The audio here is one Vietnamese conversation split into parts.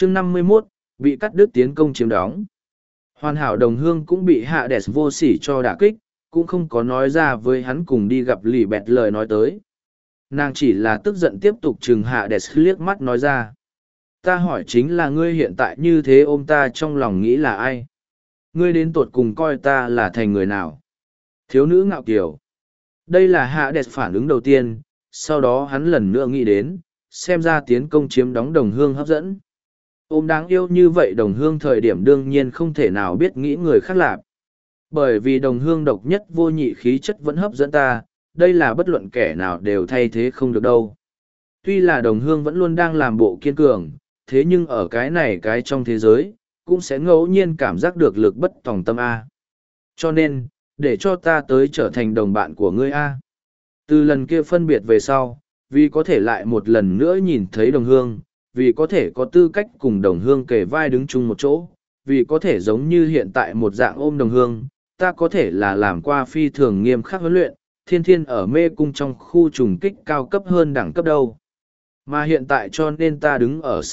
chương 51, bị cắt đứt tiến công chiếm đóng. Hoàn hảo đồng hương cũng bị Hades vô sỉ cho đả kích, cũng không có nói ra với hắn cùng đi gặp lì bẹt lời nói tới. Nàng chỉ là tức giận tiếp tục chừng Hades liếc mắt nói ra. Ta hỏi chính là ngươi hiện tại như thế ôm ta trong lòng nghĩ là ai? Ngươi đến tột cùng coi ta là thành người nào? Thiếu nữ ngạo kiều. Đây là Hades phản ứng đầu tiên, sau đó hắn lần nữa nghĩ đến, xem ra tiến công chiếm đóng đồng hương hấp dẫn. Ôm đáng yêu như vậy đồng hương thời điểm đương nhiên không thể nào biết nghĩ người khác lạp. Bởi vì đồng hương độc nhất vô nhị khí chất vẫn hấp dẫn ta, đây là bất luận kẻ nào đều thay thế không được đâu. Tuy là đồng hương vẫn luôn đang làm bộ kiên cường, thế nhưng ở cái này cái trong thế giới, cũng sẽ ngẫu nhiên cảm giác được lực bất tòng tâm A. Cho nên, để cho ta tới trở thành đồng bạn của ngươi A. Từ lần kia phân biệt về sau, vì có thể lại một lần nữa nhìn thấy đồng hương, vì có thể có tư cách cùng đồng hương kề vai đứng chung một chỗ, vì có thể giống như hiện tại một dạng ôm đồng hương, ta có thể là làm qua phi thường nghiêm khắc huấn luyện, thiên thiên ở mê cung trong khu trùng kích cao cấp hơn đẳng cấp đâu. Mà hiện tại cho nên ta đứng ở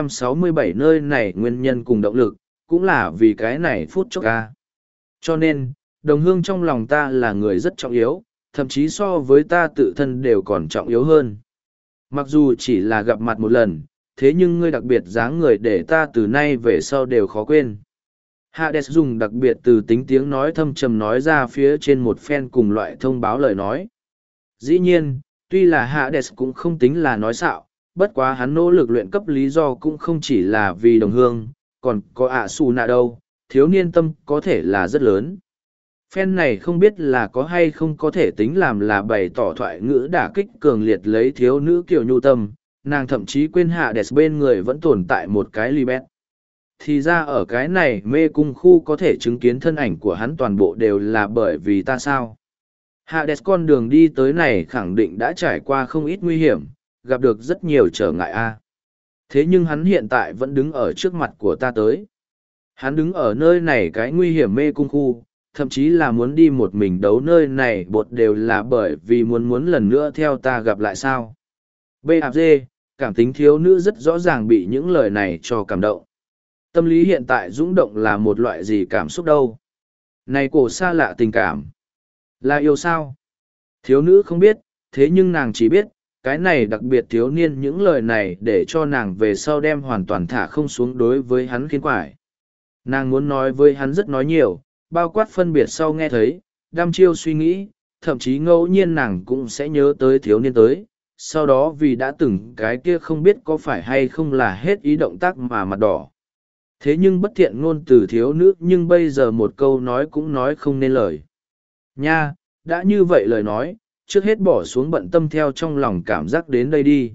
667 nơi này nguyên nhân cùng động lực, cũng là vì cái này phút chốc ca. Cho nên, đồng hương trong lòng ta là người rất trọng yếu, thậm chí so với ta tự thân đều còn trọng yếu hơn. Mặc dù chỉ là gặp mặt một lần, thế nhưng ngươi đặc biệt dáng người để ta từ nay về sau đều khó quên. Hades dùng đặc biệt từ tính tiếng nói thâm trầm nói ra phía trên một phen cùng loại thông báo lời nói. Dĩ nhiên, tuy là Hades cũng không tính là nói xạo, bất quá hắn nỗ lực luyện cấp lý do cũng không chỉ là vì đồng hương, còn có ạ xù nạ đâu, thiếu niên tâm có thể là rất lớn. Phen này không biết là có hay không có thể tính làm là bày tỏ thoại ngữ đả kích cường liệt lấy thiếu nữ kiểu nhu tâm, nàng thậm chí quên Hades bên người vẫn tồn tại một cái Libet. Thì ra ở cái này mê cung khu có thể chứng kiến thân ảnh của hắn toàn bộ đều là bởi vì ta sao. Hades con đường đi tới này khẳng định đã trải qua không ít nguy hiểm, gặp được rất nhiều trở ngại a. Thế nhưng hắn hiện tại vẫn đứng ở trước mặt của ta tới. Hắn đứng ở nơi này cái nguy hiểm mê cung khu, thậm chí là muốn đi một mình đấu nơi này bột đều là bởi vì muốn lần nữa theo ta gặp lại sao. B.A.G. Cảm tính thiếu nữ rất rõ ràng bị những lời này cho cảm động. Tâm lý hiện tại dũng động là một loại gì cảm xúc đâu. Này cổ xa lạ tình cảm. Là yêu sao? Thiếu nữ không biết, thế nhưng nàng chỉ biết, cái này đặc biệt thiếu niên những lời này để cho nàng về sau đem hoàn toàn thả không xuống đối với hắn khiến quải. Nàng muốn nói với hắn rất nói nhiều, bao quát phân biệt sau nghe thấy, đăm chiêu suy nghĩ, thậm chí ngẫu nhiên nàng cũng sẽ nhớ tới thiếu niên tới. Sau đó vì đã từng cái kia không biết có phải hay không là hết ý động tác mà mặt đỏ. Thế nhưng bất thiện ngôn từ thiếu nữ nhưng bây giờ một câu nói cũng nói không nên lời. Nha, đã như vậy lời nói, trước hết bỏ xuống bận tâm theo trong lòng cảm giác đến đây đi.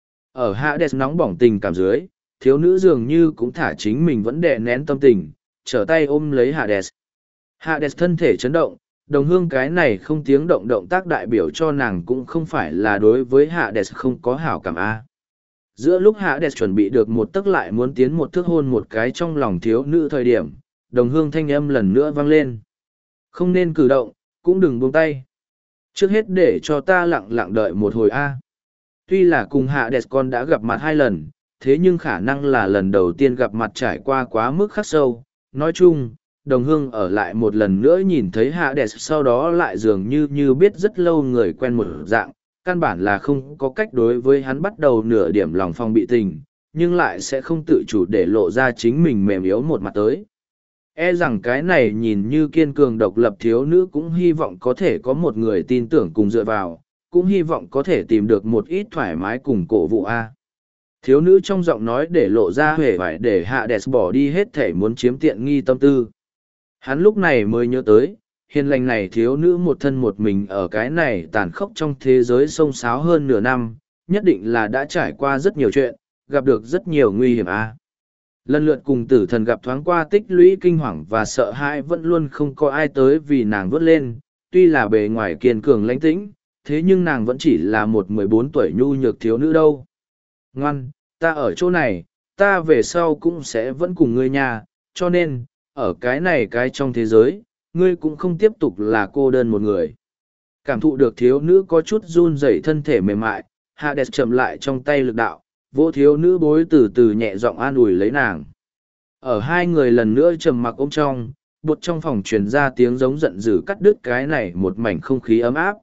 Ở Hades nóng bỏng tình cảm dưới, thiếu nữ dường như cũng thả chính mình vẫn đè nén tâm tình, trở tay ôm lấy Hades. Hades thân thể chấn động, đồng hương cái này không tiếng động động tác đại biểu cho nàng cũng không phải là đối với Hades không có hảo cảm a. Giữa lúc Hades chuẩn bị được một tấc lại muốn tiến một thước hôn một cái trong lòng thiếu nữ thời điểm, đồng hương thanh âm lần nữa vang lên. Không nên cử động, cũng đừng buông tay. Trước hết để cho ta lặng lặng đợi một hồi a. Tuy là cùng Hades con đã gặp mặt 2 lần, thế nhưng khả năng là lần đầu tiên gặp mặt trải qua quá mức khắc sâu. Nói chung, đồng hương ở lại một lần nữa nhìn thấy Hades sau đó lại dường như biết rất lâu người quen một dạng, căn bản là không có cách đối với hắn bắt đầu nửa điểm lòng phòng bị tình, nhưng lại sẽ không tự chủ để lộ ra chính mình mềm yếu một mặt tới. E rằng cái này nhìn như kiên cường độc lập thiếu nữ cũng hy vọng có thể có một người tin tưởng cùng dựa vào, cũng hy vọng có thể tìm được một ít thoải mái cùng cổ vũ A. Thiếu nữ trong giọng nói để lộ ra huệ vải để Hades bỏ đi hết thể muốn chiếm tiện nghi tâm tư. Hắn lúc này mới nhớ tới, hiền lành này thiếu nữ một thân một mình ở cái này tàn khốc trong thế giới sông sáo hơn nửa năm, nhất định là đã trải qua rất nhiều chuyện, gặp được rất nhiều nguy hiểm a. Lần lượt cùng tử thần gặp thoáng qua tích lũy kinh hoàng và sợ hãi vẫn luôn không có ai tới vì nàng vớt lên, tuy là bề ngoài kiên cường lãnh tĩnh, thế nhưng nàng vẫn chỉ là một 14 tuổi nhu nhược thiếu nữ đâu. Ngoan, ta ở chỗ này, ta về sau cũng sẽ vẫn cùng ngươi nhà, cho nên, ở cái này cái trong thế giới, ngươi cũng không tiếp tục là cô đơn một người. Cảm thụ được thiếu nữ có chút run rẩy thân thể mềm mại, Hades chậm lại trong tay lực đạo, Vỗ thiếu nữ bối từ từ nhẹ giọng an ủi lấy nàng. Ở hai người lần nữa trầm mặc ôm trong, bột trong phòng truyền ra tiếng giống giận dữ cắt đứt cái này một mảnh không khí ấm áp.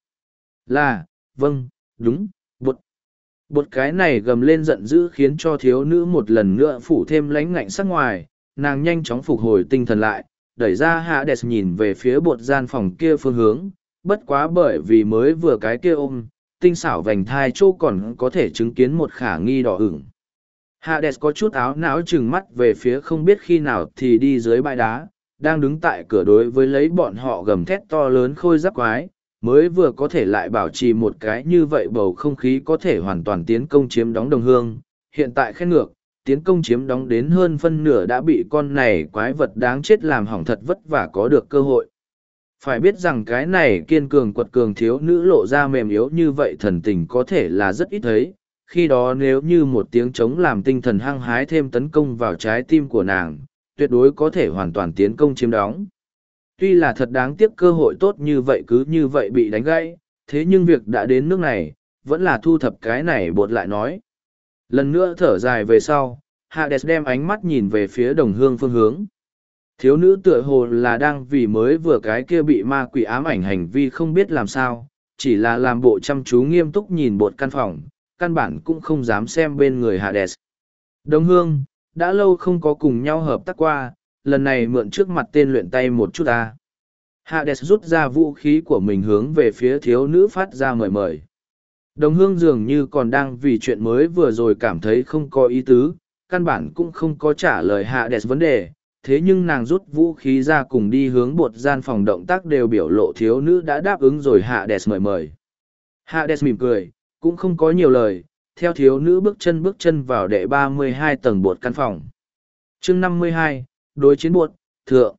Là, vâng, đúng, bột. Bột cái này gầm lên giận dữ khiến cho thiếu nữ một lần nữa phủ thêm lánh ngạnh sắc ngoài, nàng nhanh chóng phục hồi tinh thần lại, đẩy ra Hades nhìn về phía bột gian phòng kia phương hướng, bất quá bởi vì mới vừa cái kia ôm, tinh xảo vành thai chỗ còn có thể chứng kiến một khả nghi đỏ ửng. Hades có chút áo não trừng mắt về phía không biết khi nào thì đi dưới bãi đá, đang đứng tại cửa đối với lấy bọn họ gầm thét to lớn khôi giáp quái, mới vừa có thể lại bảo trì một cái như vậy bầu không khí có thể hoàn toàn tiến công chiếm đóng đồng hương. Hiện tại khen ngược, tiến công chiếm đóng đến hơn phân nửa đã bị con này quái vật đáng chết làm hỏng thật vất vả có được cơ hội. Phải biết rằng cái này kiên cường quật cường thiếu nữ lộ ra mềm yếu như vậy thần tình có thể là rất ít thấy. Khi đó nếu như một tiếng trống làm tinh thần hăng hái thêm tấn công vào trái tim của nàng, tuyệt đối có thể hoàn toàn tiến công chiếm đóng. Tuy là thật đáng tiếc cơ hội tốt như vậy cứ như vậy bị đánh gãy, thế nhưng việc đã đến nước này, vẫn là thu thập cái này bột lại nói. Lần nữa thở dài về sau, Hades đem ánh mắt nhìn về phía đồng hương phương hướng. Thiếu nữ tựa hồ là đang vì mới vừa cái kia bị ma quỷ ám ảnh hành vi không biết làm sao, chỉ là làm bộ chăm chú nghiêm túc nhìn bột căn phòng, căn bản cũng không dám xem bên người Hades. Đồng hương, đã lâu không có cùng nhau hợp tác qua, lần này mượn trước mặt tên luyện tay một chút ta. Hades rút ra vũ khí của mình hướng về phía thiếu nữ phát ra mời mời. Đồng hương dường như còn đang vì chuyện mới vừa rồi cảm thấy không có ý tứ, căn bản cũng không có trả lời Hades vấn đề, thế nhưng nàng rút vũ khí ra cùng đi hướng bột gian phòng động tác đều biểu lộ thiếu nữ đã đáp ứng rồi Hades mời mời. Hades mỉm cười, cũng không có nhiều lời, theo thiếu nữ bước chân vào đệ 32 tầng bột căn phòng. Chương 52, đối chiến bột, thượng.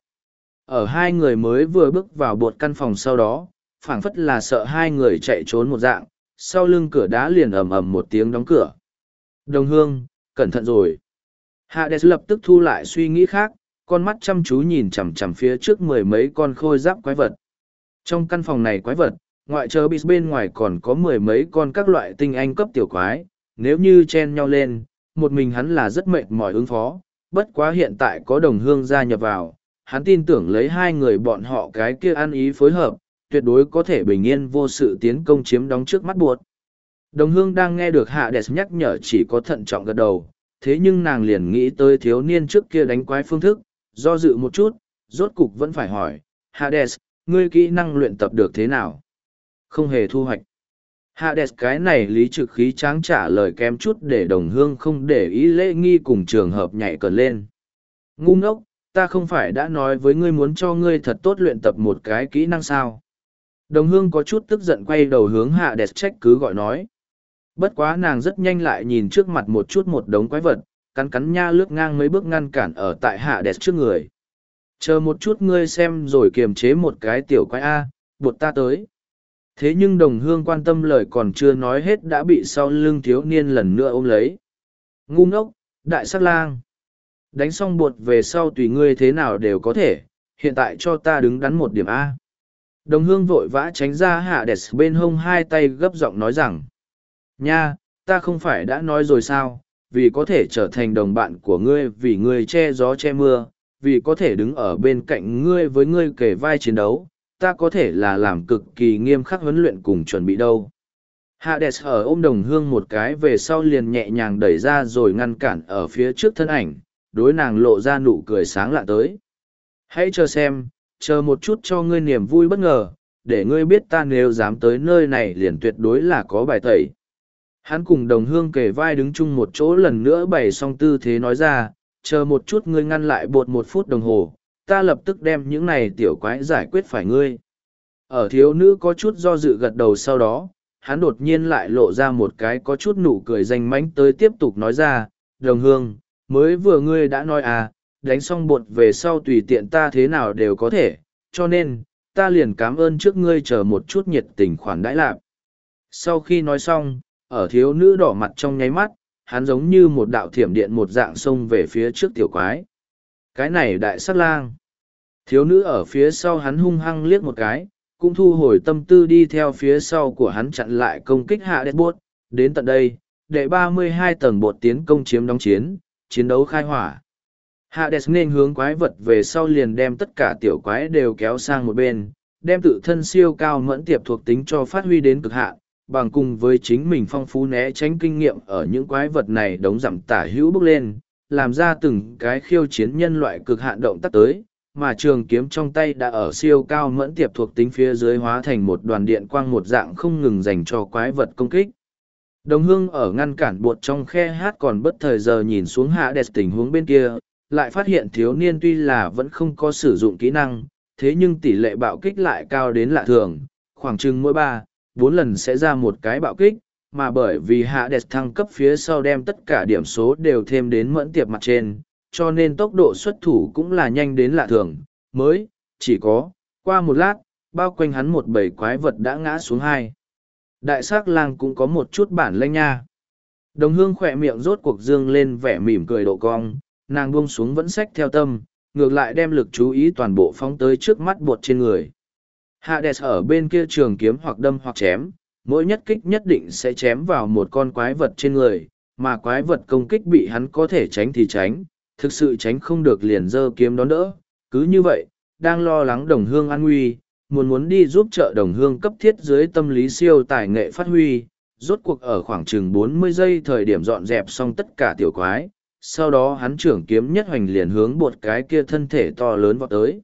Ở hai người mới vừa bước vào bột căn phòng sau đó, phảng phất là sợ hai người chạy trốn một dạng, sau lưng cửa đá liền ầm ầm một tiếng đóng cửa. Đồng hương, cẩn thận rồi. Hades lập tức thu lại suy nghĩ khác, con mắt chăm chú nhìn chằm chằm phía trước mười mấy con khôi giáp quái vật. Trong căn phòng này quái vật, ngoại trừ bis bên ngoài còn có mười mấy con các loại tinh anh cấp tiểu quái, nếu như chen nhau lên, một mình hắn là rất mệt mỏi ứng phó, bất quá hiện tại có đồng hương gia nhập vào, hắn tin tưởng lấy hai người bọn họ cái kia ăn ý phối hợp, tuyệt đối có thể bình yên vô sự tiến công chiếm đóng trước mắt buộc. Đồng hương đang nghe được Hades nhắc nhở chỉ có thận trọng gật đầu, thế nhưng nàng liền nghĩ tới thiếu niên trước kia đánh quái phương thức, do dự một chút, rốt cục vẫn phải hỏi, Hades, ngươi kỹ năng luyện tập được thế nào? Không hề thu hoạch. Hades cái này lý trực khí tráng trả lời kém chút để đồng hương không để ý lễ nghi cùng trường hợp nhảy cẩn lên. Ngu ngốc, ta không phải đã nói với ngươi muốn cho ngươi thật tốt luyện tập một cái kỹ năng sao? Đồng hương có chút tức giận quay đầu hướng Hades trách cứ gọi nói. Bất quá nàng rất nhanh lại nhìn trước mặt một chút một đống quái vật, cắn cắn nha lướt ngang mấy bước ngăn cản ở tại Hades trước người. Chờ một chút ngươi xem rồi kiềm chế một cái tiểu quái A, buộc ta tới. Thế nhưng đồng hương quan tâm lời còn chưa nói hết đã bị sau lưng thiếu niên lần nữa ôm lấy. Ngu ngốc, đại sắc lang. Đánh xong bột về sau tùy ngươi thế nào đều có thể, hiện tại cho ta đứng đắn một điểm A. Đồng hương vội vã tránh ra Hades bên hông hai tay gấp giọng nói rằng. Nha, ta không phải đã nói rồi sao, vì có thể trở thành đồng bạn của ngươi vì ngươi che gió che mưa, vì có thể đứng ở bên cạnh ngươi với ngươi kề vai chiến đấu, ta có thể là làm cực kỳ nghiêm khắc huấn luyện cùng chuẩn bị đâu. Hades ở ôm đồng hương một cái về sau liền nhẹ nhàng đẩy ra rồi ngăn cản ở phía trước thân ảnh, đối nàng lộ ra nụ cười sáng lạ tới. Hãy chờ xem, chờ một chút cho ngươi niềm vui bất ngờ, để ngươi biết ta nếu dám tới nơi này liền tuyệt đối là có bài tẩy. Hắn cùng đồng hương kề vai đứng chung một chỗ lần nữa bày xong tư thế nói ra, chờ một chút ngươi ngăn lại bột 1 phút đồng hồ, ta lập tức đem những này tiểu quái giải quyết phải ngươi. Ở thiếu nữ có chút do dự gật đầu sau đó, hắn đột nhiên lại lộ ra một cái có chút nụ cười danh mánh tới tiếp tục nói ra, đồng hương, mới vừa ngươi đã nói à, đánh xong bột về sau tùy tiện ta thế nào đều có thể, cho nên, ta liền cảm ơn trước ngươi chờ một chút nhiệt tình khoản đãi lạc. Sau khi nói xong, ở thiếu nữ đỏ mặt trong nháy mắt, hắn giống như một đạo thiểm điện một dạng xông về phía trước tiểu quái. Cái này đại sát lang. Thiếu nữ ở phía sau hắn hung hăng liếc một cái, cũng thu hồi tâm tư đi theo phía sau của hắn chặn lại công kích Hades bốt. Đến tận đây, đệ 32 tầng bột tiến công chiếm đóng chiến đấu khai hỏa. Hades nên hướng quái vật về sau liền đem tất cả tiểu quái đều kéo sang một bên, đem tự thân siêu cao mẫn tiệp thuộc tính cho phát huy đến cực hạn, bằng cùng với chính mình phong phú né tránh kinh nghiệm ở những quái vật này đống dặm tả hữu bước lên, làm ra từng cái khiêu chiến nhân loại cực hạn động tác tới, mà trường kiếm trong tay đã ở siêu cao mẫn tiệp thuộc tính phía dưới hóa thành một đoàn điện quang một dạng không ngừng dành cho quái vật công kích. Đồng hương ở ngăn cản bột trong khe hát còn bất thời giờ nhìn xuống Hades tình huống bên kia, lại phát hiện thiếu niên tuy là vẫn không có sử dụng kỹ năng, thế nhưng tỷ lệ bạo kích lại cao đến lạ thường, khoảng chừng mỗi 3-4 lần sẽ ra một cái bạo kích, mà bởi vì Hades thăng cấp phía sau đem tất cả điểm số đều thêm đến mẫn tiệp mặt trên, cho nên tốc độ xuất thủ cũng là nhanh đến lạ thường, mới, chỉ có, qua một lát, bao quanh hắn một bầy quái vật đã ngã xuống hai. Đại sắc lang cũng có một chút bản lĩnh nha. Đồng hương khỏe miệng rốt cuộc dương lên vẻ mỉm cười độ cong, nàng buông xuống vẫn xách theo tâm, ngược lại đem lực chú ý toàn bộ phóng tới trước mắt bột trên người. Hades ở bên kia trường kiếm hoặc đâm hoặc chém, mỗi nhất kích nhất định sẽ chém vào một con quái vật trên người, mà quái vật công kích bị hắn có thể tránh thì tránh, thực sự tránh không được liền giơ kiếm đón đỡ. Cứ như vậy, đang lo lắng đồng hương an nguy, muốn đi giúp trợ đồng hương cấp thiết dưới tâm lý siêu tài nghệ phát huy, rốt cuộc ở khoảng chừng 40 giây thời điểm dọn dẹp xong tất cả tiểu quái, sau đó hắn trưởng kiếm nhất hoành liền hướng bột cái kia thân thể to lớn vọt tới.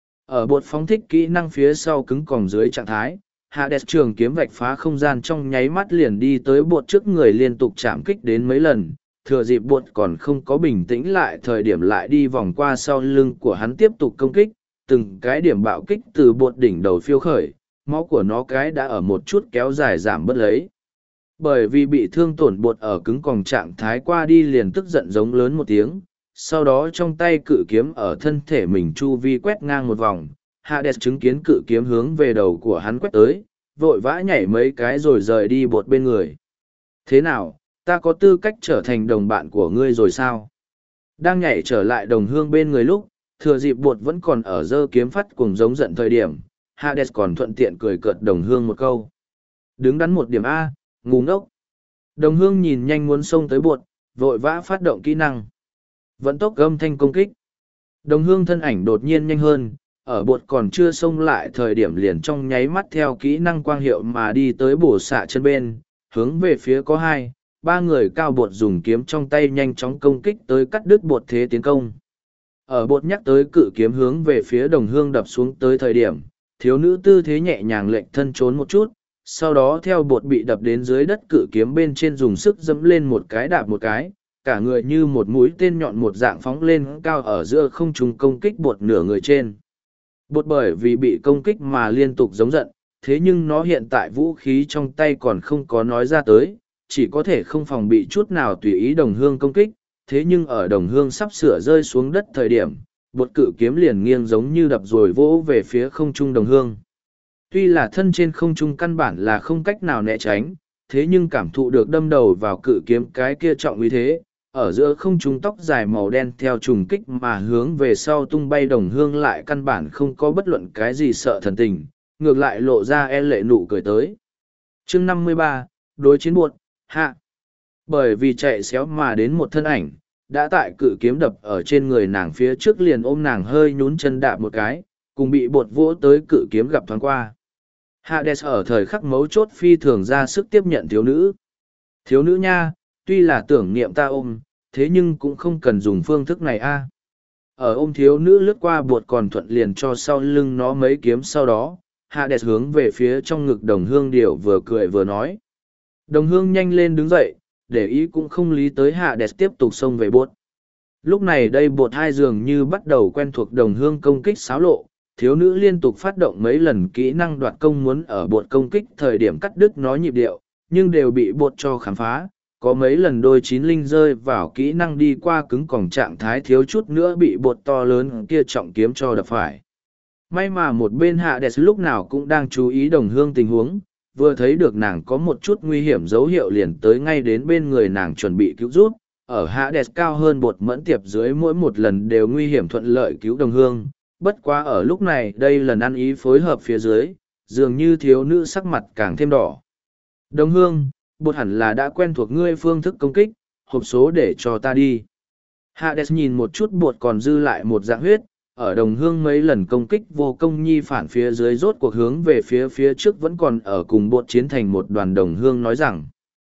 Ở bột phóng thích kỹ năng phía sau cứng còng dưới trạng thái, Hades trường kiếm vạch phá không gian trong nháy mắt liền đi tới bột trước người liên tục chạm kích đến mấy lần, thừa dịp bột còn không có bình tĩnh lại thời điểm lại đi vòng qua sau lưng của hắn tiếp tục công kích, từng cái điểm bạo kích từ bột đỉnh đầu phiêu khởi, máu của nó cái đã ở một chút kéo dài giảm bớt lấy. Bởi vì bị thương tổn bột ở cứng còng trạng thái qua đi liền tức giận giống lớn một tiếng, sau đó trong tay cự kiếm ở thân thể mình chu vi quét ngang một vòng, Hades chứng kiến cự kiếm hướng về đầu của hắn quét tới, vội vã nhảy mấy cái rồi rời đi bột bên người. Thế nào, ta có tư cách trở thành đồng bạn của ngươi rồi sao? Đang nhảy trở lại đồng hương bên người lúc, thừa dịp bột vẫn còn ở giơ kiếm phát cuồng giống giận thời điểm, Hades còn thuận tiện cười cợt đồng hương một câu. Đứng đắn một điểm A, ngu ngốc. Đồng hương nhìn nhanh muốn xông tới bột, vội vã phát động kỹ năng. Vận tốc âm thanh công kích. Đồng hương thân ảnh đột nhiên nhanh hơn, ở bột còn chưa xông lại thời điểm liền trong nháy mắt theo kỹ năng quang hiệu mà đi tới bổ xạ chân bên, hướng về phía có 2-3 người cao bột dùng kiếm trong tay nhanh chóng công kích tới cắt đứt bột thế tiến công. Ở bột nhắc tới cự kiếm hướng về phía đồng hương đập xuống tới thời điểm, thiếu nữ tư thế nhẹ nhàng lệch thân trốn một chút, sau đó theo bột bị đập đến dưới đất cự kiếm bên trên dùng sức dẫm lên một cái đạp một cái, cả người như một mũi tên nhọn một dạng phóng lên cao ở giữa không trung công kích bột nửa người trên. Bột bởi vì bị công kích mà liên tục giống giận, thế nhưng nó hiện tại vũ khí trong tay còn không có nói ra tới, chỉ có thể không phòng bị chút nào tùy ý đồng hương công kích, thế nhưng ở đồng hương sắp sửa rơi xuống đất thời điểm, bột cự kiếm liền nghiêng giống như đập rồi vỗ về phía không trung đồng hương. Tuy là thân trên không trung căn bản là không cách nào né tránh, thế nhưng cảm thụ được đâm đầu vào cự kiếm cái kia trọng uy thế, ở giữa không trung tóc dài màu đen theo trùng kích mà hướng về sau tung bay đồng hương lại căn bản không có bất luận cái gì sợ thần tình, ngược lại lộ ra e lệ nụ cười tới. Chương 53, đối chiến buột, hạ. Bởi vì chạy xéo mà đến một thân ảnh, đã tại cự kiếm đập ở trên người nàng phía trước liền ôm nàng hơi nhún chân đạp một cái, cùng bị bột vỗ tới cự kiếm gặp thoáng qua. Hades ở thời khắc mấu chốt phi thường ra sức tiếp nhận thiếu nữ. Thiếu nữ nha, tuy là tưởng niệm ta ôm, thế nhưng cũng không cần dùng phương thức này a. Ở ôm thiếu nữ lướt qua bột còn thuận liền cho sau lưng nó mấy kiếm sau đó, Hades hướng về phía trong ngực đồng hương điệu vừa cười vừa nói. Đồng hương nhanh lên đứng dậy, để ý cũng không lý tới Hades tiếp tục xông về bột. Lúc này đây bột hai dường như bắt đầu quen thuộc đồng hương công kích xáo lộ, thiếu nữ liên tục phát động mấy lần kỹ năng đoạt công muốn ở bột công kích thời điểm cắt đứt nó nhịp điệu, nhưng đều bị bột cho khám phá. Có mấy lần đôi chín linh rơi vào kỹ năng đi qua cứng còng trạng thái thiếu chút nữa bị bột to lớn kia trọng kiếm cho đập phải. May mà một bên Hades lúc nào cũng đang chú ý đồng hương tình huống, vừa thấy được nàng có một chút nguy hiểm dấu hiệu liền tới ngay đến bên người nàng chuẩn bị cứu giúp. Ở Hades cao hơn bột mẫn tiệp dưới mỗi một lần đều nguy hiểm thuận lợi cứu đồng hương, bất quá ở lúc này đây lần ăn ý phối hợp phía dưới, dường như thiếu nữ sắc mặt càng thêm đỏ. Đồng hương, Bột hẳn là đã quen thuộc ngươi phương thức công kích, hộp số để cho ta đi. Hades nhìn một chút bột còn dư lại một dạng huyết, ở đồng hương mấy lần công kích vô công nhi phản phía dưới rốt cuộc hướng về phía trước vẫn còn ở cùng bột chiến thành một đoàn đồng hương nói rằng.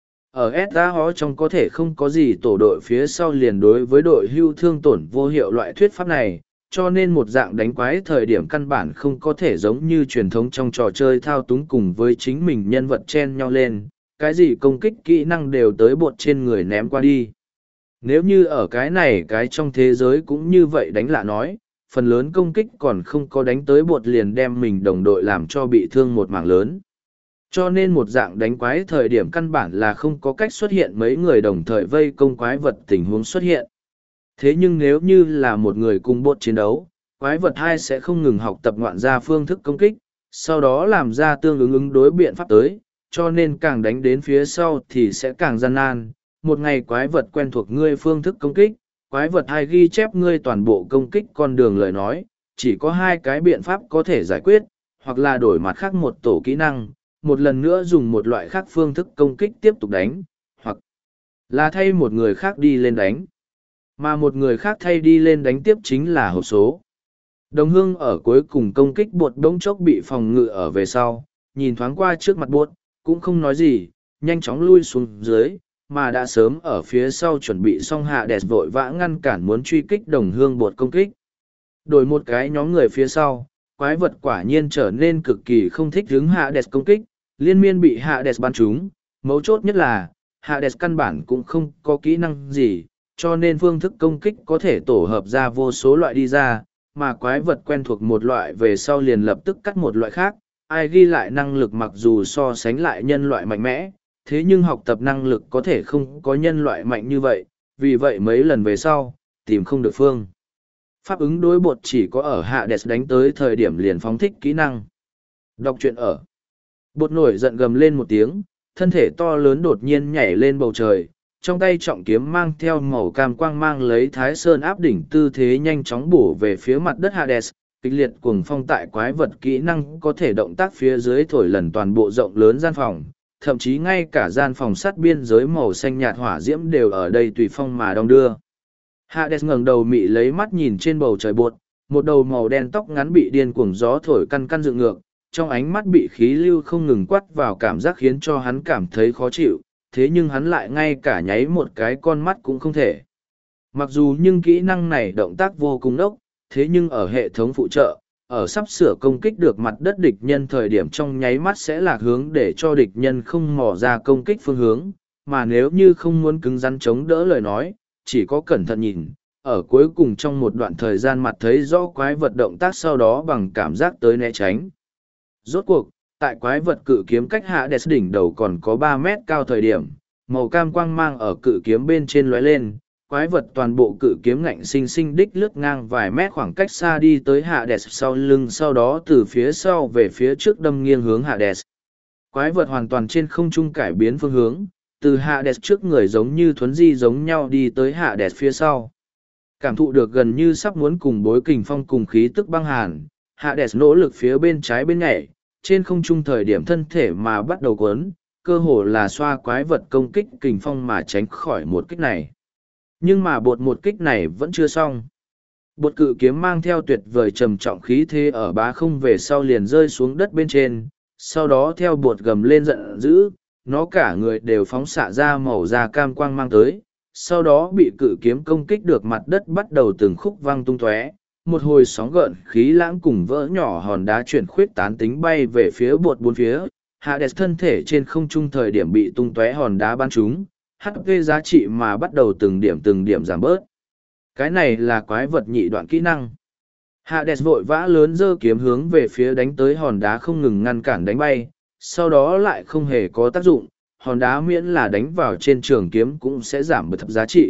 Ở SAO trong có thể không có gì tổ đội phía sau liền đối với đội hưu thương tổn vô hiệu loại thuyết pháp này, cho nên một dạng đánh quái thời điểm căn bản không có thể giống như truyền thống trong trò chơi thao túng cùng với chính mình nhân vật chen nhau lên, cái gì công kích kỹ năng đều tới bột trên người ném qua đi. Nếu như ở cái này cái trong thế giới cũng như vậy đánh lạ nói, phần lớn công kích còn không có đánh tới bột liền đem mình đồng đội làm cho bị thương một mảng lớn. Cho nên một dạng đánh quái thời điểm căn bản là không có cách xuất hiện mấy người đồng thời vây công quái vật tình huống xuất hiện. Thế nhưng nếu như là một người cùng bột chiến đấu, quái vật hai sẽ không ngừng học tập ngoạn ra phương thức công kích, sau đó làm ra tương ứng đối biện pháp tới, cho nên càng đánh đến phía sau thì sẽ càng gian nan. Một ngày quái vật quen thuộc ngươi phương thức công kích, quái vật hai ghi chép ngươi toàn bộ công kích con đường lời nói, chỉ có hai cái biện pháp có thể giải quyết, hoặc là đổi mặt khác một tổ kỹ năng, một lần nữa dùng một loại khác phương thức công kích tiếp tục đánh, hoặc là thay một người khác đi lên đánh. Mà một người khác thay đi lên đánh tiếp chính là hộp số. Đồng hương ở cuối cùng công kích bột đống chốc bị phòng ngự ở về sau, nhìn thoáng qua trước mặt bột, cũng không nói gì, nhanh chóng lui xuống dưới, mà đã sớm ở phía sau chuẩn bị xong Hades vội vã ngăn cản muốn truy kích đồng hương bột công kích. Đổi một cái nhóm người phía sau, quái vật quả nhiên trở nên cực kỳ không thích hứng Hades công kích, liên miên bị Hades bắn trúng, mấu chốt nhất là, Hades căn bản cũng không có kỹ năng gì, cho nên phương thức công kích có thể tổ hợp ra vô số loại đi ra, mà quái vật quen thuộc một loại về sau liền lập tức cắt một loại khác, ai ghi lại năng lực mặc dù so sánh lại nhân loại mạnh mẽ, thế nhưng học tập năng lực có thể không có nhân loại mạnh như vậy, vì vậy mấy lần về sau, tìm không được phương. Pháp ứng đối bột chỉ có ở Hades đánh tới thời điểm liền phóng thích kỹ năng. Đọc truyện ở. Bột nổi giận gầm lên một tiếng, thân thể to lớn đột nhiên nhảy lên bầu trời, trong tay trọng kiếm mang theo màu cam quang mang lấy Thái Sơn áp đỉnh tư thế nhanh chóng bổ về phía mặt đất Hades, kịch liệt cuồng phong tại quái vật kỹ năng có thể động tác phía dưới thổi lần toàn bộ rộng lớn gian phòng, thậm chí ngay cả gian phòng sắt biên giới màu xanh nhạt hỏa diễm đều ở đây tùy phong mà đong đưa. Hades ngẩng đầu mị lấy mắt nhìn trên bầu trời bột, một đầu màu đen tóc ngắn bị điên cuồng gió thổi căn căn dựng ngược, trong ánh mắt bị khí lưu không ngừng quắt vào cảm giác khiến cho hắn cảm thấy khó chịu, thế nhưng hắn lại ngay cả nháy một cái con mắt cũng không thể. Mặc dù nhưng kỹ năng này động tác vô cùng đốc, thế nhưng ở hệ thống phụ trợ, ở sắp sửa công kích được mặt đất địch nhân thời điểm trong nháy mắt sẽ lạc hướng để cho địch nhân không mò ra công kích phương hướng, mà nếu như không muốn cứng rắn chống đỡ lời nói, chỉ có cẩn thận nhìn, ở cuối cùng trong một đoạn thời gian mặt thấy rõ quái vật động tác sau đó bằng cảm giác tới né tránh. Rốt cuộc, tại quái vật cự kiếm cách Hades đỉnh đầu còn có 3 mét cao thời điểm, màu cam quang mang ở cự kiếm bên trên lóe lên, quái vật toàn bộ cự kiếm ngạnh sinh sinh đích lướt ngang vài mét khoảng cách xa đi tới Hades sau lưng, sau đó từ phía sau về phía trước đâm nghiêng hướng Hades. Quái vật hoàn toàn trên không trung cải biến phương hướng, từ Hades trước người giống như thuấn di giống nhau đi tới Hades phía sau. Cảm thụ được gần như sắp muốn cùng bối kình phong cùng khí tức băng hàn, Hades nỗ lực phía bên trái bên nhảy, trên không trung thời điểm thân thể mà bắt đầu cuốn, cơ hồ là xoa quái vật công kích kình phong mà tránh khỏi một kích này. Nhưng mà bột một kích này vẫn chưa xong. Bột cự kiếm mang theo tuyệt vời trầm trọng khí thế ở bá không về sau liền rơi xuống đất bên trên, sau đó theo bột gầm lên giận dữ, nó cả người đều phóng xạ ra màu da cam quang mang tới, sau đó bị cự kiếm công kích được mặt đất bắt đầu từng khúc văng tung tóe. Một hồi sóng gợn khí lãng cùng vỡ nhỏ hòn đá chuyển khuyết tán tính bay về phía bột bốn phía, Hades thân thể trên không trung thời điểm bị tung tóe hòn đá bắn trúng, HP giá trị mà bắt đầu từng điểm giảm bớt. Cái này là quái vật nhị đoạn kỹ năng. Hades vội vã lớn giơ kiếm hướng về phía đánh tới hòn đá không ngừng ngăn cản đánh bay, sau đó lại không hề có tác dụng, hòn đá miễn là đánh vào trên trường kiếm cũng sẽ giảm bớt giá trị.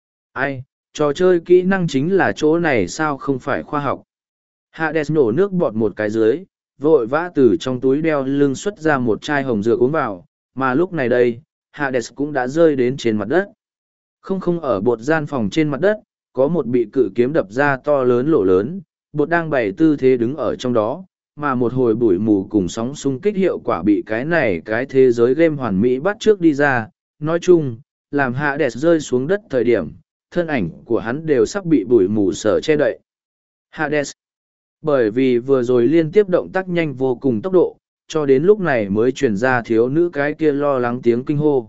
Ai, trò chơi kỹ năng chính là chỗ này sao không phải khoa học. Hades nổ nước bọt một cái dưới, vội vã từ trong túi đeo lưng xuất ra một chai hồng dược uống vào, mà lúc này đây, Hades cũng đã rơi đến trên mặt đất. Không ở bột gian phòng trên mặt đất, có một bị cự kiếm đập ra to lớn lỗ lớn, bột đang bày tư thế đứng ở trong đó, mà một hồi bụi mù cùng sóng xung kích hiệu quả bị cái thế giới game hoàn mỹ bắt trước đi ra. Nói chung, làm Hades rơi xuống đất thời điểm, thân ảnh của hắn đều sắp bị bụi mù sở che đậy. Hades. Bởi vì vừa rồi liên tiếp động tác nhanh vô cùng tốc độ, cho đến lúc này mới truyền ra thiếu nữ cái kia lo lắng tiếng kinh hô.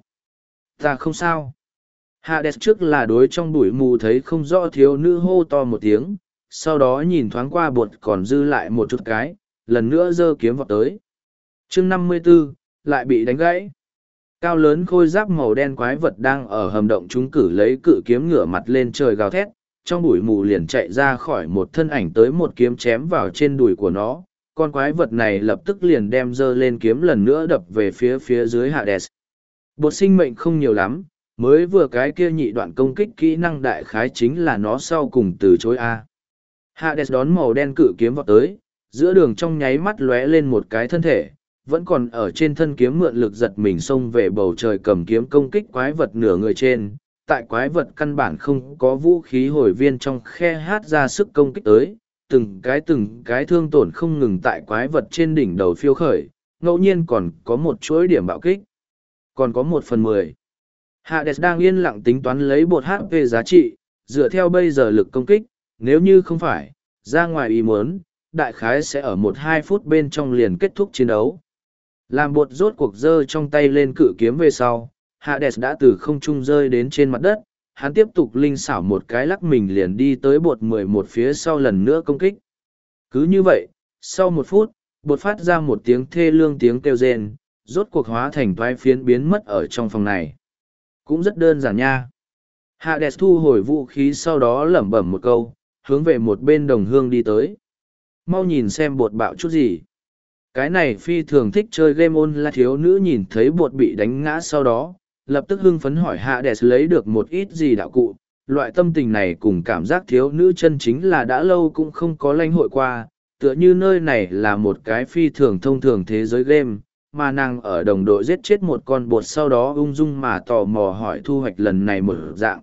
Ta không sao. Hades trước là đối trong bụi mù thấy không rõ thiếu nữ hô to một tiếng, sau đó nhìn thoáng qua bột còn dư lại một chút cái, lần nữa giơ kiếm vọt tới. chương 54, lại bị đánh gãy. Cao lớn khôi giáp màu đen quái vật đang ở hầm động chúng cử lấy cự kiếm ngửa mặt lên trời gào thét, trong bụi mù liền chạy ra khỏi một thân ảnh tới một kiếm chém vào trên đùi của nó. Con quái vật này lập tức liền đem giơ lên kiếm lần nữa đập về phía dưới Hades. Bột sinh mệnh không nhiều lắm, mới vừa cái kia nhị đoạn công kích kỹ năng đại khái chính là nó sau cùng từ chối A. Hades đón màu đen cự kiếm vọt tới, giữa đường trong nháy mắt lóe lên một cái thân thể, vẫn còn ở trên thân kiếm mượn lực giật mình xông về bầu trời cầm kiếm công kích quái vật nửa người trên. Tại quái vật căn bản không có vũ khí hồi viên trong khe hát ra sức công kích tới, từng cái thương tổn không ngừng tại quái vật trên đỉnh đầu phiêu khởi, ngẫu nhiên còn có một chuỗi điểm bạo kích. Còn có 1/10. Hades đang yên lặng tính toán lấy bột HP giá trị, dựa theo bây giờ lực công kích, nếu như không phải, ra ngoài ý muốn, đại khái sẽ ở 1-2 phút bên trong liền kết thúc chiến đấu. Làm bột rốt cuộc giơ trong tay lên cự kiếm về sau, Hades đã từ không trung rơi đến trên mặt đất, hắn tiếp tục linh xảo một cái lắc mình liền đi tới bột 11 phía sau lần nữa công kích. Cứ như vậy, sau 1 phút, bột phát ra một tiếng thê lương tiếng kêu rên, rốt cuộc hóa thành toái phiến biến mất ở trong phòng này. Cũng rất đơn giản nha. Hades thu hồi vũ khí sau đó lẩm bẩm một câu, hướng về một bên đồng hương đi tới. Mau nhìn xem bột bạo chút gì. Cái này phi thường thích chơi game online thiếu nữ nhìn thấy bột bị đánh ngã sau đó, lập tức hưng phấn hỏi Hades lấy được một ít gì đạo cụ. Loại tâm tình này cùng cảm giác thiếu nữ chân chính là đã lâu cũng không có lãnh hội qua, tựa như nơi này là một cái phi thường thông thường thế giới game, mà nàng ở đồng đội giết chết một con bột sau đó ung dung mà tò mò hỏi thu hoạch lần này một dạng.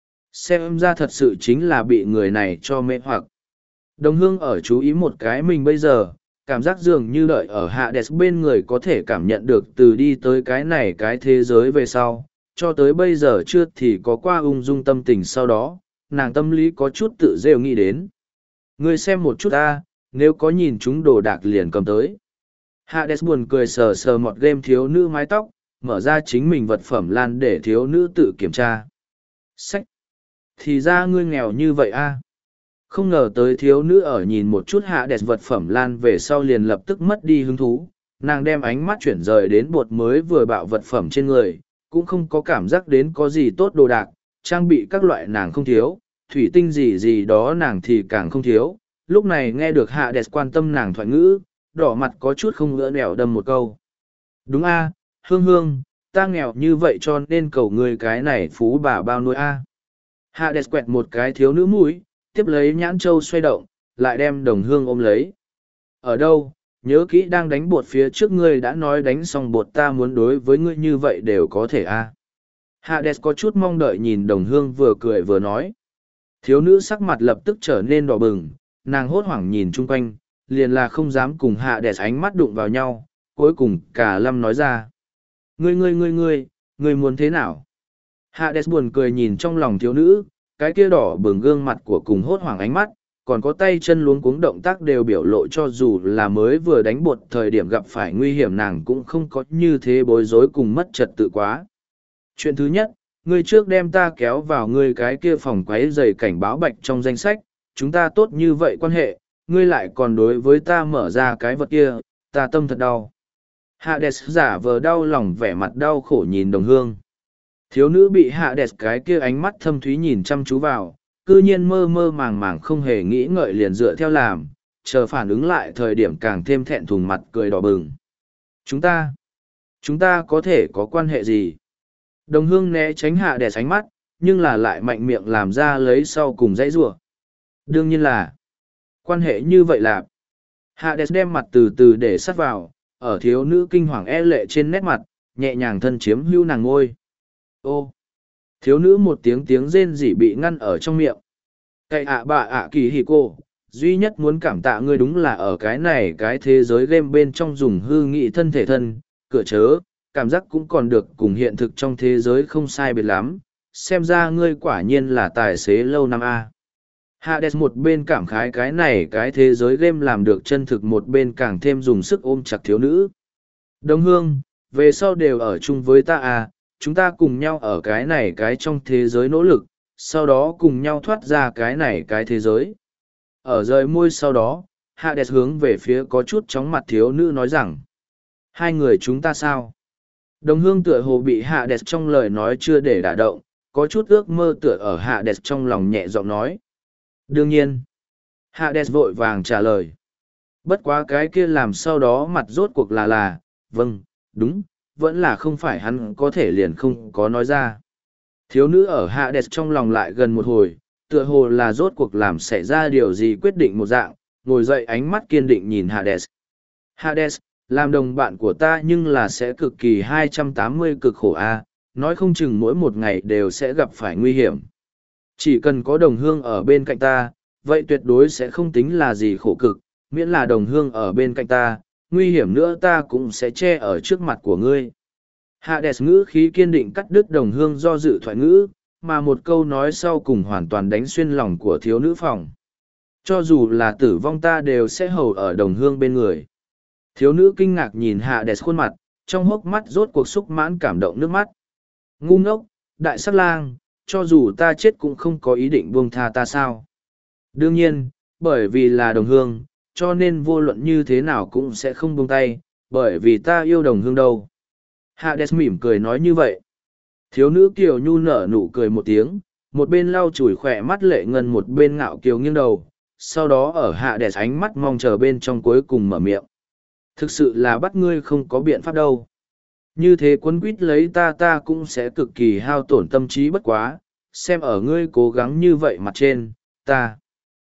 Xem ra thật sự chính là bị người này cho mê hoặc. Đồng hương ở chú ý một cái mình bây giờ, cảm giác dường như đợi ở Hades bên người có thể cảm nhận được từ đi tới cái này cái thế giới về sau, cho tới bây giờ chưa thì có qua ung dung tâm tình sau đó, nàng tâm lý có chút tự rêu nghĩ đến. Ngươi xem một chút ta, nếu có nhìn chúng đồ đạc liền cầm tới. Hades buồn cười sờ sờ một game thiếu nữ mái tóc, mở ra chính mình vật phẩm lan để thiếu nữ tự kiểm tra. Sách! Thì ra ngươi nghèo như vậy a. Không ngờ tới thiếu nữ ở nhìn một chút Hades vật phẩm lan về sau liền lập tức mất đi hứng thú, nàng đem ánh mắt chuyển rời đến bột mới vừa bạo vật phẩm trên người, cũng không có cảm giác đến có gì tốt đồ đạc, trang bị các loại nàng không thiếu, thủy tinh gì gì đó nàng thì càng không thiếu. Lúc này nghe được Hades quan tâm nàng thoại ngữ, đỏ mặt có chút không ngỡ nẻo đâm một câu. Đúng a, hương hương, ta nghèo như vậy cho nên cầu ngươi cái này phú bà bao nuôi a. Hades quẹt một cái thiếu nữ mũi, tiếp lấy nhãn châu xoay động, lại đem đồng hương ôm lấy. Ở đâu, nhớ kỹ đang đánh bột phía trước ngươi đã nói đánh xong bột ta muốn đối với ngươi như vậy đều có thể a. Hades có chút mong đợi nhìn đồng hương vừa cười vừa nói. Thiếu nữ sắc mặt lập tức trở nên đỏ bừng, nàng hốt hoảng nhìn chung quanh, liền là không dám cùng Hades ánh mắt đụng vào nhau, cuối cùng cả lâm nói ra. Ngươi muốn thế nào? Hades buồn cười nhìn trong lòng thiếu nữ, cái kia đỏ bừng gương mặt của cùng hốt hoảng ánh mắt, còn có tay chân luống cuống động tác đều biểu lộ cho dù là mới vừa đánh bột thời điểm gặp phải nguy hiểm nàng cũng không có như thế bối rối cùng mất trật tự quá. Chuyện thứ nhất, ngươi trước đem ta kéo vào ngươi cái kia phòng quấy giày cảnh báo bạch trong danh sách, chúng ta tốt như vậy quan hệ, ngươi lại còn đối với ta mở ra cái vật kia, ta tâm thật đau. Hades giả vờ đau lòng vẻ mặt đau khổ nhìn đồng hương. Thiếu nữ bị Hades cái kia ánh mắt thâm thúy nhìn chăm chú vào, cư nhiên mơ mơ màng màng không hề nghĩ ngợi liền dựa theo làm, chờ phản ứng lại thời điểm càng thêm thẹn thùng mặt cười đỏ bừng. Chúng ta có thể có quan hệ gì? Đồng hương né tránh Hades ánh mắt, nhưng là lại mạnh miệng làm ra lấy sau cùng dãy rủa. Đương nhiên là quan hệ như vậy là Hades đem mặt từ từ để sát vào, ở thiếu nữ kinh hoàng e lệ trên nét mặt, nhẹ nhàng thân chiếm hữu nàng ngôi. Ô! Thiếu nữ một tiếng rên rỉ bị ngăn ở trong miệng. Cậy ạ bà ạ kỳ hì cô, duy nhất muốn cảm tạ ngươi đúng là ở cái này cái thế giới game bên trong dùng hư nghị thân thể thân, cửa chớ, cảm giác cũng còn được cùng hiện thực trong thế giới không sai biệt lắm, xem ra ngươi quả nhiên là tài xế lâu năm A. Hades một bên cảm khái cái này cái thế giới game làm được chân thực, một bên càng thêm dùng sức ôm chặt thiếu nữ. Đồng hương, về sau đều ở chung với ta à, chúng ta cùng nhau ở cái này cái trong thế giới nỗ lực, sau đó cùng nhau thoát ra cái này cái thế giới. Ở rời môi sau đó, Hades hướng về phía có chút chóng mặt thiếu nữ nói rằng, hai người chúng ta sao? Đồng hương tựa hồ bị Hades trong lời nói chưa để đả động, có chút ước mơ tựa ở Hades trong lòng nhẹ giọng nói. Đương nhiên. Hades vội vàng trả lời. Bất quá cái kia làm sau đó mặt rốt cuộc là, vâng, đúng, vẫn là không phải hắn có thể liền không có nói ra. Thiếu nữ ở Hades trong lòng lại gần một hồi, tựa hồ là rốt cuộc làm xảy ra điều gì quyết định một dạng, ngồi dậy ánh mắt kiên định nhìn Hades. Hades, làm đồng bạn của ta nhưng là sẽ cực kỳ 280 cực khổ a, nói không chừng mỗi một ngày đều sẽ gặp phải nguy hiểm. Chỉ cần có đồng hương ở bên cạnh ta, vậy tuyệt đối sẽ không tính là gì khổ cực, miễn là đồng hương ở bên cạnh ta, nguy hiểm nữa ta cũng sẽ che ở trước mặt của ngươi. Hades ngữ khí kiên định cắt đứt đồng hương do dự thoại ngữ, mà một câu nói sau cùng hoàn toàn đánh xuyên lòng của thiếu nữ phòng. Cho dù là tử vong ta đều sẽ hầu ở đồng hương bên người. Thiếu nữ kinh ngạc nhìn Hades khuôn mặt, trong hốc mắt rốt cuộc xúc mãn cảm động nước mắt. Ngu ngốc, đại sắc lang, cho dù ta chết cũng không có ý định buông tha ta sao. Đương nhiên, bởi vì là đồng hương, cho nên vô luận như thế nào cũng sẽ không buông tay, bởi vì ta yêu đồng hương đâu. Hades mỉm cười nói như vậy. Thiếu nữ kiều nhu nở nụ cười một tiếng, một bên lau chùi khỏe mắt lệ ngân, một bên ngạo kiều nghiêng đầu, sau đó ở Hades ánh mắt mong chờ bên trong cuối cùng mở miệng. Thực sự là bắt ngươi không có biện pháp đâu. Như thế quấn quýt lấy ta cũng sẽ cực kỳ hao tổn tâm trí, bất quá, xem ở ngươi cố gắng như vậy mặt trên, ta.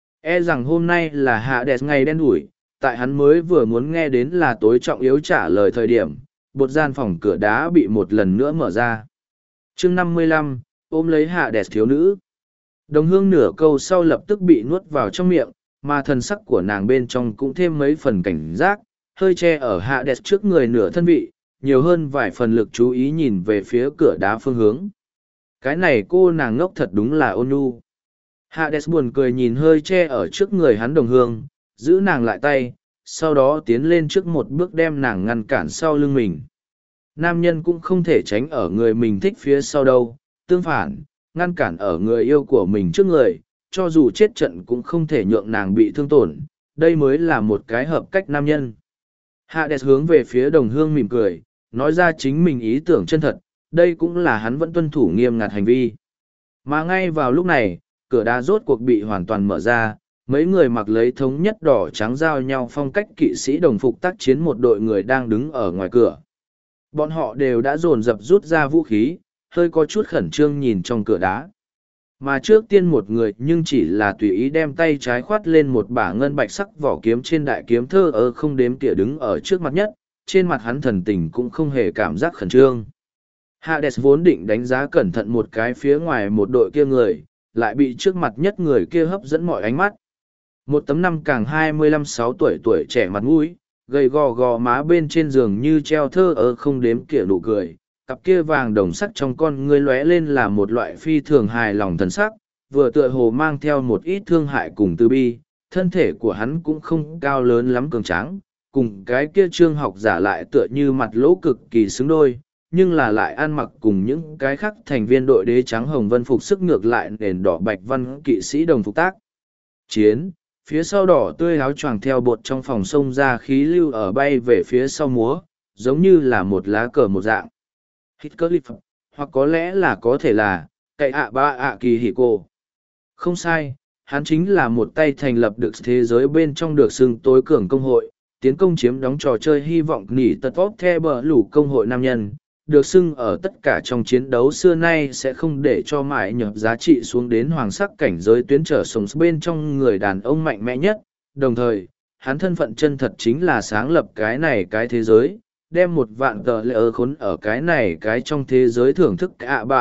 E rằng hôm nay là Hades ngày đen đủi, tại hắn mới vừa muốn nghe đến là tối trọng yếu trả lời thời điểm, một gian phòng cửa đá bị một lần nữa mở ra. chương 55, ôm lấy Hades thiếu nữ. Đồng hương nửa câu sau lập tức bị nuốt vào trong miệng, mà thần sắc của nàng bên trong cũng thêm mấy phần cảnh giác, hơi che ở Hades trước người nửa thân vị, nhiều hơn vài phần lực chú ý nhìn về phía cửa đá phương hướng. Cái này cô nàng ngốc thật đúng là ôn nhu. Hades buồn cười nhìn hơi che ở trước người hắn đồng hương, giữ nàng lại tay, sau đó tiến lên trước một bước đem nàng ngăn cản sau lưng mình. Nam nhân cũng không thể tránh ở người mình thích phía sau đâu, tương phản, ngăn cản ở người yêu của mình trước người, cho dù chết trận cũng không thể nhượng nàng bị thương tổn, đây mới là một cái hợp cách nam nhân. Hades hướng về phía đồng hương mỉm cười, nói ra chính mình ý tưởng chân thật, đây cũng là hắn vẫn tuân thủ nghiêm ngặt hành vi. Mà ngay vào lúc này, cửa đá rốt cuộc bị hoàn toàn mở ra, mấy người mặc lấy thống nhất đỏ trắng giao nhau phong cách kỵ sĩ đồng phục tác chiến, một đội người đang đứng ở ngoài cửa. Bọn họ đều đã dồn dập rút ra vũ khí, hơi có chút khẩn trương nhìn trong cửa đá. Mà trước tiên một người nhưng chỉ là tùy ý đem tay trái khoát lên một bả ngân bạch sắc vỏ kiếm trên đại kiếm thơ ơ không đếm tỉa đứng ở trước mặt nhất, trên mặt hắn thần tình cũng không hề cảm giác khẩn trương. Hades vốn định đánh giá cẩn thận một cái phía ngoài một đội kia người, lại bị trước mặt nhất người kia hấp dẫn mọi ánh mắt. Một tấm năm càng 25-6 tuổi trẻ mặt mũi, gầy gò gò má bên trên giường như treo thơ ơ không đếm kỉa nụ cười, cặp kia vàng đồng sắc trong con ngươi lóe lên là một loại phi thường hài lòng thần sắc, vừa tựa hồ mang theo một ít thương hại cùng từ bi, thân thể của hắn cũng không cao lớn lắm cường tráng, cùng cái kia trương học giả lại tựa như mặt lỗ cực kỳ xứng đôi, nhưng là lại ăn mặc cùng những cái khác thành viên đội đế trắng hồng vân phục sức ngược lại nền đỏ bạch văn kỵ sĩ đồng phục tác chiến, phía sau đỏ tươi áo choàng theo bột trong phòng sông ra khí lưu ở bay về phía sau múa, giống như là một lá cờ một dạng. Hitcliffe, hoặc có lẽ là có thể là, cậy kỳ hỉ cô. Không sai, hắn chính là một tay thành lập được thế giới bên trong được xưng tối cường công hội, tiến công chiếm đóng trò chơi hy vọng nỉ tật tốt the bờ lũ công hội nam nhân, được xưng ở tất cả trong chiến đấu xưa nay sẽ không để cho mãi nhập giá trị xuống đến hoàng sắc cảnh giới tuyến trở sống bên trong người đàn ông mạnh mẽ nhất, đồng thời, hắn thân phận chân thật chính là sáng lập cái này cái thế giới, đem một vạn tờ lệ ơ khốn ở cái này cái trong thế giới thưởng thức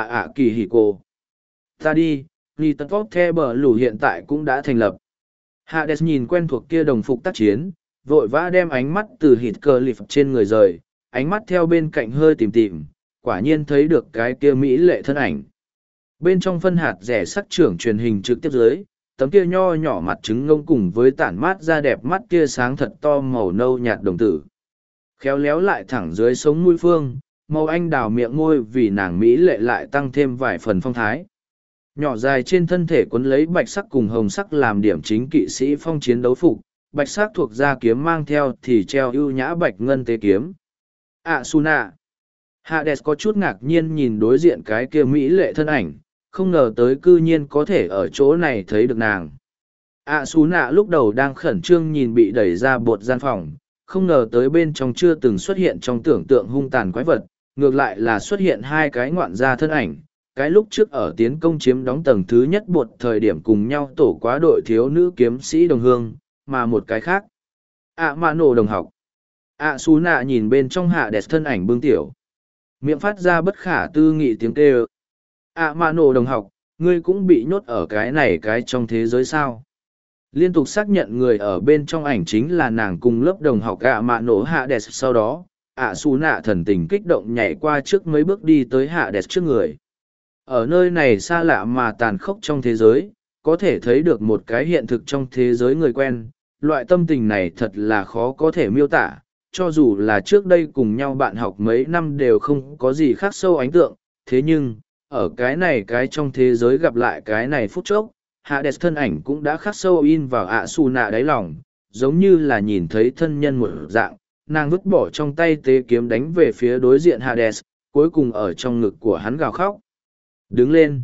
kỳ hỉ cô. Ta đi, nỉ tật tốt the bờ lũ hiện tại cũng đã thành lập. Hades nhìn quen thuộc kia đồng phục tác chiến, vội vã đem ánh mắt từ hít cờ lịp trên người rời, ánh mắt theo bên cạnh hơi tìm tìm, quả nhiên thấy được cái kia mỹ lệ thân ảnh. Bên trong phân hạt rẻ sắc trưởng truyền hình trực tiếp dưới, tấm kia nho nhỏ mặt trứng ngông cùng với tản mát da đẹp mắt kia sáng thật to màu nâu nhạt đồng tử. Khéo léo lại thẳng dưới sống mũi phương, màu anh đào miệng môi vì nàng mỹ lệ lại tăng thêm vài phần phong thái. Nhỏ dài trên thân thể quấn lấy bạch sắc cùng hồng sắc làm điểm chính kỵ sĩ phong chiến đấu phục, bạch sắc thuộc da kiếm mang theo thì treo ưu nhã bạch ngân tế kiếm. Suna. Hades có chút ngạc nhiên nhìn đối diện cái kia mỹ lệ thân ảnh, không ngờ tới cư nhiên có thể ở chỗ này thấy được nàng. Suna lúc đầu đang khẩn trương nhìn bị đẩy ra bột gian phòng, không ngờ tới bên trong chưa từng xuất hiện trong tưởng tượng hung tàn quái vật, ngược lại là xuất hiện hai cái ngoạn gia thân ảnh. Cái lúc trước ở tiến công chiếm đóng tầng thứ nhất bột thời điểm cùng nhau tổ quá đội thiếu nữ kiếm sĩ đồng hương, mà một cái khác. Mano đồng học. Suna nhìn bên trong Hades thân ảnh bưng tiểu. Miệng phát ra bất khả tư nghị tiếng kêu. Mano đồng học, ngươi cũng bị nhốt ở cái này cái trong thế giới sao? Liên tục xác nhận người ở bên trong ảnh chính là nàng cùng lớp đồng học Mano Hades sau đó. Suna thần tình kích động nhảy qua trước mấy bước đi tới Hades trước người. Ở nơi này xa lạ mà tàn khốc trong thế giới, có thể thấy được một cái hiện thực trong thế giới người quen, loại tâm tình này thật là khó có thể miêu tả, cho dù là trước đây cùng nhau bạn học mấy năm đều không có gì khác sâu ấn tượng, thế nhưng, ở cái này cái trong thế giới gặp lại cái này phút chốc, Hades thân ảnh cũng đã khắc sâu in vào Suna đáy lòng, giống như là nhìn thấy thân nhân một dạng, nàng vứt bỏ trong tay tế kiếm đánh về phía đối diện Hades, cuối cùng ở trong ngực của hắn gào khóc. Đứng lên.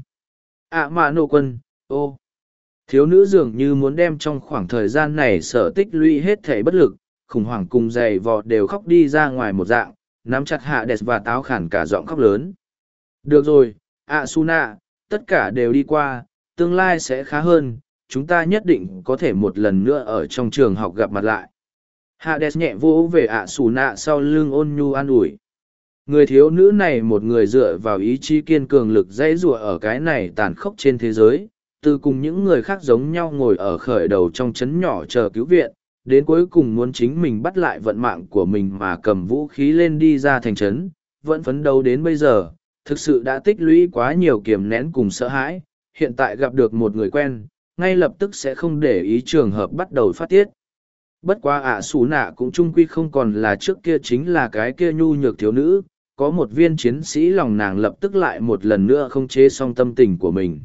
Mano quân, ô. Thiếu nữ dường như muốn đem trong khoảng thời gian này sở tích lũy hết thể bất lực, khủng hoảng cùng giày vò đều khóc đi ra ngoài một dạng, nắm chặt Hades và táo khản cả giọng khóc lớn. Được rồi, Suna, tất cả đều đi qua, tương lai sẽ khá hơn, chúng ta nhất định có thể một lần nữa ở trong trường học gặp mặt lại. Hades nhẹ vỗ về Suna sau lưng ôn nhu an ủi. Người thiếu nữ này một người dựa vào ý chí kiên cường lực dãy rùa ở cái này tàn khốc trên thế giới, từ cùng những người khác giống nhau ngồi ở khởi đầu trong trấn nhỏ chờ cứu viện, đến cuối cùng muốn chính mình bắt lại vận mạng của mình mà cầm vũ khí lên đi ra thành trấn, vẫn phấn đấu đến bây giờ, thực sự đã tích lũy quá nhiều kiềm nén cùng sợ hãi, hiện tại gặp được một người quen, ngay lập tức sẽ không để ý trường hợp bắt đầu phát tiết. Bất quá Suna cũng trung quy không còn là trước kia chính là cái kia nhu nhược thiếu nữ, có một viên chiến sĩ lòng nàng lập tức lại một lần nữa không chế xong tâm tình của mình.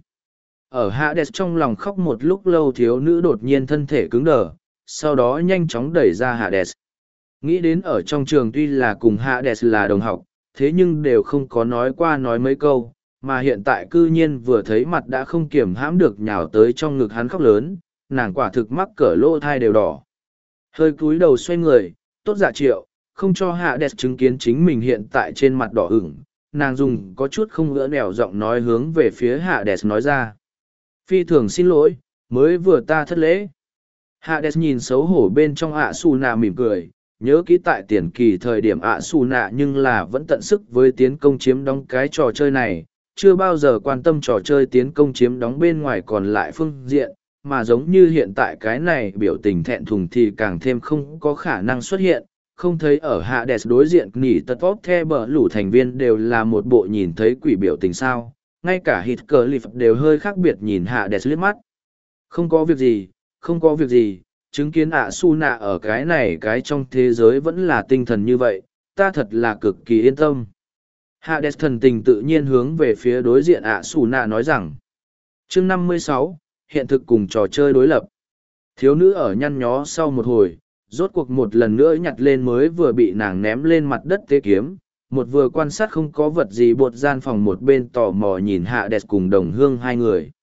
Ở Hades trong lòng khóc một lúc lâu thiếu nữ đột nhiên thân thể cứng đờ, sau đó nhanh chóng đẩy ra Hades. Nghĩ đến ở trong trường tuy là cùng Hades là đồng học, thế nhưng đều không có nói qua nói mấy câu, mà hiện tại cư nhiên vừa thấy mặt đã không kiềm hãm được nhào tới trong ngực hắn khóc lớn, nàng quả thực mắc cỡ lỗ thai đều đỏ. Hơi cúi đầu xoay người, tốt dạ triệu, không cho Hades chứng kiến chính mình hiện tại trên mặt đỏ ửng, nàng dùng có chút không ngỡ nẻo giọng nói hướng về phía Hades nói ra. Phi thường xin lỗi, mới vừa ta thất lễ. Hades nhìn xấu hổ bên trong Suna mỉm cười, nhớ kỹ tại tiền kỳ thời điểm Suna nhưng là vẫn tận sức với tiến công chiếm đóng cái trò chơi này, chưa bao giờ quan tâm trò chơi tiến công chiếm đóng bên ngoài còn lại phương diện, mà giống như hiện tại cái này biểu tình thẹn thùng thì càng thêm không có khả năng xuất hiện, không thấy ở Hades đối diện nỉ tật tốt the bờ lũ thành viên đều là một bộ nhìn thấy quỷ biểu tình sao, ngay cả hít cờ lịp đều hơi khác biệt nhìn Hades liếc mắt. Không có việc gì, không có việc gì, chứng kiến Suna ở cái này cái trong thế giới vẫn là tinh thần như vậy, ta thật là cực kỳ yên tâm. Hades thần tình tự nhiên hướng về phía đối diện Suna nói rằng. Chương 56, hiện thực cùng trò chơi đối lập. Thiếu nữ ở nhăn nhó sau một hồi, rốt cuộc một lần nữa nhặt lên mới vừa bị nàng ném lên mặt đất tế kiếm, một vừa quan sát không có vật gì bột gian phòng một bên tò mò nhìn Hades cùng đồng hương hai người.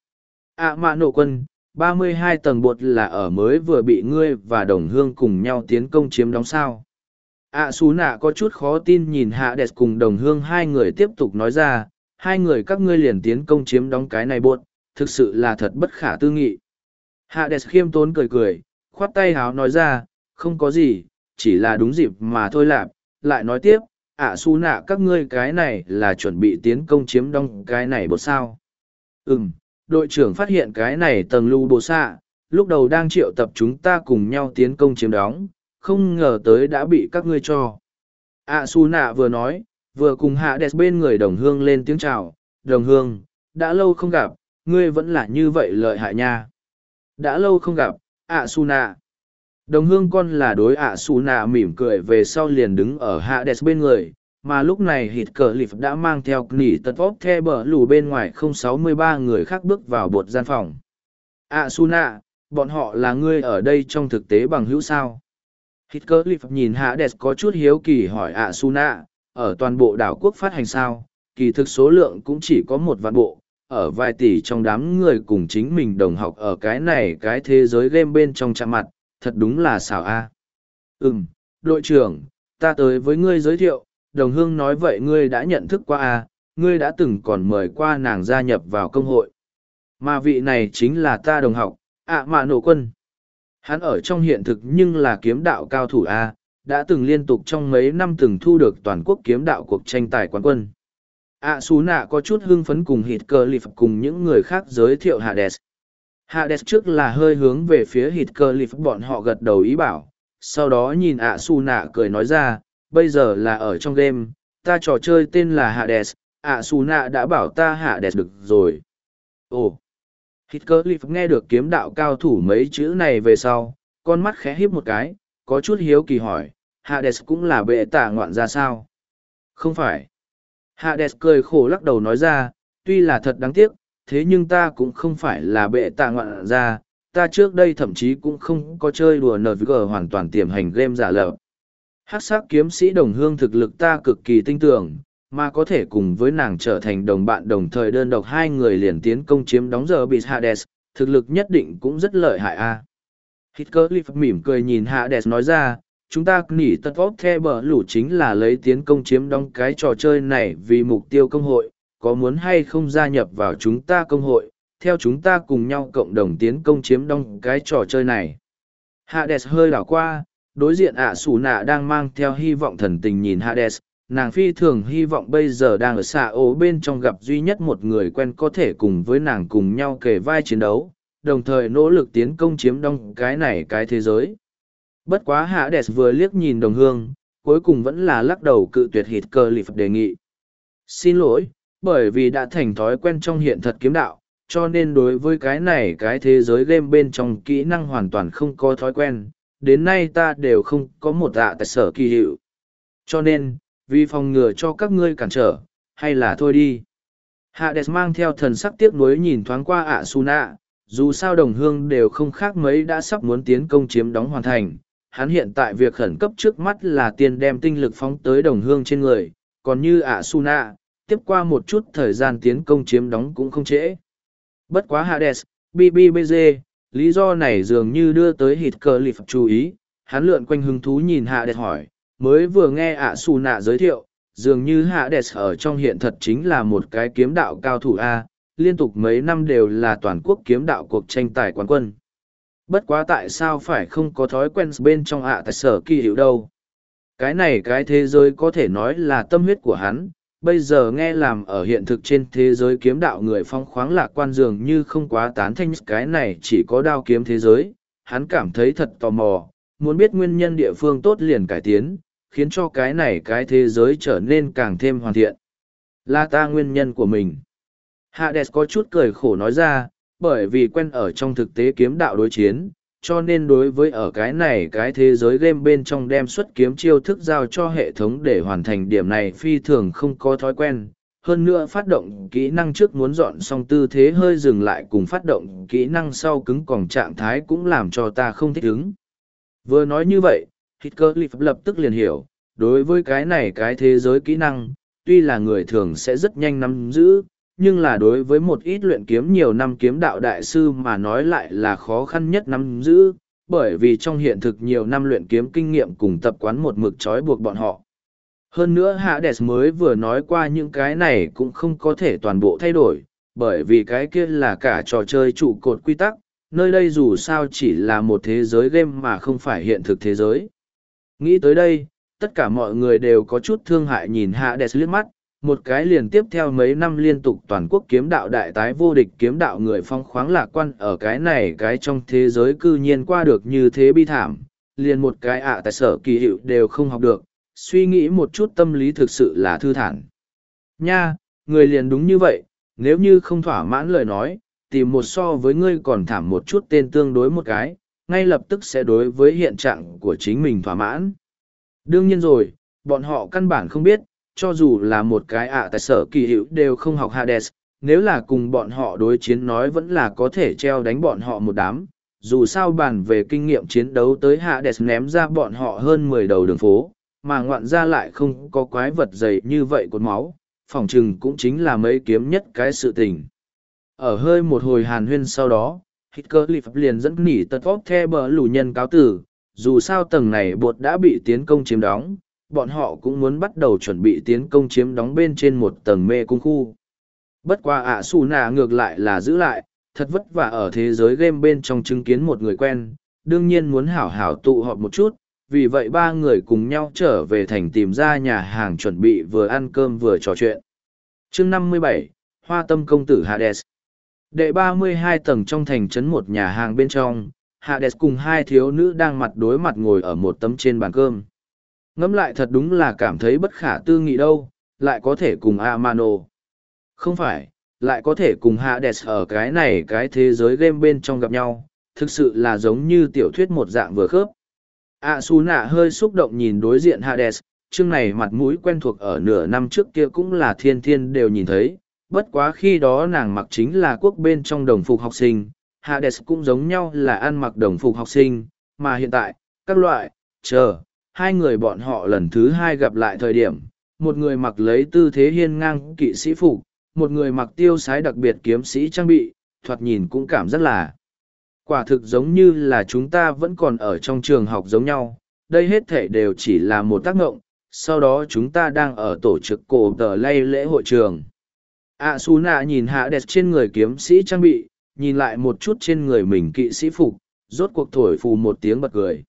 Mano quân, 32 tầng bột là ở mới vừa bị ngươi và đồng hương cùng nhau tiến công chiếm đóng sao. Suna có chút khó tin nhìn Hades cùng đồng hương hai người tiếp tục nói ra, hai người các ngươi liền tiến công chiếm đóng cái này bột, thực sự là thật bất khả tư nghị. Hades khiêm tốn cười cười, khoát tay háo nói ra, không có gì, chỉ là đúng dịp mà thôi lạp, lại nói tiếp, Suna các ngươi cái này là chuẩn bị tiến công chiếm đóng cái này bột sao. Đội trưởng phát hiện cái này tầng lưu bồ xạ, lúc đầu đang triệu tập chúng ta cùng nhau tiến công chiếm đóng, không ngờ tới đã bị các ngươi cho. Su nạ vừa nói, vừa cùng Hades bên người đồng hương lên tiếng chào. Đồng hương, đã lâu không gặp, ngươi vẫn là như vậy lợi hại nha. Đã lâu không gặp, Su nạ. Đồng hương con là đối Su nạ mỉm cười về sau liền đứng ở Hades bên người, mà lúc này Hít Cờ Lịp đã mang theo nỉ tật vóc the bờ lù bên ngoài 063 người khác bước vào bột gian phòng. Su nạ, bọn họ là ngươi ở đây trong thực tế bằng hữu sao? Hít Cờ Lịp nhìn Hades có chút hiếu kỳ hỏi Su nạ, ở toàn bộ đảo quốc phát hành sao, kỳ thực số lượng cũng chỉ có 1 vạn bộ, ở vài tỷ trong đám người cùng chính mình đồng học ở cái này cái thế giới game bên trong chạm mặt, thật đúng là xảo a. Đội trưởng, ta tới với ngươi giới thiệu, đồng hương nói vậy ngươi đã nhận thức qua a, ngươi đã từng còn mời qua nàng gia nhập vào công hội. Mà vị này chính là ta đồng học, Mạ Nổ Quân. Hắn ở trong hiện thực nhưng là kiếm đạo cao thủ a, đã từng liên tục trong mấy năm từng thu được toàn quốc kiếm đạo cuộc tranh tài quán quân. Su nạ có chút hưng phấn cùng Hít Cờ Lịp cùng những người khác giới thiệu Hades. Hades trước là hơi hướng về phía Hít Cờ Lịp bọn họ gật đầu ý bảo, sau đó nhìn Su nạ cười nói ra, bây giờ là ở trong game, ta trò chơi tên là Hades, Su nạ đã bảo ta Hades được rồi. Ồ! Hít Cờ Lịp nghe được kiếm đạo cao thủ mấy chữ này về sau, con mắt khẽ híp một cái, có chút hiếu kỳ hỏi, Hades cũng là bệ tạ ngoạn ra sao? Không phải. Hades cười khổ lắc đầu nói ra, tuy là thật đáng tiếc, thế nhưng ta cũng không phải là bệ tạ ngoạn ra, ta trước đây thậm chí cũng không có chơi đùa NVG hoàn toàn tiềm hành game giả lập. Hắc sắc kiếm sĩ đồng hương thực lực ta cực kỳ tinh tưởng, mà có thể cùng với nàng trở thành đồng bạn đồng thời đơn độc 2 người liền tiến công chiếm đóng giờ bị Hades, thực lực nhất định cũng rất lợi hại a. Hít Cờ Lịp mỉm cười nhìn Hades nói ra, chúng ta nỉ tật vóc the bờ lũ chính là lấy tiến công chiếm đóng cái trò chơi này vì mục tiêu công hội, có muốn hay không gia nhập vào chúng ta công hội, theo chúng ta cùng nhau cộng đồng tiến công chiếm đóng cái trò chơi này. Hades hơi đảo qua, đối diện Su nạ đang mang theo hy vọng thần tình nhìn Hades, nàng phi thường hy vọng bây giờ đang ở xạ ố bên trong gặp duy nhất một người quen có thể cùng với nàng cùng nhau kề vai chiến đấu, đồng thời nỗ lực tiến công chiếm đóng cái này cái thế giới. Bất quá Hades vừa liếc nhìn đồng hương, cuối cùng vẫn là lắc đầu cự tuyệt Hít Cờ Lịp đề nghị. Xin lỗi, bởi vì đã thành thói quen trong hiện thật kiếm đạo, cho nên đối với cái này cái thế giới game bên trong kỹ năng hoàn toàn không có thói quen, đến nay ta đều không có một tại sở kỳ hiệu. Cho nên, vì phòng ngừa cho các ngươi cản trở, hay là thôi đi. Hades mang theo thần sắc tiếc nuối nhìn thoáng qua Su nạ, dù sao đồng hương đều không khác mấy đã sắp muốn tiến công chiếm đóng hoàn thành. Hắn hiện tại việc khẩn cấp trước mắt là tiền đem tinh lực phóng tới đồng hương trên người, còn như Su nạ, tiếp qua một chút thời gian tiến công chiếm đóng cũng không trễ. Bất quá Hades, BBBG, lý do này dường như đưa tới Hít Cờ Lịp chú ý, hắn lượn quanh hứng thú nhìn Hades hỏi, mới vừa nghe Su nạ giới thiệu, dường như Hades ở trong hiện thật chính là một cái kiếm đạo cao thủ A, liên tục mấy năm đều là toàn quốc kiếm đạo cuộc tranh tài quán quân. Bất quá tại sao phải không có thói quen bên trong tại sở kỳ hiệu đâu. Cái này cái thế giới có thể nói là tâm huyết của hắn, bây giờ nghe làm ở hiện thực trên thế giới kiếm đạo người phong khoáng lạc quan dường như không quá tán thanh cái này chỉ có đao kiếm thế giới, hắn cảm thấy thật tò mò, muốn biết nguyên nhân địa phương tốt liền cải tiến, khiến cho cái này cái thế giới trở nên càng thêm hoàn thiện. Là ta nguyên nhân của mình. Hades có chút cười khổ nói ra, bởi vì quen ở trong thực tế kiếm đạo đối chiến, cho nên đối với ở cái này cái thế giới game bên trong đem xuất kiếm chiêu thức giao cho hệ thống để hoàn thành điểm này phi thường không có thói quen. Hơn nữa phát động kỹ năng trước muốn dọn xong tư thế hơi dừng lại cùng phát động kỹ năng sau cứng còng trạng thái cũng làm cho ta không thích ứng. Vừa nói như vậy, Hít Cờ Lịp lập tức liền hiểu, đối với cái này cái thế giới kỹ năng, tuy là người thường sẽ rất nhanh nắm giữ, nhưng là đối với một ít luyện kiếm nhiều năm kiếm đạo đại sư mà nói lại là khó khăn nhất nắm giữ, bởi vì trong hiện thực nhiều năm luyện kiếm kinh nghiệm cùng tập quán một mực trói buộc bọn họ. Hơn nữa Hades mới vừa nói qua những cái này cũng không có thể toàn bộ thay đổi, bởi vì cái kia là cả trò chơi trụ cột quy tắc, nơi đây dù sao chỉ là một thế giới game mà không phải hiện thực thế giới. Nghĩ tới đây, tất cả mọi người đều có chút thương hại nhìn Hades liếc mắt, một cái liền tiếp theo mấy năm liên tục toàn quốc kiếm đạo đại tái vô địch kiếm đạo người phong khoáng lạc quan ở cái này cái trong thế giới cư nhiên qua được như thế bi thảm, liền một cái tại sở kỳ hiệu đều không học được, suy nghĩ một chút tâm lý thực sự là thư thản. Nha, người liền đúng như vậy, nếu như không thỏa mãn lời nói, tìm một so với ngươi còn thảm một chút tên tương đối một cái, ngay lập tức sẽ đối với hiện trạng của chính mình thỏa mãn. Đương nhiên rồi, bọn họ căn bản không biết, cho dù là một cái tại sở kỳ hiệu đều không học Hades, nếu là cùng bọn họ đối chiến nói vẫn là có thể treo đánh bọn họ một đám. Dù sao bàn về kinh nghiệm chiến đấu tới Hades ném ra bọn họ hơn 10 đầu đường phố, mà ngoạn ra lại không có quái vật dày như vậy cột máu, phỏng chừng cũng chính là mấy kiếm nhất cái sự tình. Ở hơi một hồi hàn huyên sau đó, Hitler liền dẫn nỉ tật vóc the bờ lù nhân cáo tử, dù sao tầng này bột đã bị tiến công chiếm đóng, bọn họ cũng muốn bắt đầu chuẩn bị tiến công chiếm đóng bên trên một tầng mê cung khu. Bất qua Su nạ ngược lại là giữ lại, thật vất vả ở thế giới game bên trong chứng kiến một người quen, đương nhiên muốn hảo hảo tụ họp một chút, vì vậy ba người cùng nhau trở về thành tìm ra nhà hàng chuẩn bị vừa ăn cơm vừa trò chuyện. Chương 57, Hoa Tâm Công Tử Hades. Đệ 32 tầng trong thành trấn một nhà hàng bên trong, Hades cùng hai thiếu nữ đang mặt đối mặt ngồi ở một tấm trên bàn cơm. Ngẫm lại thật đúng là cảm thấy bất khả tư nghị đâu, lại có thể cùng Amano. Không phải, lại có thể cùng Hades ở cái này cái thế giới game bên trong gặp nhau, thực sự là giống như tiểu thuyết một dạng vừa khớp. Su nạ hơi xúc động nhìn đối diện Hades, chương này mặt mũi quen thuộc ở nửa năm trước kia cũng là thiên thiên đều nhìn thấy, bất quá khi đó nàng mặc chính là quốc bên trong đồng phục học sinh, Hades cũng giống nhau là ăn mặc đồng phục học sinh, mà hiện tại, các loại, hai người bọn họ lần thứ hai gặp lại thời điểm, một người mặc lấy tư thế hiên ngang kỵ sĩ phục, một người mặc tiêu sái đặc biệt kiếm sĩ trang bị, thoạt nhìn cũng cảm rất là quả thực giống như là chúng ta vẫn còn ở trong trường học giống nhau, đây hết thể đều chỉ là một tác ngộng, sau đó chúng ta đang ở tổ chức cổ tờ lay lễ hội trường. Su nạ nhìn Hades trên người kiếm sĩ trang bị, nhìn lại một chút trên người mình kỵ sĩ phục, rốt cuộc thổi phù một tiếng bật cười.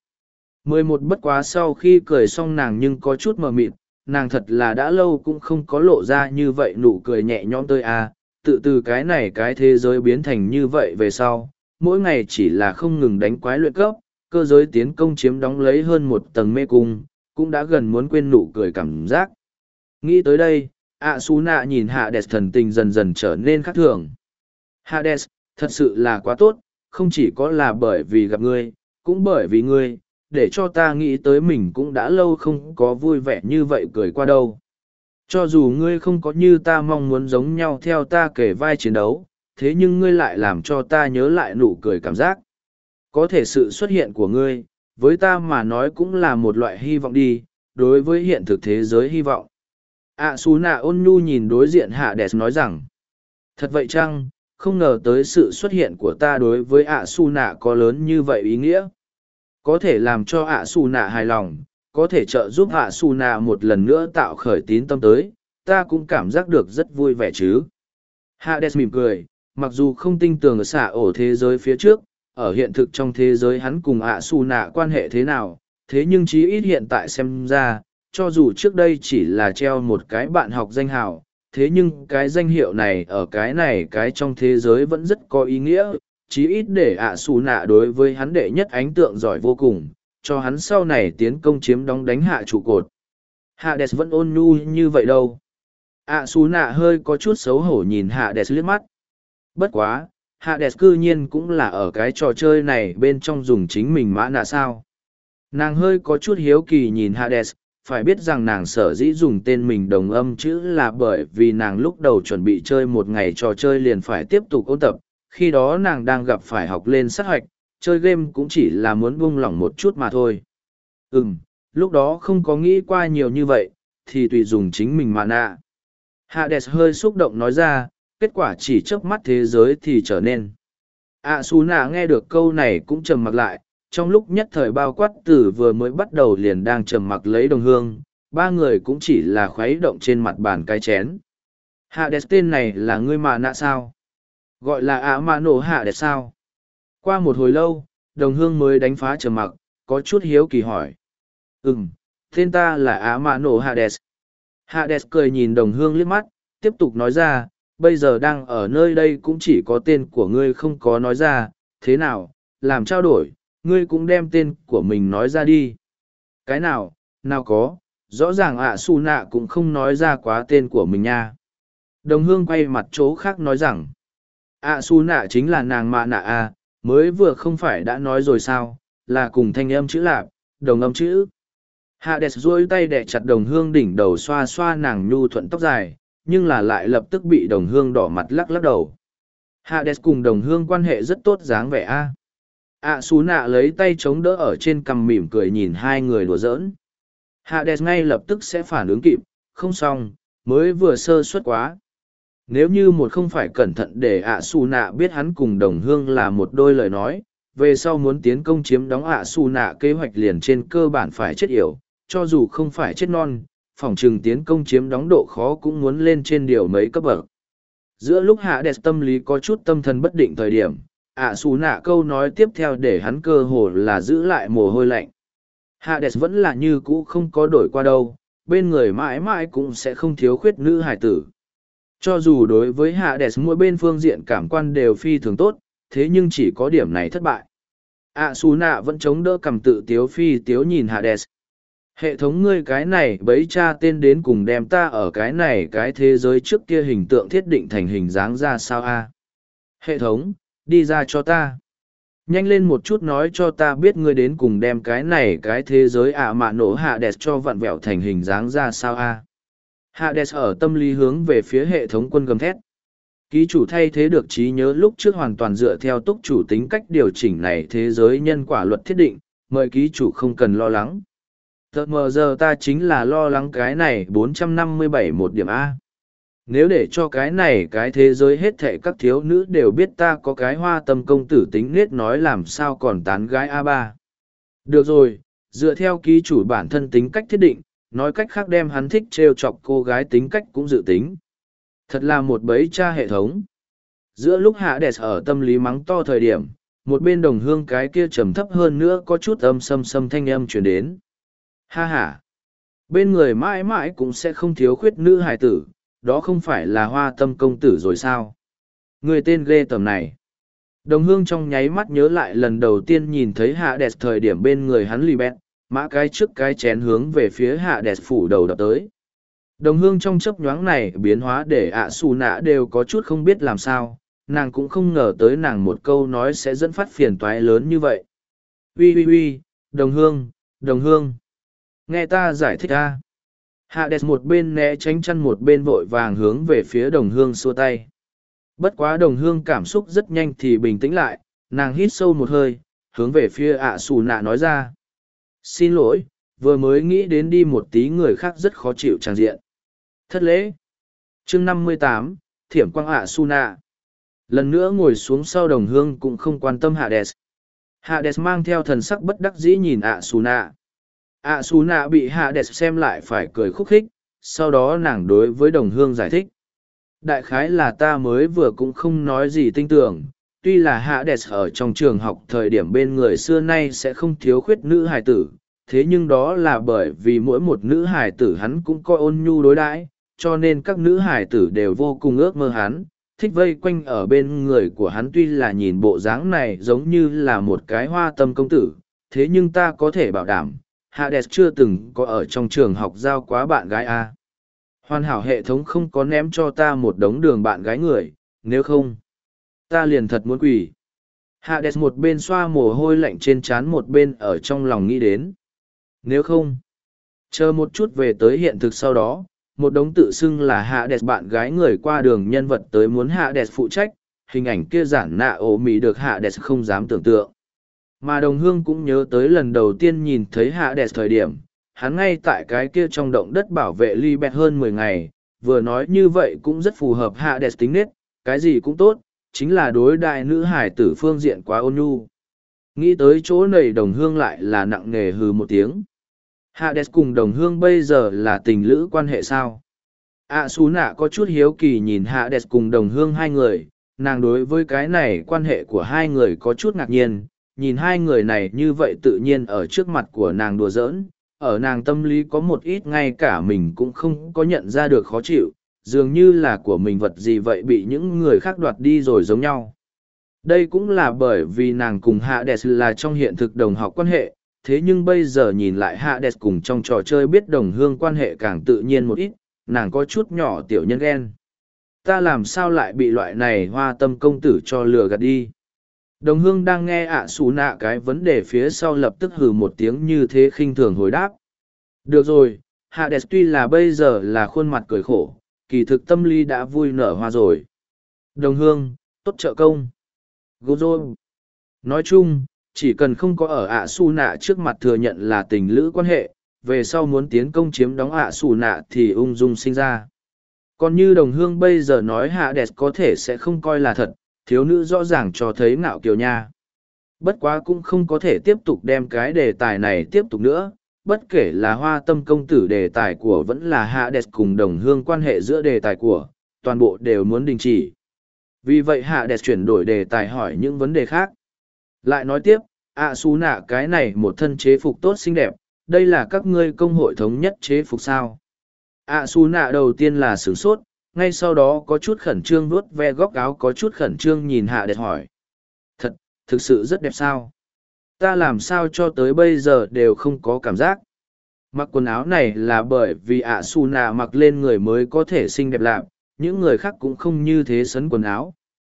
11 bất quá sau khi cười xong nàng nhưng có chút mờ mịt, nàng thật là đã lâu cũng không có lộ ra như vậy nụ cười nhẹ nhõm tơi tự từ cái này cái thế giới biến thành như vậy về sau, mỗi ngày chỉ là không ngừng đánh quái luyện cấp, cơ giới tiến công chiếm đóng lấy hơn một tầng mê cung, cũng đã gần muốn quên nụ cười cảm giác. Nghĩ tới đây, Su nạ nhìn Hades thần tình dần dần trở nên khác thường. Hades, thật sự là quá tốt, không chỉ có là bởi vì gặp ngươi, cũng bởi vì ngươi, để cho ta nghĩ tới mình cũng đã lâu không có vui vẻ như vậy cười qua đâu. Cho dù ngươi không có như ta mong muốn giống nhau theo ta kể vai chiến đấu, thế nhưng ngươi lại làm cho ta nhớ lại nụ cười cảm giác. Có thể sự xuất hiện của ngươi, với ta mà nói cũng là một loại hy vọng đi, đối với hiện thực thế giới hy vọng. Su nạ ôn nhu nhìn đối diện Hades nói rằng, thật vậy chăng, không ngờ tới sự xuất hiện của ta đối với Su nạ có lớn như vậy ý nghĩa. Có thể làm cho Su nạ hài lòng, có thể trợ giúp Su nạ một lần nữa tạo khởi tín tâm tới, ta cũng cảm giác được rất vui vẻ chứ. Hades mỉm cười, mặc dù không tin tưởng ở thế giới phía trước, ở hiện thực trong thế giới hắn cùng Su nạ quan hệ thế nào, thế nhưng chí ít hiện tại xem ra, cho dù trước đây chỉ là treo một cái bạn học danh hào, thế nhưng cái danh hiệu này ở cái trong thế giới vẫn rất có ý nghĩa, chí ít để Su nạ đối với hắn đệ nhất ấn tượng giỏi vô cùng, cho hắn sau này tiến công chiếm đóng đánh hạ trụ cột. Hades vẫn ôn nhu như vậy đâu. Su nạ hơi có chút xấu hổ nhìn Hades liếc mắt. Bất quá, Hades cư nhiên cũng là ở cái trò chơi này bên trong dùng chính mình mã nạ sao. Nàng hơi có chút hiếu kỳ nhìn Hades, phải biết rằng nàng sở dĩ dùng tên mình đồng âm chữ là bởi vì nàng lúc đầu chuẩn bị chơi một ngày trò chơi liền phải tiếp tục ôn tập, khi đó nàng đang gặp phải học lên sát hoạch, chơi game cũng chỉ là muốn buông lỏng một chút mà thôi. Lúc đó không có nghĩ qua nhiều như vậy, thì tùy dùng chính mình mà nạ. Hades hơi xúc động nói ra, kết quả chỉ chớp mắt thế giới thì trở nên. Su nạ nghe được câu này cũng trầm mặc lại, trong lúc nhất thời bao quát tử vừa mới bắt đầu liền đang trầm mặc lấy đồng hương, ba người cũng chỉ là khuấy động trên mặt bàn cái chén. Hades tên này là ngươi mà nạ sao? Gọi là mà nổ Hades sao? Qua một hồi lâu, đồng hương mới đánh phá trầm mặc, có chút hiếu kỳ hỏi. Tên ta là mà nổ Hades. Hades cười nhìn đồng hương liếc mắt, tiếp tục nói ra, bây giờ đang ở nơi đây cũng chỉ có tên của ngươi không có nói ra, thế nào, làm trao đổi, ngươi cũng đem tên của mình nói ra đi. Cái nào, nào có, rõ ràng ạ su nạ cũng không nói ra quá tên của mình nha. Đồng hương quay mặt chỗ khác nói rằng, ạ su nạ chính là nàng mạ nạ à, mới vừa không phải đã nói rồi sao, là cùng thanh âm chữ lạp, đồng âm chữ. Hades duỗi tay đè chặt đồng hương đỉnh đầu xoa xoa nàng nhu thuận tóc dài, nhưng là lại lập tức bị đồng hương đỏ mặt lắc lắc đầu. Hades cùng đồng hương quan hệ rất tốt dáng vẻ a. ạ su nạ lấy tay chống đỡ ở trên cằm mỉm cười nhìn hai người đùa giỡn. Hades ngay lập tức sẽ phản ứng kịp, không xong, mới vừa sơ suất quá. Nếu như một không phải cẩn thận để ạ su nạ biết hắn cùng đồng hương là một đôi lời nói, về sau muốn tiến công chiếm đóng ạ su nạ kế hoạch liền trên cơ bản phải chết yểu, cho dù không phải chết non, phòng trừng tiến công chiếm đóng độ khó cũng muốn lên trên điều mấy cấp bậc. Giữa lúc hạ đẹp tâm lý có chút tâm thần bất định thời điểm, ạ su nạ câu nói tiếp theo để hắn cơ hồ là giữ lại mồ hôi lạnh. Hạ đẹp vẫn là như cũ không có đổi qua đâu, bên người mãi mãi cũng sẽ không thiếu khuyết nữ hài tử. Cho dù đối với hạ đẹp mỗi bên phương diện cảm quan đều phi thường tốt, thế nhưng chỉ có điểm này thất bại. ạ su nạ vẫn chống đỡ cầm tự tiếu phi tiếu nhìn hạ đẹp. Hệ thống ngươi cái này bấy cha tên đến cùng đem ta ở cái này cái thế giới trước kia hình tượng thiết định thành hình dáng ra sao a? Hệ thống, đi ra cho ta. Nhanh lên một chút nói cho ta biết ngươi đến cùng đem cái này cái thế giới mạ nổ hạ đẹp cho vặn vẹo thành hình dáng ra sao a? Hạ đẹp ở tâm lý hướng về phía hệ thống quân gầm thét. Ký chủ thay thế được trí nhớ lúc trước hoàn toàn dựa theo túc chủ tính cách điều chỉnh này thế giới nhân quả luật thiết định, mời ký chủ không cần lo lắng. Thật mờ giờ ta chính là lo lắng cái này 457 một điểm A. Nếu để cho cái này cái thế giới hết thệ các thiếu nữ đều biết ta có cái hoa tâm công tử tính nết nói làm sao còn tán gái A3. Được rồi, dựa theo ký chủ bản thân tính cách thiết định, nói cách khác đem hắn thích trêu chọc cô gái tính cách cũng dự tính. Thật là một bẫy cha hệ thống. Giữa lúc hạ đẹp ở tâm lý mắng to thời điểm, một bên đồng hương cái kia trầm thấp hơn nữa có chút âm xâm thanh âm chuyển đến. Ha ha! Bên người mãi mãi cũng sẽ không thiếu khuyết nữ hài tử, đó không phải là hoa tâm công tử rồi sao? Người tên ghê tầm này. Đồng hương trong nháy mắt nhớ lại lần đầu tiên nhìn thấy hạ đẹp thời điểm bên người hắn lì bẹt, mã cái trước cái chén hướng về phía hạ đẹp phủ đầu đập tới. Đồng hương trong chớp nhoáng này biến hóa để ạ xù nạ đều có chút không biết làm sao, nàng cũng không ngờ tới nàng một câu nói sẽ dẫn phát phiền toái lớn như vậy. Ui, đồng hương, đồng hương. Nghe ta giải thích ta. Hạ đẹp một bên né tránh chăn một bên vội vàng hướng về phía đồng hương xua tay. Bất quá đồng hương cảm xúc rất nhanh thì bình tĩnh lại, nàng hít sâu một hơi, hướng về phía ạ xù nạ nói ra. Xin lỗi, vừa mới nghĩ đến đi một tí người khác rất khó chịu tràng diện. Thất lễ. chương 58, Thiểm quang ạ xù nạ. Lần nữa ngồi xuống sau đồng hương cũng không quan tâm Hades. Hades mang theo thần sắc bất đắc dĩ nhìn ạ xù nạ. ạ xù nạ bị Hades xem lại phải cười khúc khích, sau đó nàng đối với đồng hương giải thích. Đại khái là ta mới vừa cũng không nói gì tinh tưởng, tuy là Hades ở trong trường học thời điểm bên người xưa nay sẽ không thiếu khuyết nữ hài tử, thế nhưng đó là bởi vì mỗi một nữ hài tử hắn cũng coi ôn nhu đối đãi, cho nên các nữ hài tử đều vô cùng ước mơ hắn, thích vây quanh ở bên người của hắn. Tuy là nhìn bộ dáng này giống như là một cái hoa tâm công tử, thế nhưng ta có thể bảo đảm, Hades chưa từng có ở trong trường học giao quá bạn gái A. Hoàn hảo hệ thống không có ném cho ta một đống đường bạn gái người, nếu không, ta liền thật muốn quỳ. Hades một bên xoa mồ hôi lạnh trên trán một bên ở trong lòng nghĩ đến. Nếu không, chờ một chút về tới hiện thực sau đó, một đống tự xưng là Hades bạn gái người qua đường nhân vật tới muốn Hades phụ trách, hình ảnh kia giản nạ ổ mị được Hades không dám tưởng tượng. Mà đồng hương cũng nhớ tới lần đầu tiên nhìn thấy Hades thời điểm, hắn ngay tại cái kia trong động đất bảo vệ Libet hơn 10 ngày, vừa nói như vậy cũng rất phù hợp Hades tính nết, cái gì cũng tốt, chính là đối đại nữ hải tử phương diện quá ôn nhu. Nghĩ tới chỗ này đồng hương lại là nặng nề hừ một tiếng. Hades cùng đồng hương bây giờ là tình lữ quan hệ sao? Xú nạ có chút hiếu kỳ nhìn Hades cùng đồng hương hai người, nàng đối với cái này quan hệ của hai người có chút ngạc nhiên, nhìn hai người này như vậy tự nhiên ở trước mặt của nàng đùa giỡn, ở nàng tâm lý có một ít ngay cả mình cũng không có nhận ra được khó chịu, dường như là của mình vật gì vậy bị những người khác đoạt đi rồi giống nhau. Đây cũng là bởi vì nàng cùng Hades là trong hiện thực đồng học quan hệ, thế nhưng bây giờ nhìn lại Hades cùng trong trò chơi biết đồng hương quan hệ càng tự nhiên một ít, nàng có chút nhỏ tiểu nhân ghen. Ta làm sao lại bị loại này hoa tâm công tử cho lừa gạt đi. Đồng hương đang nghe ạ xù nạ cái vấn đề phía sau lập tức hừ một tiếng như thế khinh thường hồi đáp. Được rồi, Hades tuy là bây giờ là khuôn mặt cười khổ, kỳ thực tâm lý đã vui nở hoa rồi. Đồng hương, tốt trợ công. Gozo. Nói chung, chỉ cần không có ở ạ xù nạ trước mặt thừa nhận là tình lữ quan hệ, về sau muốn tiến công chiếm đóng ạ xù nạ thì ung dung sinh ra. Còn như đồng hương bây giờ nói Hades có thể sẽ không coi là thật, thiếu nữ rõ ràng cho thấy ngạo kiều nha. Bất quá cũng không có thể tiếp tục đem cái đề tài này tiếp tục nữa, bất kể là hoa tâm công tử đề tài của vẫn là Hades cùng đồng hương quan hệ giữa đề tài của, toàn bộ đều muốn đình chỉ. Vì vậy Hades chuyển đổi đề tài hỏi những vấn đề khác. Lại nói tiếp, ạ xù nạ cái này một thân chế phục tốt xinh đẹp, đây là các ngươi công hội thống nhất chế phục sao. ạ xù nạ đầu tiên là sửng sốt, ngay sau đó có chút khẩn trương vuốt ve góc áo có chút khẩn trương nhìn Hades hỏi. Thực sự rất đẹp sao? Ta làm sao cho tới bây giờ đều không có cảm giác. Mặc quần áo này là bởi vì ạ xù nạ mặc lên người mới có thể xinh đẹp lạc, những người khác cũng không như thế sấn quần áo.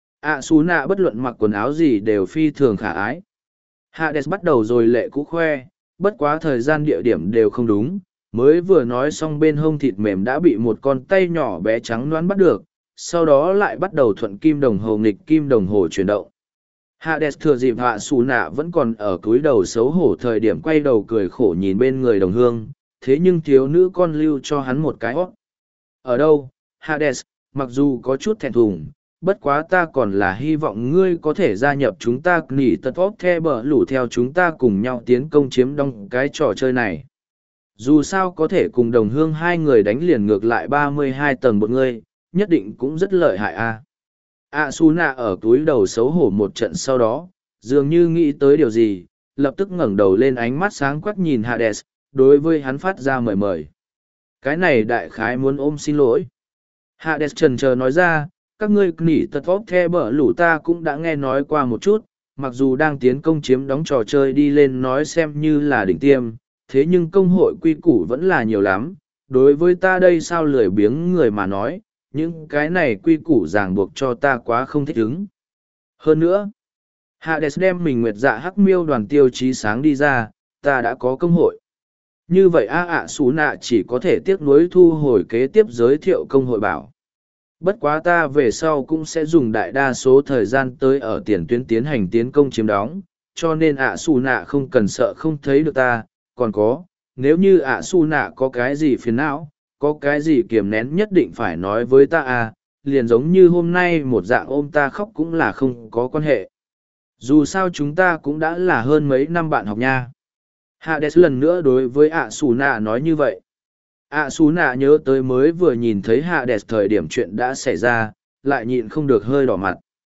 ạ xù nạ bất luận mặc quần áo gì đều phi thường khả ái. Hades bắt đầu rồi lệ cũ khoe, bất quá thời gian địa điểm đều không đúng, mới vừa nói xong bên hông thịt mềm đã bị một con tay nhỏ bé trắng loáng bắt được, sau đó lại bắt đầu thuận kim đồng hồ nghịch kim đồng hồ chuyển động. Hades thừa dịp ạ xù nạ vẫn còn ở cúi đầu xấu hổ thời điểm quay đầu cười khổ nhìn bên người đồng hương, thế nhưng thiếu nữ con lưu cho hắn một cái hót. Ở đâu, Hades, mặc dù có chút thẹn thùng, bất quá ta còn là hy vọng ngươi có thể gia nhập chúng ta nghỉ tật vóc the bờ lủ theo chúng ta cùng nhau tiến công chiếm đóng cái trò chơi này. Dù sao có thể cùng đồng hương hai người đánh liền ngược lại 32 tầng một ngươi, nhất định cũng rất lợi hại a. Asuna ở túi đầu xấu hổ một trận sau đó, dường như nghĩ tới điều gì, lập tức ngẩng đầu lên ánh mắt sáng quắc nhìn Hades, đối với hắn phát ra mời mời. Cái này đại khái muốn ôm xin lỗi. Hades chần chờ nói ra, các ngươi nỉ tật vóc the bở lũ ta cũng đã nghe nói qua một chút, mặc dù đang tiến công chiếm đóng trò chơi đi lên nói xem như là đỉnh tiêm, thế nhưng công hội quy củ vẫn là nhiều lắm, đối với ta đây sao lười biếng người mà nói, những cái này quy củ ràng buộc cho ta quá không thích ứng. Hơn nữa, Hades đem mình nguyệt dạ hắc miêu đoàn tiêu chí sáng đi ra, ta đã có công hội. Như vậy xú nạ chỉ có thể tiếc nuối thu hồi kế tiếp giới thiệu công hội bảo. Bất quá ta về sau cũng sẽ dùng đại đa số thời gian tới ở tiền tuyến tiến hành tiến công chiếm đóng, cho nên xù nạ không cần sợ không thấy được ta, còn có, nếu như xù nạ có cái gì phiền não, có cái gì kiềm nén nhất định phải nói với ta liền giống như hôm nay một dạng ôm ta khóc cũng là không có quan hệ. Dù sao chúng ta cũng đã là hơn mấy năm bạn học nha. Hades lần nữa đối với xù nạ nói như vậy. Xù nạ nhớ tới mới vừa nhìn thấy Hades thời điểm chuyện đã xảy ra, lại nhịn không được hơi đỏ mặt.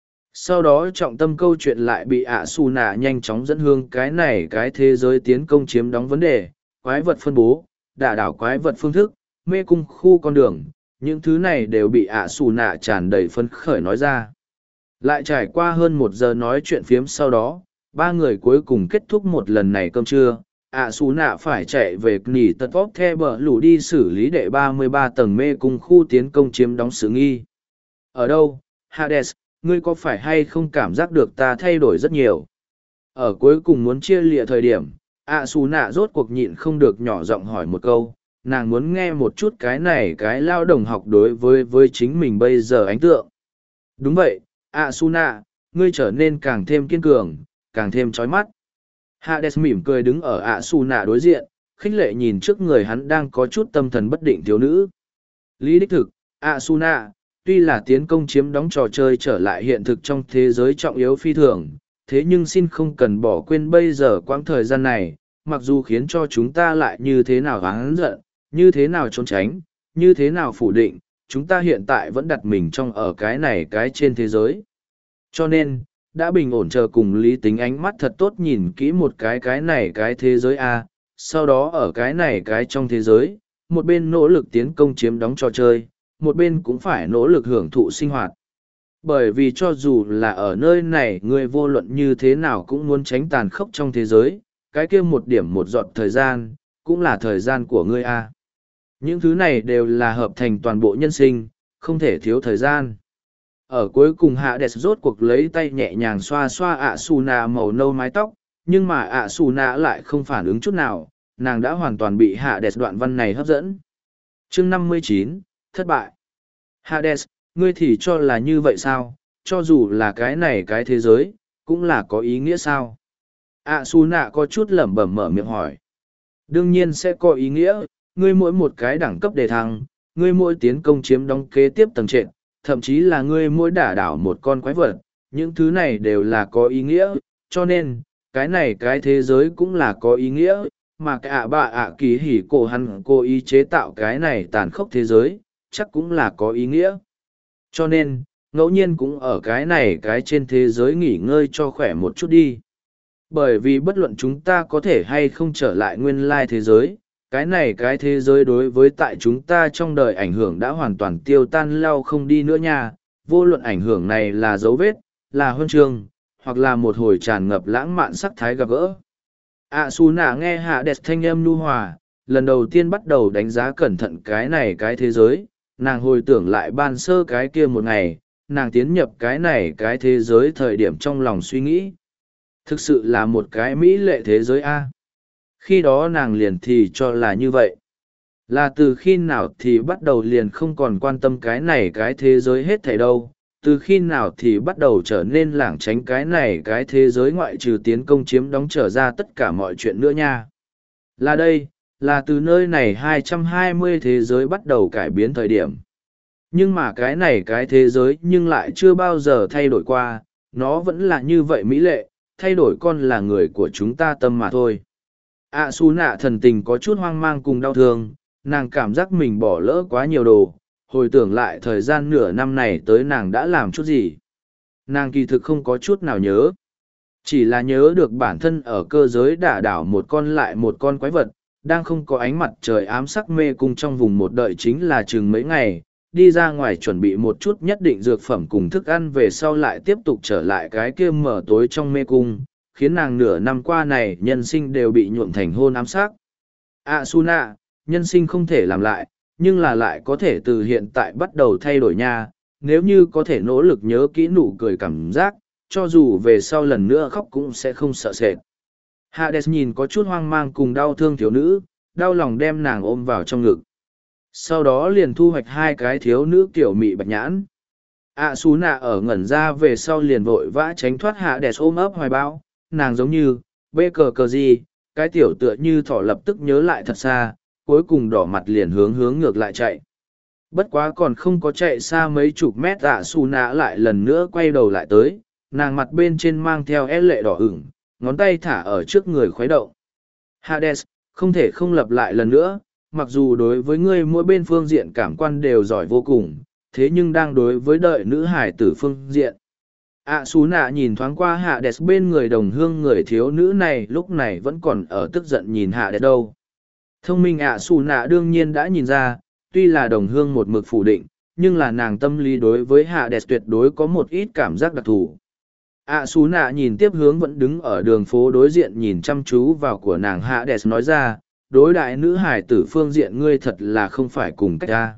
Sau đó trọng tâm câu chuyện lại bị xù nạ nhanh chóng dẫn hương cái này cái thế giới tiến công chiếm đóng vấn đề, quái vật phân bố, đả đảo quái vật phương thức, mê cung khu con đường, những thứ này đều bị xù nạ tràn đầy phấn khởi nói ra. Lại trải qua hơn 1 giờ nói chuyện phiếm sau đó, 3 người cuối cùng kết thúc một lần này cơm trưa. Xù nạ phải chạy về nỉ tật vóc the bờ lũ đi xử lý đệ 33 tầng mê cung khu tiến công chiếm đóng sự nghi. Ở đâu, Hades, ngươi có phải hay không cảm giác được ta thay đổi rất nhiều? Ở cuối cùng muốn chia lịa thời điểm, xù nạ rốt cuộc nhịn không được nhỏ giọng hỏi một câu, nàng muốn nghe một chút cái này cái lao đồng học đối với chính mình bây giờ ấn tượng. Đúng vậy, xù nạ, ngươi trở nên càng thêm kiên cường, càng thêm chói mắt. Hades mỉm cười đứng ở xù nạ đối diện, khích lệ nhìn trước người hắn đang có chút tâm thần bất định thiếu nữ. Lý đích thực, xù nạ, tuy là tiến công chiếm đóng trò chơi trở lại hiện thực trong thế giới trọng yếu phi thường, thế nhưng xin không cần bỏ quên bây giờ quãng thời gian này, mặc dù khiến cho chúng ta lại như thế nào oán giận, như thế nào trốn tránh, như thế nào phủ định, chúng ta hiện tại vẫn đặt mình trong ở cái này cái trên thế giới. Cho nên, đã bình ổn chờ cùng lý tính ánh mắt thật tốt nhìn kỹ một cái này cái thế giới sau đó ở cái này cái trong thế giới, một bên nỗ lực tiến công chiếm đóng trò chơi, một bên cũng phải nỗ lực hưởng thụ sinh hoạt. Bởi vì cho dù là ở nơi này ngươi vô luận như thế nào cũng muốn tránh tàn khốc trong thế giới, cái kia một điểm một giọt thời gian, cũng là thời gian của ngươi a. Những thứ này đều là hợp thành toàn bộ nhân sinh, không thể thiếu thời gian. Ở cuối cùng Hades rốt cuộc lấy tay nhẹ nhàng xoa xoa Asuna màu nâu mái tóc, nhưng mà Asuna lại không phản ứng chút nào, nàng đã hoàn toàn bị Hades đoạn văn này hấp dẫn. Chương 59, thất bại. Hades, ngươi thì cho là như vậy sao, cho dù là cái này cái thế giới, cũng là có ý nghĩa sao? Asuna có chút lẩm bẩm mở miệng hỏi. Đương nhiên sẽ có ý nghĩa, ngươi mỗi một cái đẳng cấp đề thăng, ngươi mỗi tiến công chiếm đóng kế tiếp tầng trệt, thậm chí là ngươi mỗi đả đảo một con quái vật, những thứ này đều là có ý nghĩa, cho nên, cái này cái thế giới cũng là có ý nghĩa, mà cái kỳ hỉ cổ hắn cố ý chế tạo cái này tàn khốc thế giới, chắc cũng là có ý nghĩa. Cho nên, ngẫu nhiên cũng ở cái này cái trên thế giới nghỉ ngơi cho khỏe một chút đi. Bởi vì bất luận chúng ta có thể hay không trở lại nguyên lai thế giới, cái này cái thế giới đối với tại chúng ta trong đời ảnh hưởng đã hoàn toàn tiêu tan lau không đi nữa nha, vô luận ảnh hưởng này là dấu vết, là huân chương, hoặc là một hồi tràn ngập lãng mạn sắc thái gặp gỡ. Asuna nghe Hades thanh âm nhu hòa, lần đầu tiên bắt đầu đánh giá cẩn thận cái này cái thế giới, nàng hồi tưởng lại ban sơ cái kia một ngày, nàng tiến nhập cái này cái thế giới thời điểm trong lòng suy nghĩ. Thực sự là một cái mỹ lệ thế giới a. Khi đó nàng liền thì cho là như vậy. Là từ khi nào thì bắt đầu liền không còn quan tâm cái này cái thế giới hết thảy đâu. Từ khi nào thì bắt đầu trở nên lảng tránh cái này cái thế giới ngoại trừ tiến công chiếm đóng trở ra tất cả mọi chuyện nữa nha. Là đây, là từ nơi này 220 thế giới bắt đầu cải biến thời điểm. Nhưng mà cái này cái thế giới nhưng lại chưa bao giờ thay đổi qua, nó vẫn là như vậy mỹ lệ, thay đổi con là người của chúng ta tâm mà thôi. Asuna thần tình có chút hoang mang cùng đau thương, nàng cảm giác mình bỏ lỡ quá nhiều đồ, hồi tưởng lại thời gian nửa năm này tới nàng đã làm chút gì. Nàng kỳ thực không có chút nào nhớ. Chỉ là nhớ được bản thân ở cơ giới đả đảo một con lại một con quái vật, đang không có ánh mặt trời ám sắc mê cung trong vùng một đợi chính là chừng mấy ngày, đi ra ngoài chuẩn bị một chút nhất định dược phẩm cùng thức ăn về sau lại tiếp tục trở lại cái kia mở tối trong mê cung, khiến nàng nửa năm qua này nhân sinh đều bị nhuộm thành hôn ám sắc. Asuna, nhân sinh không thể làm lại, nhưng là lại có thể từ hiện tại bắt đầu thay đổi nha, nếu như có thể nỗ lực nhớ kỹ nụ cười cảm giác, cho dù về sau lần nữa khóc cũng sẽ không sợ sệt. Hades nhìn có chút hoang mang cùng đau thương thiếu nữ, đau lòng đem nàng ôm vào trong ngực. Sau đó liền thu hoạch hai cái thiếu nữ kiểu mị bạch nhãn. Asuna ở ngẩn ra về sau liền vội vã tránh thoát Hades ôm ấp hoài bão, nàng giống như, bê cờ cờ gì, cái tiểu tựa như thỏ lập tức nhớ lại thật xa, cuối cùng đỏ mặt liền hướng ngược lại chạy. Bất quá còn không có chạy xa mấy chục mét Asuna lại lần nữa quay đầu lại tới, nàng mặt bên trên mang theo lệ đỏ ửng, ngón tay thả ở trước người khuấy động. Hades, không thể không lặp lại lần nữa, mặc dù đối với ngươi mỗi bên phương diện cảm quan đều giỏi vô cùng, thế nhưng đang đối với đợi nữ hải tử phương diện. Asuna nhìn thoáng qua Hades bên người đồng hương người thiếu nữ này lúc này vẫn còn ở tức giận nhìn Hades đâu. Thông minh Asuna đương nhiên đã nhìn ra, tuy là đồng hương một mực phủ định, nhưng là nàng tâm lý đối với Hades tuyệt đối có một ít cảm giác đặc thù. Asuna nhìn tiếp hướng vẫn đứng ở đường phố đối diện nhìn chăm chú vào của nàng Hades nói ra, đối đại nữ hải tử phương diện ngươi thật là không phải cùng cách ra.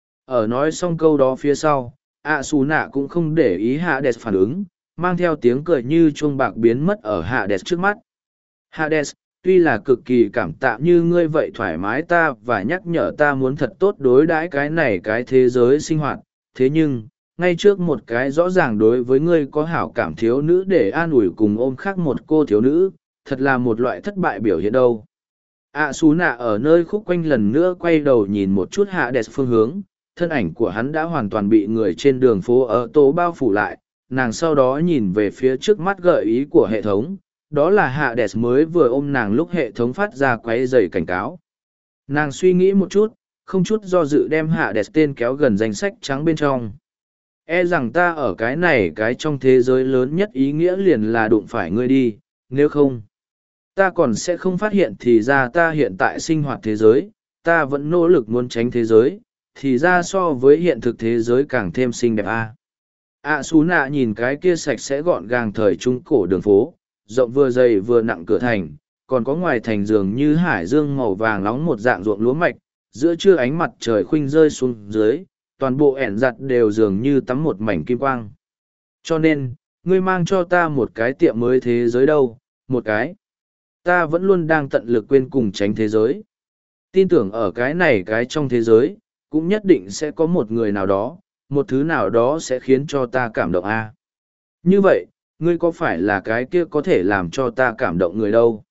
Ở nói xong câu đó phía sau, Asuna cũng không để ý Hades phản ứng, mang theo tiếng cười như chuông bạc biến mất ở Hades trước mắt. Hades, tuy là cực kỳ cảm tạ như ngươi vậy thoải mái ta và nhắc nhở ta muốn thật tốt đối đãi cái này cái thế giới sinh hoạt, thế nhưng, ngay trước một cái rõ ràng đối với ngươi có hảo cảm thiếu nữ để an ủi cùng ôm khác một cô thiếu nữ, thật là một loại thất bại biểu hiện đâu. Asuna ở nơi khúc quanh lần nữa quay đầu nhìn một chút Hades phương hướng, thân ảnh của hắn đã hoàn toàn bị người trên đường phố ở tố bao phủ lại, nàng sau đó nhìn về phía trước mắt gợi ý của hệ thống, đó là Hades mới vừa ôm nàng lúc hệ thống phát ra quấy rầy cảnh cáo. Nàng suy nghĩ một chút, không chút do dự đem Hades tên kéo gần danh sách trắng bên trong. E rằng ta ở cái này cái trong thế giới lớn nhất ý nghĩa liền là đụng phải ngươi đi, nếu không. Ta còn sẽ không phát hiện thì ra ta hiện tại sinh hoạt thế giới, ta vẫn nỗ lực muốn tránh thế giới, thì ra so với hiện thực thế giới càng thêm xinh đẹp xú nạ nhìn cái kia sạch sẽ gọn gàng thời trung cổ đường phố, rộng vừa dày vừa nặng cửa thành, còn có ngoài thành dường như hải dương màu vàng nóng một dạng ruộng lúa mạch, giữa trưa ánh mặt trời khuynh rơi xuống dưới, toàn bộ ẻn giặt đều dường như tắm một mảnh kim quang. Cho nên, ngươi mang cho ta một cái tiệm mới thế giới đâu, một cái. Ta vẫn luôn đang tận lực quên cùng tránh thế giới. Tin tưởng ở cái này cái trong thế giới, cũng nhất định sẽ có một người nào đó, một thứ nào đó sẽ khiến cho ta cảm động Như vậy, ngươi có phải là cái kia có thể làm cho ta cảm động người đâu?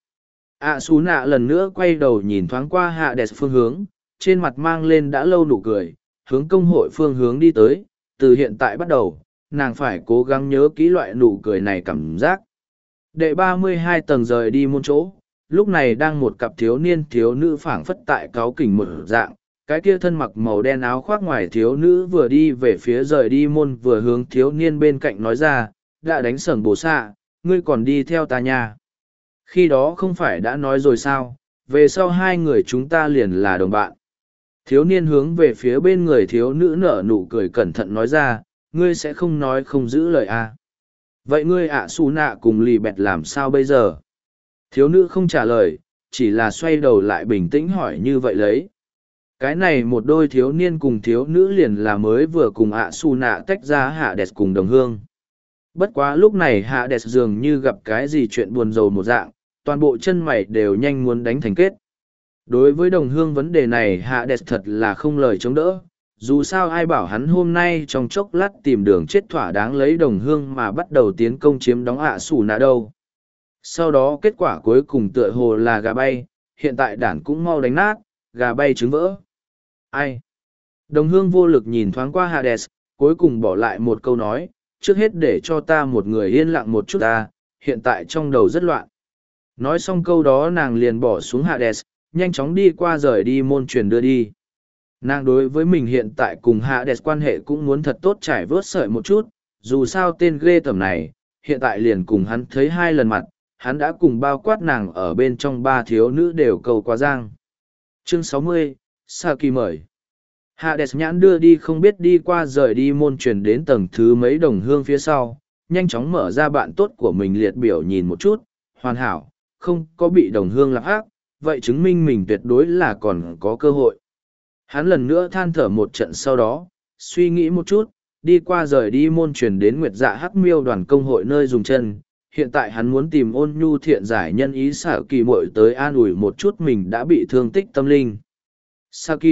Xú nạ lần nữa quay đầu nhìn thoáng qua hạ đẹp phương hướng, trên mặt mang lên đã lâu nụ cười, hướng công hội phương hướng đi tới, từ hiện tại bắt đầu, nàng phải cố gắng nhớ kỹ loại nụ cười này cảm giác. Đệ 32 tầng rời đi môn chỗ, lúc này đang một cặp thiếu niên thiếu nữ phảng phất tại cáu kỉnh một dạng, cái kia thân mặc màu đen áo khoác ngoài thiếu nữ vừa đi về phía rời đi môn vừa hướng thiếu niên bên cạnh nói ra, đã đánh sởn bổ xạ, ngươi còn đi theo ta nha. Khi đó không phải đã nói rồi sao, về sau hai người chúng ta liền là đồng bạn. Thiếu niên hướng về phía bên người thiếu nữ nở nụ cười cẩn thận nói ra, ngươi sẽ không nói không giữ lời Vậy ngươi xù nạ cùng lì bẹt làm sao bây giờ? Thiếu nữ không trả lời, chỉ là xoay đầu lại bình tĩnh hỏi như vậy lấy. Cái này một đôi thiếu niên cùng thiếu nữ liền là mới vừa cùng xù nạ tách ra hạ đẹp cùng đồng hương. Bất quá lúc này hạ đẹp dường như gặp cái gì chuyện buồn rầu một dạng, toàn bộ chân mày đều nhanh muốn đánh thành kết. Đối với đồng hương vấn đề này hạ đẹp thật là không lời chống đỡ. Dù sao ai bảo hắn hôm nay trong chốc lát tìm đường chết thỏa đáng lấy đồng hương mà bắt đầu tiến công chiếm đóng xù nạ đâu. Sau đó kết quả cuối cùng tựa hồ là gà bay, hiện tại đản cũng mau đánh nát, gà bay trứng vỡ. Ai? Đồng hương vô lực nhìn thoáng qua Hades, cuối cùng bỏ lại một câu nói, trước hết để cho ta một người yên lặng một chút hiện tại trong đầu rất loạn. Nói xong câu đó nàng liền bỏ xuống Hades, nhanh chóng đi qua rời đi môn truyền đưa đi. Nàng đối với mình hiện tại cùng Hades quan hệ cũng muốn thật tốt trải vớt sợi một chút, dù sao tên ghê tởm này, hiện tại liền cùng hắn thấy 2 lần mặt, hắn đã cùng bao quát nàng ở bên trong 3 thiếu nữ đều cầu quá giang. Chương 60, Saki mời. Hades nhãn đưa đi không biết đi qua rời đi môn truyền đến tầng thứ mấy đồng hương phía sau, nhanh chóng mở ra bạn tốt của mình liệt biểu nhìn một chút, hoàn hảo, không có bị đồng hương lạc ác, vậy chứng minh mình tuyệt đối là còn có cơ hội. Hắn lần nữa than thở một trận sau đó, suy nghĩ một chút, đi qua rời đi môn truyền đến Nguyệt Dạ Hắc Miêu đoàn công hội nơi dùng chân. Hiện tại hắn muốn tìm ôn nhu thiện giải nhân ý Saki muội tới an ủi một chút mình đã bị thương tích tâm linh. Saki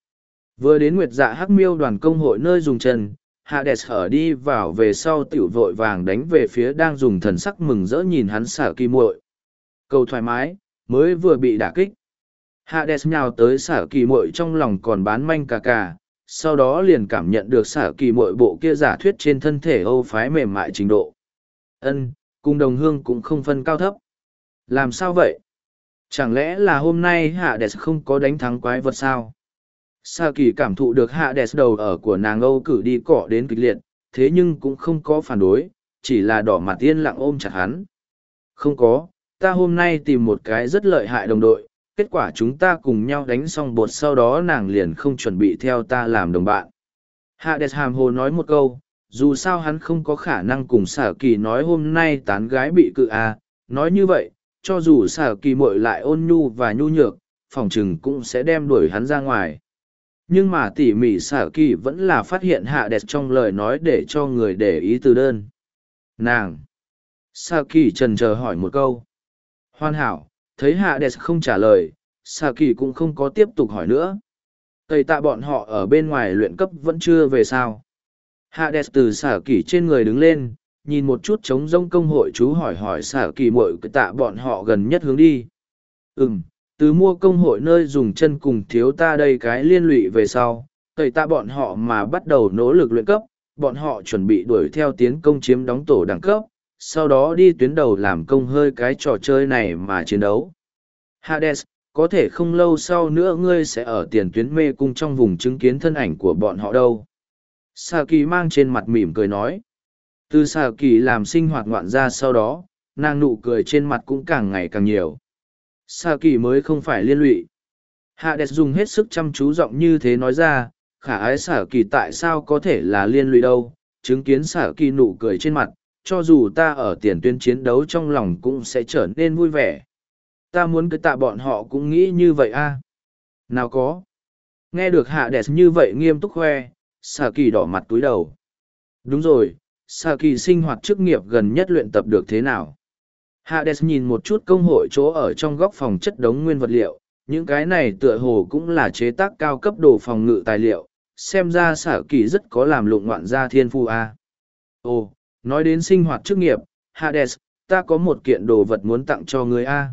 vừa đến Nguyệt Dạ Hắc Miêu đoàn công hội nơi dùng chân, Hades hở đi vào về sau tiểu vội vàng đánh về phía đang dùng thần sắc mừng rỡ nhìn hắn Saki muội. Cầu thoải mái, mới vừa bị đả kích. Hades nhào tới Saki muội trong lòng còn bán manh cà, sau đó liền cảm nhận được Saki muội bộ kia giả thuyết trên thân thể Âu phái mềm mại trình độ. Cùng đồng hương cũng không phân cao thấp. Làm sao vậy? Chẳng lẽ là hôm nay Hades không có đánh thắng quái vật sao? Saki cảm thụ được Hades đầu ở của nàng Âu cử đi cọ đến kịch liệt, thế nhưng cũng không có phản đối, chỉ là đỏ mặt yên lặng ôm chặt hắn. Không có, ta hôm nay tìm một cái rất lợi hại đồng đội, kết quả chúng ta cùng nhau đánh xong bột sau đó nàng liền không chuẩn bị theo ta làm đồng bạn. Hades hàm hồ nói một câu, dù sao hắn không có khả năng cùng Saki nói hôm nay tán gái bị cự nói như vậy, cho dù Saki muội lại ôn nhu và nhu nhược, phòng trừng cũng sẽ đem đuổi hắn ra ngoài. Nhưng mà tỉ mỉ Saki vẫn là phát hiện Hades trong lời nói để cho người để ý từ đơn. Nàng! Saki chần chờ hỏi một câu. Hoàn hảo, thấy Hades không trả lời, Saki cũng không có tiếp tục hỏi nữa. Tây tạ bọn họ ở bên ngoài luyện cấp vẫn chưa về sao. Hades từ Saki trên người đứng lên, nhìn một chút trống rông công hội chú hỏi Saki muội tạ bọn họ gần nhất hướng đi. Từ mua công hội nơi dùng chân cùng thiếu ta đây cái liên lụy về sau, tây tạ bọn họ mà bắt đầu nỗ lực luyện cấp, bọn họ chuẩn bị đuổi theo tiến công chiếm đóng tổ đẳng cấp, sau đó đi tuyến đầu làm công hơi cái trò chơi này mà chiến đấu. Hades, có thể không lâu sau nữa ngươi sẽ ở tiền tuyến mê cung trong vùng chứng kiến thân ảnh của bọn họ đâu. Saki mang trên mặt mỉm cười nói. Từ Saki làm sinh hoạt ngoạn ra sau đó, nàng nụ cười trên mặt cũng càng ngày càng nhiều. Sa kỳ mới không phải liên lụy. Hades dùng hết sức chăm chú giọng như thế nói ra, khả ái Sa kỳ tại sao có thể là liên lụy đâu, chứng kiến Sa kỳ nụ cười trên mặt, cho dù ta ở tiền tuyến chiến đấu trong lòng cũng sẽ trở nên vui vẻ. Ta muốn cái tạ bọn họ cũng nghĩ như vậy a. Nào có. Nghe được Hades như vậy nghiêm túc khoe, Sa kỳ đỏ mặt túi đầu. Đúng rồi, Sa kỳ sinh hoạt chức nghiệp gần nhất luyện tập được thế nào? Hades nhìn một chút công hội chỗ ở trong góc phòng chất đống nguyên vật liệu, những cái này tựa hồ cũng là chế tác cao cấp đồ phòng ngự tài liệu, xem ra Sa kỳ rất có làm lụng ngoạn gia thiên phu a. Ồ, nói đến sinh hoạt chức nghiệp, Hades, ta có một kiện đồ vật muốn tặng cho người a.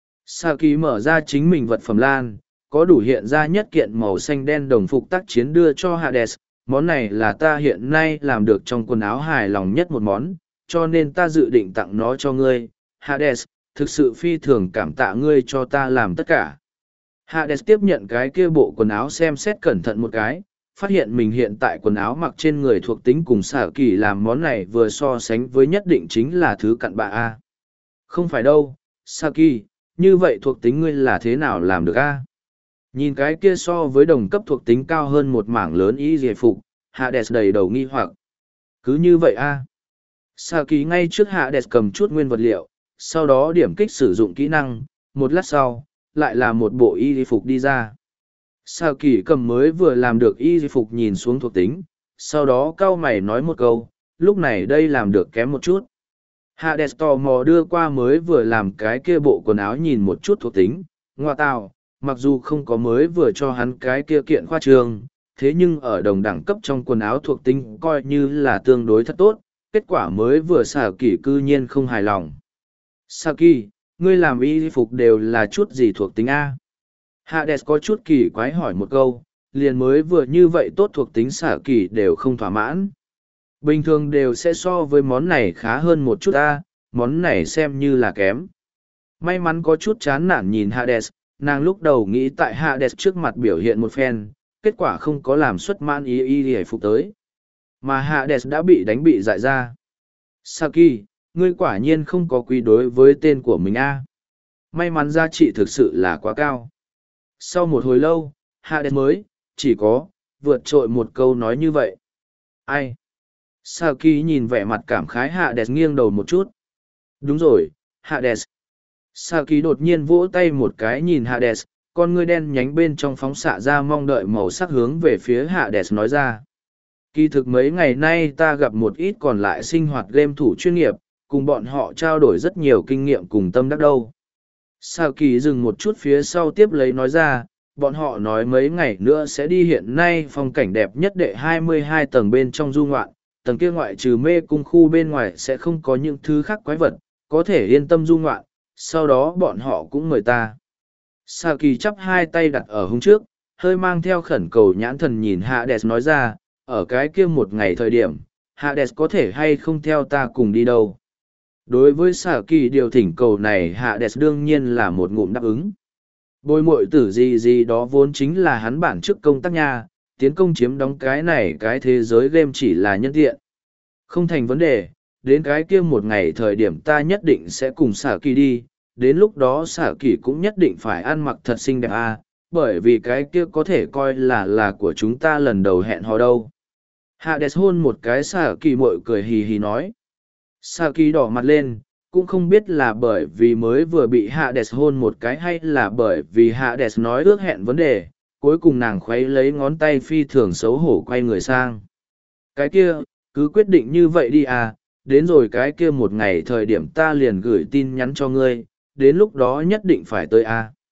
Sa kỳ mở ra chính mình vật phẩm lan, có đủ hiện ra nhất kiện màu xanh đen đồng phục tác chiến đưa cho Hades. Món này là ta hiện nay làm được trong quần áo hài lòng nhất một món, cho nên ta dự định tặng nó cho ngươi. Hades, thực sự phi thường cảm tạ ngươi cho ta làm tất cả. Hades tiếp nhận cái kia bộ quần áo xem xét cẩn thận một cái, phát hiện mình hiện tại quần áo mặc trên người thuộc tính cùng Sa kỳ làm món này vừa so sánh với nhất định chính là thứ cặn bạ A. Không phải đâu, Sa kỳ, như vậy thuộc tính ngươi là thế nào làm được A? Nhìn cái kia so với đồng cấp thuộc tính cao hơn một mảng lớn y dề phục, Hades đầy đầu nghi hoặc. Cứ như vậy a. Sa kỳ ngay trước Hades cầm chút nguyên vật liệu, sau đó điểm kích sử dụng kỹ năng, một lát sau, lại là một bộ y phục đi ra. Sa kỳ cầm mới vừa làm được y phục nhìn xuống thuộc tính, sau đó cau mày nói một câu, lúc này đây làm được kém một chút. Hades tò mò đưa qua mới vừa làm cái kia bộ quần áo nhìn một chút thuộc tính, ngoa tào. Mặc dù không có mới vừa cho hắn cái kia kiện khoa trương, thế nhưng ở đồng đẳng cấp trong quần áo thuộc tính coi như là tương đối thật tốt, kết quả mới vừa Sa kỳ cư nhiên không hài lòng. Sa kỳ, ngươi làm y phục đều là chút gì thuộc tính A? Hades có chút kỳ quái hỏi một câu, liền mới vừa như vậy tốt thuộc tính Sa kỳ đều không thỏa mãn. Bình thường đều sẽ so với món này khá hơn một chút A, món này xem như là kém. May mắn có chút chán nản nhìn Hades. Nàng lúc đầu nghĩ tại Hades trước mặt biểu hiện một phen, kết quả không có làm xuất mãn ý hề phục tới. Mà Hades đã bị đánh bị dại ra. Sa kỳ, ngươi quả nhiên không có quý đối với tên của mình a. May mắn giá trị thực sự là quá cao. Sau một hồi lâu, Hades mới, chỉ có, vượt trội một câu nói như vậy. Ai? Sa kỳ nhìn vẻ mặt cảm khái Hades nghiêng đầu một chút. Đúng rồi, Hades. Sa kỳ đột nhiên vỗ tay một cái nhìn Hades, con ngươi đen nhánh bên trong phóng xạ ra mong đợi màu sắc hướng về phía Hades nói ra. Kỳ thực mấy ngày nay ta gặp một ít còn lại sinh hoạt game thủ chuyên nghiệp, cùng bọn họ trao đổi rất nhiều kinh nghiệm cùng tâm đắc đâu. Sa kỳ dừng một chút phía sau tiếp lấy nói ra, bọn họ nói mấy ngày nữa sẽ đi hiện nay phong cảnh đẹp nhất đệ 22 tầng bên trong du ngoạn, tầng kia ngoại trừ mê cung khu bên ngoài sẽ không có những thứ khác quái vật, có thể yên tâm du ngoạn. Sau đó bọn họ cũng mời ta. Sa kỳ chắp hai tay đặt ở hông trước, hơi mang theo khẩn cầu nhãn thần nhìn Hades nói ra, ở cái kia một ngày thời điểm, Hades có thể hay không theo ta cùng đi đâu. Đối với Sa kỳ điều thỉnh cầu này Hades đương nhiên là một ngụm đáp ứng. Bồi mội tử gì đó vốn chính là hắn bản chức công tác nha, tiến công chiếm đóng cái này cái thế giới game chỉ là nhân tiện. Không thành vấn đề. Đến cái kia một ngày thời điểm ta nhất định sẽ cùng Sa kỳ đi, đến lúc đó Sa kỳ cũng nhất định phải ăn mặc thật xinh đẹp bởi vì cái kia có thể coi là của chúng ta lần đầu hẹn hò đâu. Hades hôn một cái Sa kỳ mội cười hì hì nói. Sa kỳ đỏ mặt lên, cũng không biết là bởi vì mới vừa bị Hades hôn một cái hay là bởi vì Hades nói ước hẹn vấn đề, cuối cùng nàng khuấy lấy ngón tay phi thường xấu hổ quay người sang. Cái kia, cứ quyết định như vậy đi đến rồi cái kia một ngày thời điểm ta liền gửi tin nhắn cho ngươi, đến lúc đó nhất định phải tới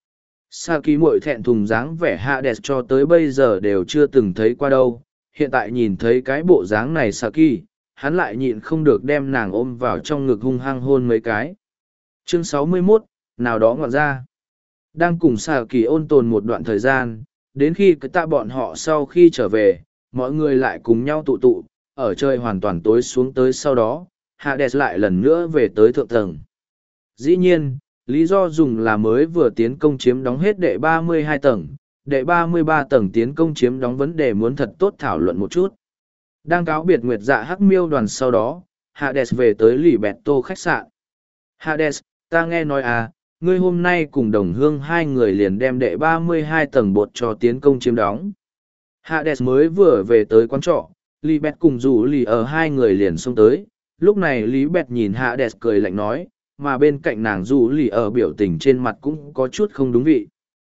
Sa kỳ mội thẹn thùng dáng vẻ Hades cho tới bây giờ đều chưa từng thấy qua đâu, hiện tại nhìn thấy cái bộ dáng này Sa kỳ, hắn lại nhịn không được đem nàng ôm vào trong ngực hung hăng hôn mấy cái. Chương 61, nào đó ngọn ra. Đang cùng Sa kỳ ôn tồn một đoạn thời gian, đến khi bọn họ sau khi trở về, mọi người lại cùng nhau tụ tụ, ở trời hoàn toàn tối xuống tới sau đó, Hades lại lần nữa về tới thượng tầng. Dĩ nhiên, lý do dùng là mới vừa tiến công chiếm đóng hết đệ 32 tầng, đệ 33 tầng tiến công chiếm đóng vấn đề muốn thật tốt thảo luận một chút. Đang cáo biệt Nguyệt Dạ Hắc Miêu đoàn sau đó, Hades về tới Lì Bẹt Tô khách sạn. Hades, ta nghe nói ngươi hôm nay cùng đồng hương hai người liền đem đệ 32 tầng bột cho tiến công chiếm đóng. Hades mới vừa về tới quán trọ, Lý Bẹt cùng rủ lì ở hai người liền xông tới. Lúc này Lý Bẹt nhìn Hades cười lạnh nói, mà bên cạnh nàng rủ lì ở biểu tình trên mặt cũng có chút không đúng vị.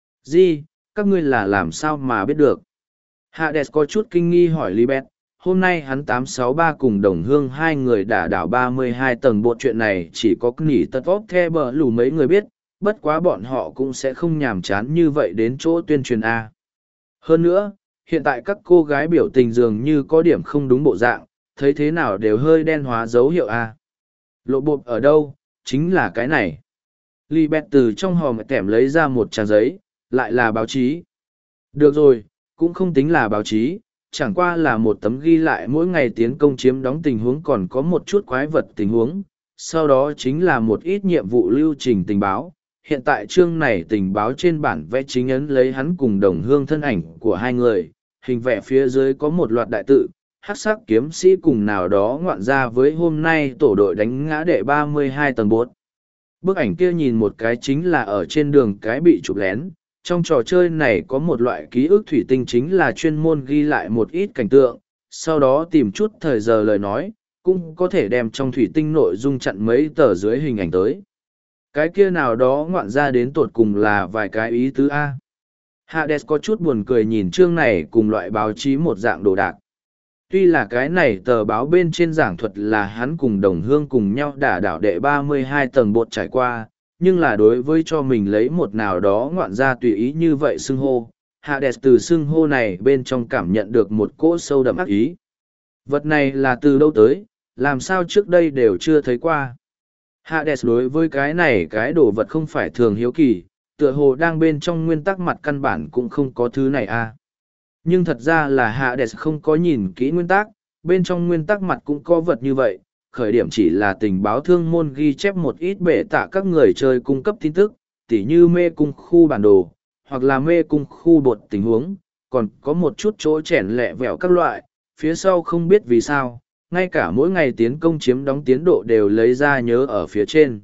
Gì, các ngươi là làm sao mà biết được? Hades có chút kinh nghi hỏi Lý Bẹt. Hôm nay hắn 863 cùng đồng hương hai người đả đảo 32 tầng bột, chuyện này chỉ có nỉ tật vóp the bờ lù mấy người biết, bất quá bọn họ cũng sẽ không nhàm chán như vậy đến chỗ tuyên truyền A. Hơn nữa, hiện tại các cô gái biểu tình dường như có điểm không đúng bộ dạng, thấy thế nào đều hơi đen hóa dấu hiệu A. Lộ bộp ở đâu, chính là cái này. Lý Bẹt từ trong hòm kẽm lấy ra một trang giấy, lại là báo chí. Được rồi, cũng không tính là báo chí, chẳng qua là một tấm ghi lại mỗi ngày tiến công chiếm đóng tình huống, còn có một chút quái vật tình huống, sau đó chính là một ít nhiệm vụ lưu trình tình báo. Hiện tại chương này tình báo trên bản vẽ chính ấn lấy hắn cùng đồng hương thân ảnh của hai người, hình vẽ phía dưới có một loạt đại tự, hắc sắc kiếm sĩ cùng nào đó ngoạn ra với hôm nay tổ đội đánh ngã đệ 32 tầng bốt. Bức ảnh kia nhìn một cái chính là ở trên đường cái bị chụp lén. Trong trò chơi này có một loại ký ức thủy tinh chính là chuyên môn ghi lại một ít cảnh tượng, sau đó tìm chút thời giờ lời nói, cũng có thể đem trong thủy tinh nội dung chặn mấy tờ dưới hình ảnh tới. Cái kia nào đó ngoạn ra đến tột cùng là vài cái ý tứ A. Hades có chút buồn cười nhìn chương này cùng loại báo chí một dạng đồ đạc. Tuy là cái này tờ báo bên trên giảng thuật là hắn cùng đồng hương cùng nhau đả đảo đệ 32 tầng bột trải qua, nhưng là đối với cho mình lấy một nào đó ngoạn ra tùy ý như vậy xưng hô, Hades từ xưng hô này bên trong cảm nhận được một cỗ sâu đậm ác ý. Vật này là từ đâu tới, làm sao trước đây đều chưa thấy qua. Hades đối với cái này cái đồ vật không phải thường hiếu kỳ, tựa hồ đang bên trong nguyên tắc mặt căn bản cũng không có thứ này a. Nhưng thật ra là Hades không có nhìn kỹ nguyên tắc, bên trong nguyên tắc mặt cũng có vật như vậy. Khởi điểm chỉ là tình báo thương môn ghi chép một ít bệ tạ các người chơi cung cấp tin tức, tỉ như mê cung khu bản đồ, hoặc là mê cung khu bột tình huống, còn có một chút chỗ chèn lẹ vẹo các loại, phía sau không biết vì sao, ngay cả mỗi ngày tiến công chiếm đóng tiến độ đều lấy ra nhớ ở phía trên.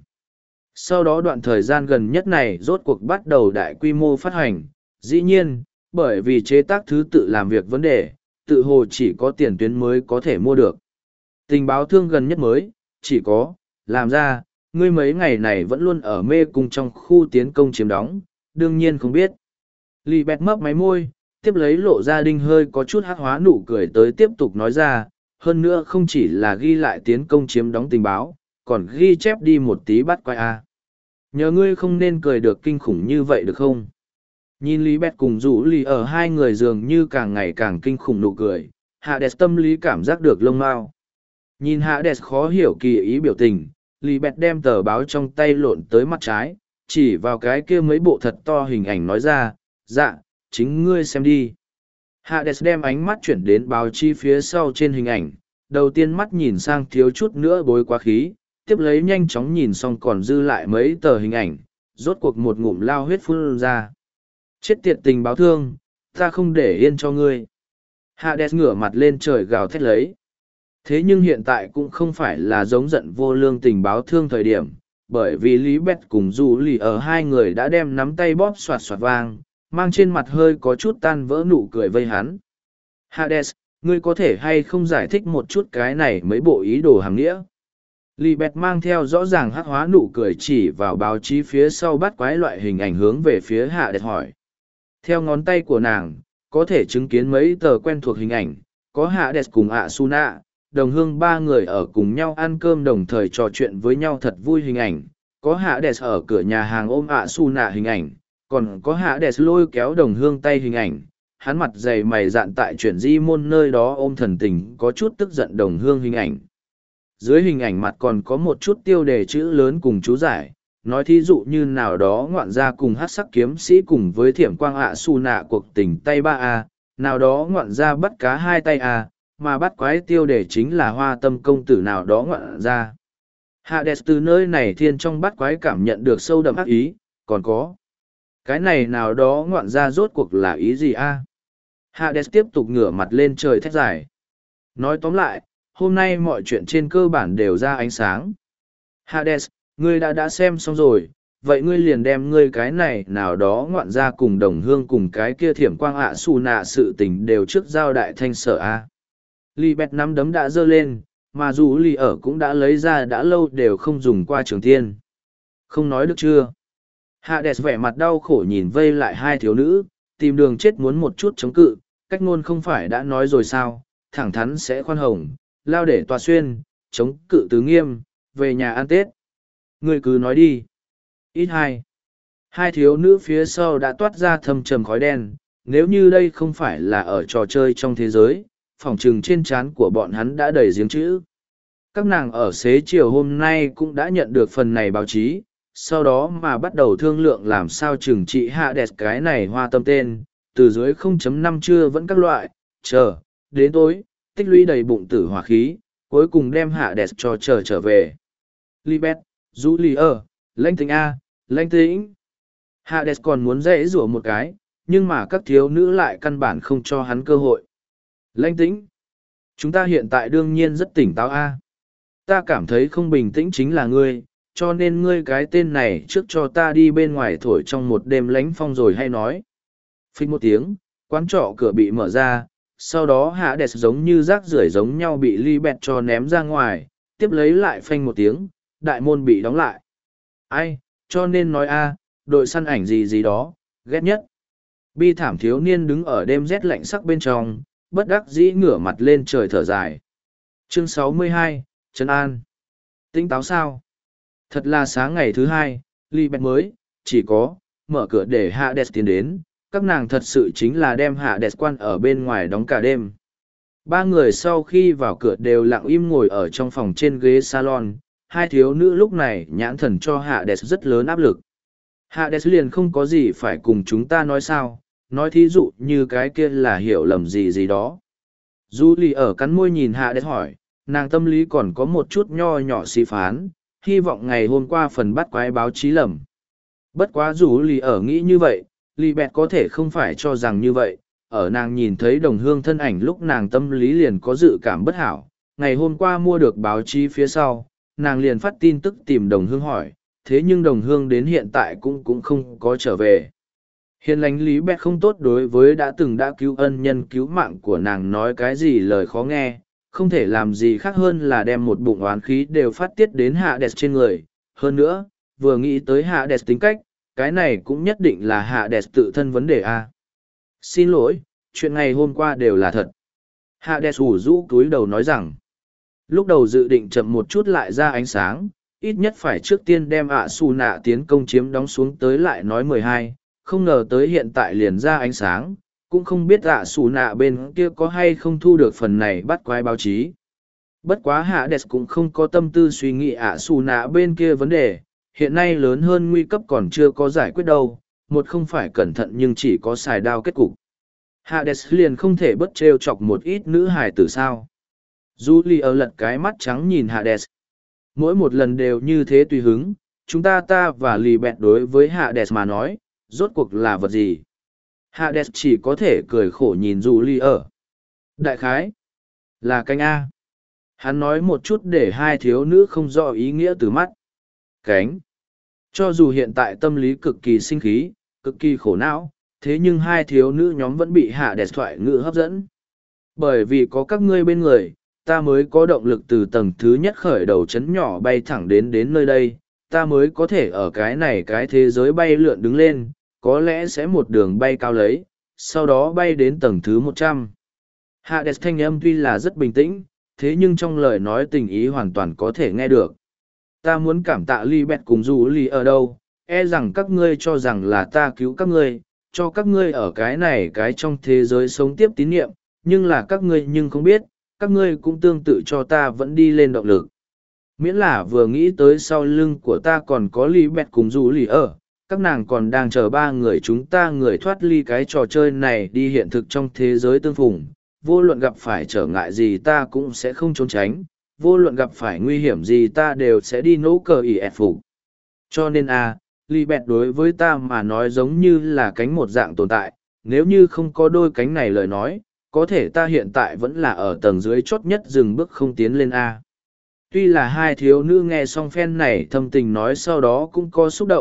Sau đó đoạn thời gian gần nhất này rốt cuộc bắt đầu đại quy mô phát hành, dĩ nhiên, bởi vì chế tác thứ tự làm việc vấn đề, tự hồ chỉ có tiền tuyến mới có thể mua được. Tình báo thương gần nhất mới, chỉ có, làm ra, ngươi mấy ngày này vẫn luôn ở mê cung trong khu tiến công chiếm đóng, đương nhiên không biết. Lý Bẹt mấp máy môi, tiếp lấy lộ ra đinh hơi có chút hắc hóa nụ cười tới tiếp tục nói ra, hơn nữa không chỉ là ghi lại tiến công chiếm đóng tình báo, còn ghi chép đi một tí bắt quay a. Nhờ ngươi không nên cười được kinh khủng như vậy được không? Nhìn Lý Bẹt cùng rủ lì ở hai người dường như càng ngày càng kinh khủng nụ cười, Hades tâm lý cảm giác được lông mao. Nhìn Hades khó hiểu kỳ ý biểu tình, Lý Bẹt đem tờ báo trong tay lộn tới mặt trái, chỉ vào cái kia mấy bộ thật to hình ảnh nói ra, dạ, chính ngươi xem đi. Hades đem ánh mắt chuyển đến báo chi phía sau trên hình ảnh, đầu tiên mắt nhìn sang thiếu chút nữa bối quá khí, tiếp lấy nhanh chóng nhìn xong còn dư lại mấy tờ hình ảnh, rốt cuộc một ngụm lao huyết phun ra. Chết tiệt tình báo thương, ta không để yên cho ngươi. Hades ngửa mặt lên trời gào thét lấy. Thế nhưng hiện tại cũng không phải là giống giận vô lương tình báo thương thời điểm, bởi vì Lý Bẹt cùng Du Lì ở hai người đã đem nắm tay bóp soạt soạt vang, mang trên mặt hơi có chút tan vỡ nụ cười vây hắn. Hades, ngươi có thể hay không giải thích một chút cái này mấy bộ ý đồ hàng nghĩa? Lý Bẹt mang theo rõ ràng hắc hóa nụ cười chỉ vào báo chí phía sau bắt quái loại hình ảnh hướng về phía Hades hỏi. Theo ngón tay của nàng, có thể chứng kiến mấy tờ quen thuộc hình ảnh, có Hades cùng Asuna, đồng hương ba người ở cùng nhau ăn cơm đồng thời trò chuyện với nhau thật vui hình ảnh, có Hades ở cửa nhà hàng ôm Asuna hình ảnh, còn có Hades lôi kéo đồng hương tay hình ảnh, hắn mặt dày mày dạn tại chuyển di môn nơi đó ôm thần tình có chút tức giận đồng hương hình ảnh. Dưới hình ảnh mặt còn có một chút tiêu đề chữ lớn cùng chú giải, nói thí dụ như nào đó ngoạn gia cùng hát sắc kiếm sĩ cùng với thiểm quang Asuna cuộc tình tay 3A, nào đó ngoạn gia bắt cá 2 tay A, mà bắt quái tiêu đề chính là hoa tâm công tử nào đó ngoạn ra. Hades từ nơi này thiên trong bắt quái cảm nhận được sâu đậm ác ý, còn có. Cái này nào đó ngoạn ra rốt cuộc là ý gì a? Hades tiếp tục ngửa mặt lên trời thét dài. Nói tóm lại, hôm nay mọi chuyện trên cơ bản đều ra ánh sáng. Hades, ngươi đã xem xong rồi, vậy ngươi liền đem ngươi cái này nào đó ngoạn ra cùng đồng hương cùng cái kia thiểm quang ạ xù nạ sự tình đều trước giao đại thanh sở a. Lý bẹt nắm đấm đã giơ lên, mà dù Lý ở cũng đã lấy ra đã lâu đều không dùng qua trường tiên. Không nói được chưa? Hades vẻ mặt đau khổ nhìn vây lại hai thiếu nữ, tìm đường chết muốn một chút chống cự, cách ngôn không phải đã nói rồi sao, thẳng thắn sẽ khoan hồng, lao để tòa xuyên, chống cự tứ nghiêm, về nhà ăn Tết. Người cứ nói đi. Ít hai. Hai thiếu nữ phía sau đã toát ra thâm trầm khói đen, nếu như đây không phải là ở trò chơi trong thế giới, phỏng chừng trên trán của bọn hắn đã đầy giếng chữ. Các nàng ở xế chiều hôm nay cũng đã nhận được phần này báo chí, sau đó mà bắt đầu thương lượng làm sao trừng trị Hades cái này hoa tâm tên, từ dưới 0.5 trưa vẫn các loại, chờ, đến tối, tích lũy đầy bụng tử hỏa khí, cuối cùng đem Hades cho trở về. Libet, Julier, lãnh tĩnh A, lãnh tĩnh. Hades còn muốn dễ rủa một cái, nhưng mà các thiếu nữ lại căn bản không cho hắn cơ hội. Lãnh tĩnh. Chúng ta hiện tại đương nhiên rất tỉnh táo A. Ta cảm thấy không bình tĩnh chính là ngươi, cho nên ngươi cái tên này trước cho ta đi bên ngoài thổi trong một đêm lánh phong rồi hay nói. Phích một tiếng, quán trọ cửa bị mở ra, sau đó Hades giống như rác rưởi giống nhau bị Libet cho ném ra ngoài, tiếp lấy lại phanh một tiếng, đại môn bị đóng lại. Ai, cho nên nói a, đội săn ảnh gì gì đó, ghét nhất. Bi thảm thiếu niên đứng ở đêm rét lạnh sắc bên trong, bất đắc dĩ ngửa mặt lên trời thở dài. Chương 62, Trấn An. Tỉnh táo sao? Thật là sáng ngày thứ hai, Libet mới, chỉ có, mở cửa để Hades tiến đến, các nàng thật sự chính là đem Hades quan ở bên ngoài đóng cả đêm. Ba người sau khi vào cửa đều lặng im ngồi ở trong phòng trên ghế salon, hai thiếu nữ lúc này nhãn thần cho Hades rất lớn áp lực. Hades liền không có gì phải cùng chúng ta nói sao, nói thí dụ như cái kia là hiểu lầm gì gì đó. Julie ở cắn môi nhìn Hades hỏi, nàng tâm lý còn có một chút nho nhỏ xì phán, hy vọng ngày hôm qua phần bắt quái báo chí lầm. Bất quá Julie ở nghĩ như vậy, Libet có thể không phải cho rằng như vậy, ở nàng nhìn thấy đồng hương thân ảnh lúc nàng tâm lý liền có dự cảm bất hảo. Ngày hôm qua mua được báo chí phía sau, nàng liền phát tin tức tìm đồng hương hỏi, thế nhưng đồng hương đến hiện tại cũng không có trở về. Hiền lành Libet không tốt đối với đã từng đã cứu ân nhân cứu mạng của nàng nói cái gì lời khó nghe, không thể làm gì khác hơn là đem một bụng oán khí đều phát tiết đến Hades trên người. Hơn nữa, vừa nghĩ tới Hades tính cách, cái này cũng nhất định là Hades tự thân vấn đề a. Xin lỗi, chuyện ngày hôm qua đều là thật. Hades ủ rũ cúi đầu nói rằng, lúc đầu dự định chậm một chút lại ra ánh sáng, ít nhất phải trước tiên đem ạ xù nạ tiến công chiếm đóng xuống tới lại nói 12, không ngờ tới hiện tại liền ra ánh sáng, cũng không biết ạ xù nạ bên kia có hay không thu được phần này bắt quái báo chí. Bất quá Hades cũng không có tâm tư suy nghĩ ạ xù nạ bên kia vấn đề, hiện nay lớn hơn nguy cấp còn chưa có giải quyết đâu, một không phải cẩn thận nhưng chỉ có xài đao kết cục. Hades liền không thể bất trêu chọc một ít nữ hài tử sao. Julie lật cái mắt trắng nhìn Hades. Mỗi một lần đều như thế tùy hứng, chúng ta và Libet đối với Hades mà nói, rốt cuộc là vật gì? Hades chỉ có thể cười khổ nhìn Julie. Đại khái, là canh A. Hắn nói một chút để hai thiếu nữ không rõ ý nghĩa từ mắt. Cánh. Cho dù hiện tại tâm lý cực kỳ sinh khí, cực kỳ khổ não, thế nhưng hai thiếu nữ nhóm vẫn bị Hades thoại ngữ hấp dẫn. Bởi vì có các ngươi bên người, ta mới có động lực từ tầng thứ nhất khởi đầu chấn nhỏ bay thẳng đến nơi đây, ta mới có thể ở cái này cái thế giới bay lượn đứng lên, có lẽ sẽ một đường bay cao lấy, sau đó bay đến tầng thứ 100. Hades thanh âm tuy là rất bình tĩnh, thế nhưng trong lời nói tình ý hoàn toàn có thể nghe được. Ta muốn cảm tạ Libet cùng Julie ở đâu, e rằng các ngươi cho rằng là ta cứu các ngươi, cho các ngươi ở cái này cái trong thế giới sống tiếp tín nhiệm, nhưng là các ngươi nhưng không biết, các ngươi cũng tương tự cho ta vẫn đi lên động lực. Miễn là vừa nghĩ tới sau lưng của ta còn có Libet cùng Julie ở, các nàng còn đang chờ ba người chúng ta người thoát ly cái trò chơi này đi hiện thực trong thế giới tương phùng, vô luận gặp phải trở ngại gì ta cũng sẽ không trốn tránh, vô luận gặp phải nguy hiểm gì ta đều sẽ đi nấu cờ ỉ ẹt phục. Cho nên Libet đối với ta mà nói giống như là cánh một dạng tồn tại, nếu như không có đôi cánh này lời nói, có thể ta hiện tại vẫn là ở tầng dưới chót nhất dừng bước không tiến lên A. Tuy là hai thiếu nữ nghe xong phen này thâm tình nói sau đó cũng có xúc động,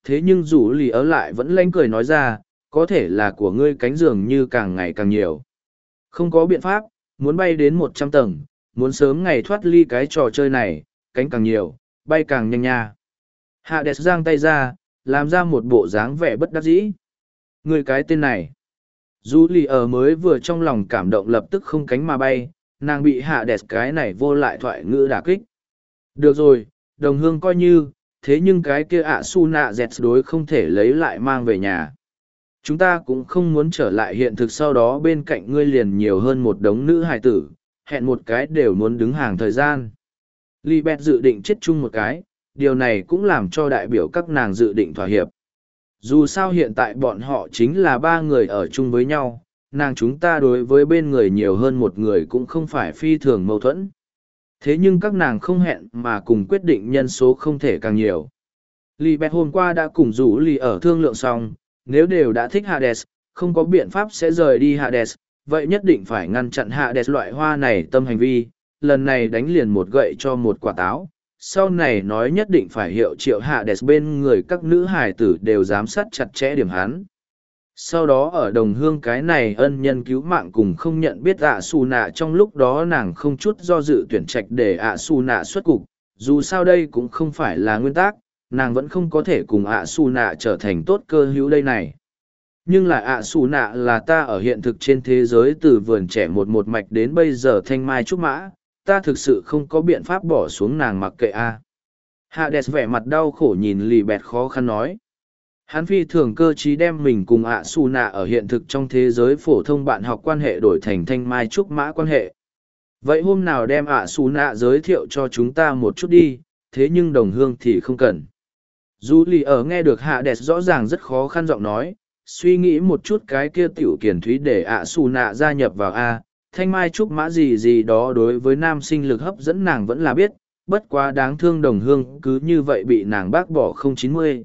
thế nhưng rủ lì ở lại vẫn lanh cười nói ra, có thể là của ngươi cánh giường như càng ngày càng nhiều. Không có biện pháp, muốn bay đến 100 tầng, muốn sớm ngày thoát ly cái trò chơi này, cánh càng nhiều, bay càng nhanh nha. Hades giang tay ra, làm ra một bộ dáng vẻ bất đắc dĩ. Ngươi cái tên này. Dù lì ở mới vừa trong lòng cảm động lập tức không cánh mà bay, nàng bị Hades cái này vô lại thoại ngữ đả kích. Được rồi, đồng hương coi như, thế nhưng cái kia ạ su nạ dẹt đối không thể lấy lại mang về nhà. Chúng ta cũng không muốn trở lại hiện thực sau đó bên cạnh ngươi liền nhiều hơn một đống nữ hài tử, hẹn một cái đều muốn đứng hàng thời gian. Libet dự định chết chung một cái, điều này cũng làm cho đại biểu các nàng dự định thỏa hiệp. Dù sao hiện tại bọn họ chính là ba người ở chung với nhau, nàng chúng ta đối với bên người nhiều hơn một người cũng không phải phi thường mâu thuẫn. Thế nhưng các nàng không hẹn mà cùng quyết định nhân số không thể càng nhiều. Libet hôm qua đã cùng rủ Ly ở thương lượng xong, nếu đều đã thích Hades, không có biện pháp sẽ rời đi Hades, vậy nhất định phải ngăn chặn Hades loại hoa này tâm hành vi, lần này đánh liền một gậy cho một quả táo. Sau này nói nhất định phải hiệu triệu Hades bên người các nữ hài tử đều giám sát chặt chẽ điểm hắn. Sau đó ở đồng hương cái này ân nhân cứu mạng cùng không nhận biết ạ xù nạ trong lúc đó nàng không chút do dự tuyển trạch để ạ xù nạ xuất cục, dù sao đây cũng không phải là nguyên tắc, nàng vẫn không có thể cùng ạ xù nạ trở thành tốt cơ hữu đây này. Nhưng là ạ xù nạ là ta ở hiện thực trên thế giới từ vườn trẻ một mạch đến bây giờ thanh mai trúc mã, ta thực sự không có biện pháp bỏ xuống nàng mặc kệ a. Hades vẻ mặt đau khổ nhìn lì bẹt khó khăn nói. Hắn phi thường cơ trí đem mình cùng ạ xù nạ ở hiện thực trong thế giới phổ thông bạn học quan hệ đổi thành thanh mai trúc mã quan hệ. Vậy hôm nào đem ạ xù nạ giới thiệu cho chúng ta một chút đi, thế nhưng đồng hương thì không cần. Dù lì ở nghe được Hades rõ ràng rất khó khăn giọng nói, suy nghĩ một chút cái kia tiểu kiển thúy để ạ xù nạ gia nhập vào A, thanh mai trúc mã gì gì đó đối với nam sinh lực hấp dẫn nàng vẫn là biết, bất quá đáng thương đồng hương cứ như vậy bị nàng bác bỏ 090.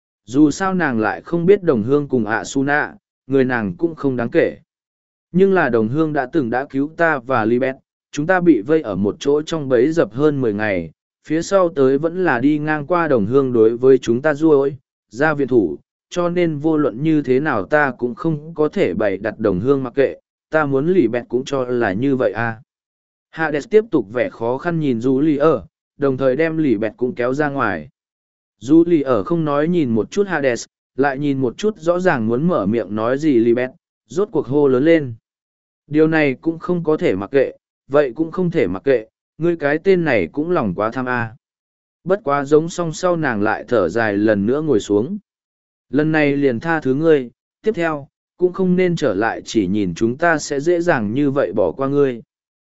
Dù sao nàng lại không biết đồng hương cùng ạ xù nạ, người nàng cũng không đáng kể. Nhưng là đồng hương đã từng đã cứu ta và Libet, chúng ta bị vây ở một chỗ trong bẫy dập hơn 10 ngày, phía sau tới vẫn là đi ngang qua đồng hương đối với chúng ta ruôi, ra viện thủ, cho nên vô luận như thế nào ta cũng không có thể bày đặt đồng hương mặc kệ, ta muốn lì bẹt cũng cho là như vậy à. Hades tiếp tục vẻ khó khăn nhìn Du Lì ở, đồng thời đem lì bẹt cũng kéo ra ngoài. Du Lì ở không nói nhìn một chút Hades, lại nhìn một chút rõ ràng muốn mở miệng nói gì lì bẹt, rốt cuộc hô lớn lên. Điều này cũng không có thể mặc kệ, vậy cũng không thể mặc kệ, ngươi cái tên này cũng lòng quá tham a. Bất quá giống song sau nàng lại thở dài lần nữa ngồi xuống. Lần này liền tha thứ ngươi, tiếp theo, cũng không nên trở lại chỉ nhìn chúng ta sẽ dễ dàng như vậy bỏ qua ngươi.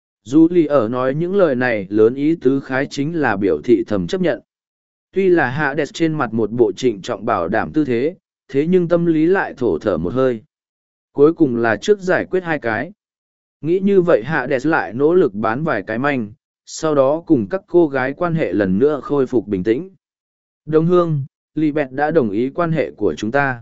Dù lì ở nói những lời này lớn ý tứ khái chính là biểu thị thầm chấp nhận. Tuy là Hades trên mặt một bộ trịnh trọng bảo đảm tư thế, thế nhưng tâm lý lại thổ thở một hơi. Cuối cùng là trước giải quyết hai cái. Nghĩ như vậy Hades lại nỗ lực bán vài cái manh, sau đó cùng các cô gái quan hệ lần nữa khôi phục bình tĩnh. Đồng hương, Libet đã đồng ý quan hệ của chúng ta.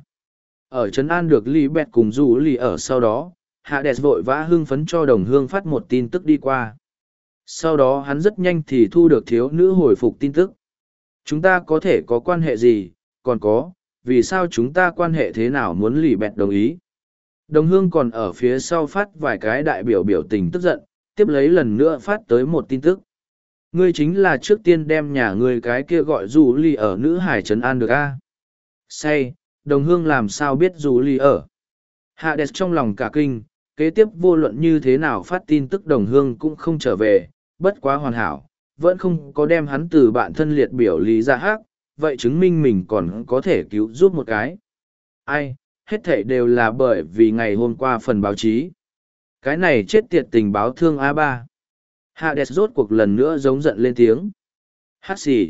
Ở Trấn An được Libet cùng Du Lì ở sau đó, Hades vội vã hưng phấn cho đồng hương phát một tin tức đi qua. Sau đó hắn rất nhanh thì thu được thiếu nữ hồi phục tin tức. Chúng ta có thể có quan hệ gì, còn có, vì sao chúng ta quan hệ thế nào muốn Libet đồng ý. Đồng hương còn ở phía sau phát vài cái đại biểu biểu tình tức giận, tiếp lấy lần nữa phát tới một tin tức. Ngươi chính là trước tiên đem nhà ngươi cái kia gọi Du Ly ở nữ hải trấn an được a. Say, đồng hương làm sao biết Du Ly ở. Hades trong lòng cả kinh, kế tiếp vô luận như thế nào phát tin tức đồng hương cũng không trở về, bất quá hoàn hảo, vẫn không có đem hắn từ bạn thân liệt biểu lý ra hát, vậy chứng minh mình còn có thể cứu giúp một cái. Ai, hết thảy đều là bởi vì ngày hôm qua phần báo chí. Cái này chết tiệt tình báo thương A3. Hades rốt cuộc lần nữa giống giận lên tiếng. Hát xì.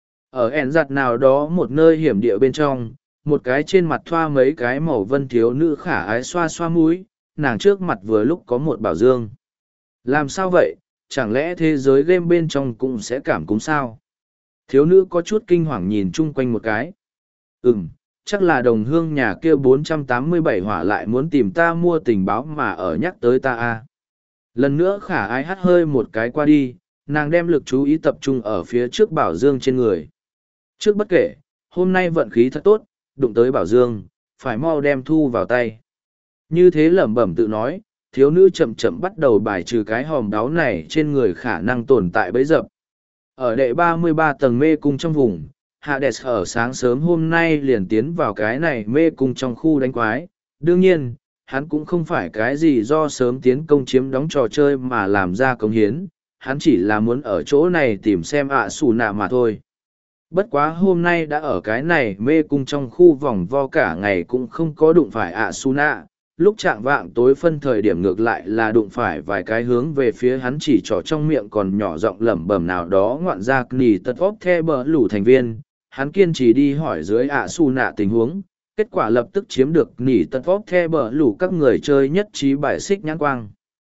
Ở ẻn giặt nào đó một nơi hiểm địa bên trong, một cái trên mặt thoa mấy cái màu vân thiếu nữ khả ái xoa xoa mũi, nàng trước mặt vừa lúc có một bảo dương. Làm sao vậy, chẳng lẽ thế giới game bên trong cũng sẽ cảm cúm sao? Thiếu nữ có chút kinh hoàng nhìn chung quanh một cái. Chắc là đồng hương nhà kia 487 hỏa lại muốn tìm ta mua tình báo mà ở nhắc tới ta a. Lần nữa khả ái hắt hơi một cái qua đi, nàng đem lực chú ý tập trung ở phía trước bảo dương trên người. Trước bất kể, hôm nay vận khí thật tốt, đụng tới Bảo Dương, phải mau đem thu vào tay. Như thế lẩm bẩm tự nói, thiếu nữ chậm chậm bắt đầu bài trừ cái hòm đáo này trên người khả năng tồn tại bấy dập. Ở đệ 33 tầng mê cung trong vùng, Hades ở sáng sớm hôm nay liền tiến vào cái này mê cung trong khu đánh quái. Đương nhiên, hắn cũng không phải cái gì do sớm tiến công chiếm đóng trò chơi mà làm ra cống hiến, hắn chỉ là muốn ở chỗ này tìm xem ạ xù nạ mà thôi. Bất quá hôm nay đã ở cái này mê cung trong khu vòng vo cả ngày cũng không có đụng phải ạ xù nạ, lúc chạng vạng tối phân thời điểm ngược lại là đụng phải vài cái hướng về phía hắn chỉ trỏ trong miệng còn nhỏ giọng lẩm bẩm nào đó ngoạn ra nỉ tật óc the bờ lủ thành viên. Hắn kiên trì đi hỏi dưới ạ xù nạ tình huống, kết quả lập tức chiếm được nỉ tật óc the bờ lủ các người chơi nhất trí bài xích nhãn quang.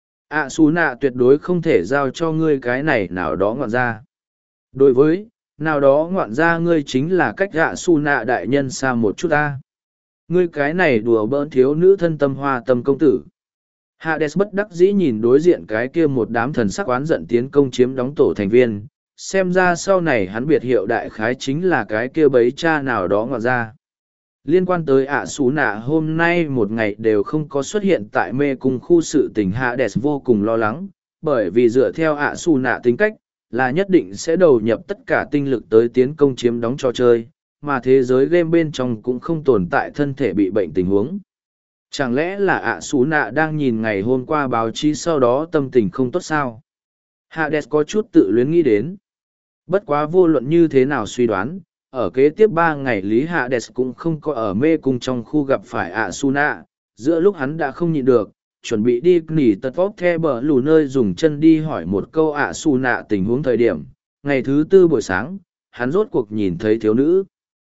ạ xù nạ tuyệt đối không thể giao cho ngươi cái này nào đó ngoạn ra. Đối với nào đó ngoạn ra ngươi chính là cách ạ xù nạ đại nhân xa một chút ta. Ngươi cái này đùa bỡn thiếu nữ thân tâm hoa tâm công tử. Hades bất đắc dĩ nhìn đối diện cái kia một đám thần sắc oán giận tiến công chiếm đóng tổ thành viên, xem ra sau này hắn biệt hiệu đại khái chính là cái kia bấy cha nào đó ngọt ra. Liên quan tới ạ xú nạ hôm nay một ngày đều không có xuất hiện tại mê cung khu sự tình Hades vô cùng lo lắng, bởi vì dựa theo ạ xú nạ tính cách, là nhất định sẽ đầu nhập tất cả tinh lực tới tiến công chiếm đóng trò chơi, mà thế giới game bên trong cũng không tồn tại thân thể bị bệnh tình huống. Chẳng lẽ là ạ xú nạ đang nhìn ngày hôm qua báo chí sau đó tâm tình không tốt sao? Hades có chút tự luyến nghĩ đến. Bất quá vô luận như thế nào suy đoán, ở kế tiếp 3 ngày Lý Hades cũng không có ở mê cung trong khu gặp phải ạ xú nạ, giữa lúc hắn đã không nhịn được, chuẩn bị đi nỉ tật vóp the bờ lù nơi dùng chân đi hỏi một câu ạ xú nạ tình huống thời điểm. Ngày thứ 4 buổi sáng, hắn rốt cuộc nhìn thấy thiếu nữ.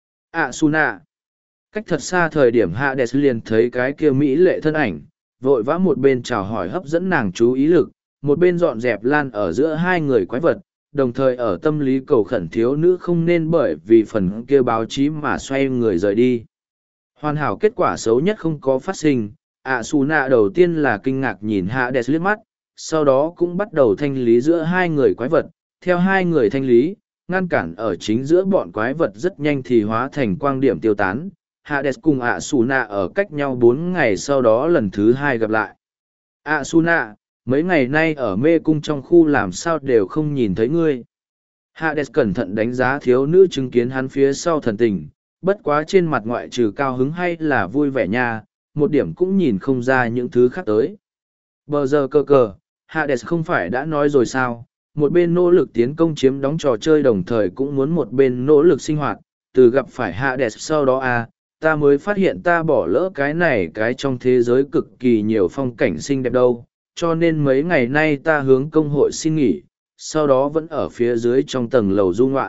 ạ xú nạ. Cách thật xa thời điểm Hades liền thấy cái kia mỹ lệ thân ảnh, vội vã một bên chào hỏi hấp dẫn nàng chú ý lực, một bên dọn dẹp lan ở giữa hai người quái vật, đồng thời ở tâm lý cầu khẩn thiếu nữ không nên bởi vì phần kia báo chí mà xoay người rời đi. Hoàn hảo kết quả xấu nhất không có phát sinh, ạ xù nạ đầu tiên là kinh ngạc nhìn Hades liếc mắt, sau đó cũng bắt đầu thanh lý giữa hai người quái vật, theo hai người thanh lý, ngăn cản ở chính giữa bọn quái vật rất nhanh thì hóa thành quang điểm tiêu tán. Hades cùng ạ xù nạ ở cách nhau 4 ngày sau đó lần thứ 2 gặp lại. ạ xù nạ, mấy ngày nay ở mê cung trong khu làm sao đều không nhìn thấy ngươi. Hades cẩn thận đánh giá thiếu nữ chứng kiến hắn phía sau thần tình, bất quá trên mặt ngoại trừ cao hứng hay là vui vẻ nha, một điểm cũng nhìn không ra những thứ khác tới. Bờ giờ cờ, Hades không phải đã nói rồi sao, một bên nỗ lực tiến công chiếm đóng trò chơi đồng thời cũng muốn một bên nỗ lực sinh hoạt, từ gặp phải Hades sau đó ta mới phát hiện ta bỏ lỡ cái này cái trong thế giới cực kỳ nhiều phong cảnh xinh đẹp đâu, cho nên mấy ngày nay ta hướng công hội xin nghỉ, sau đó vẫn ở phía dưới trong tầng lầu du ngoạn.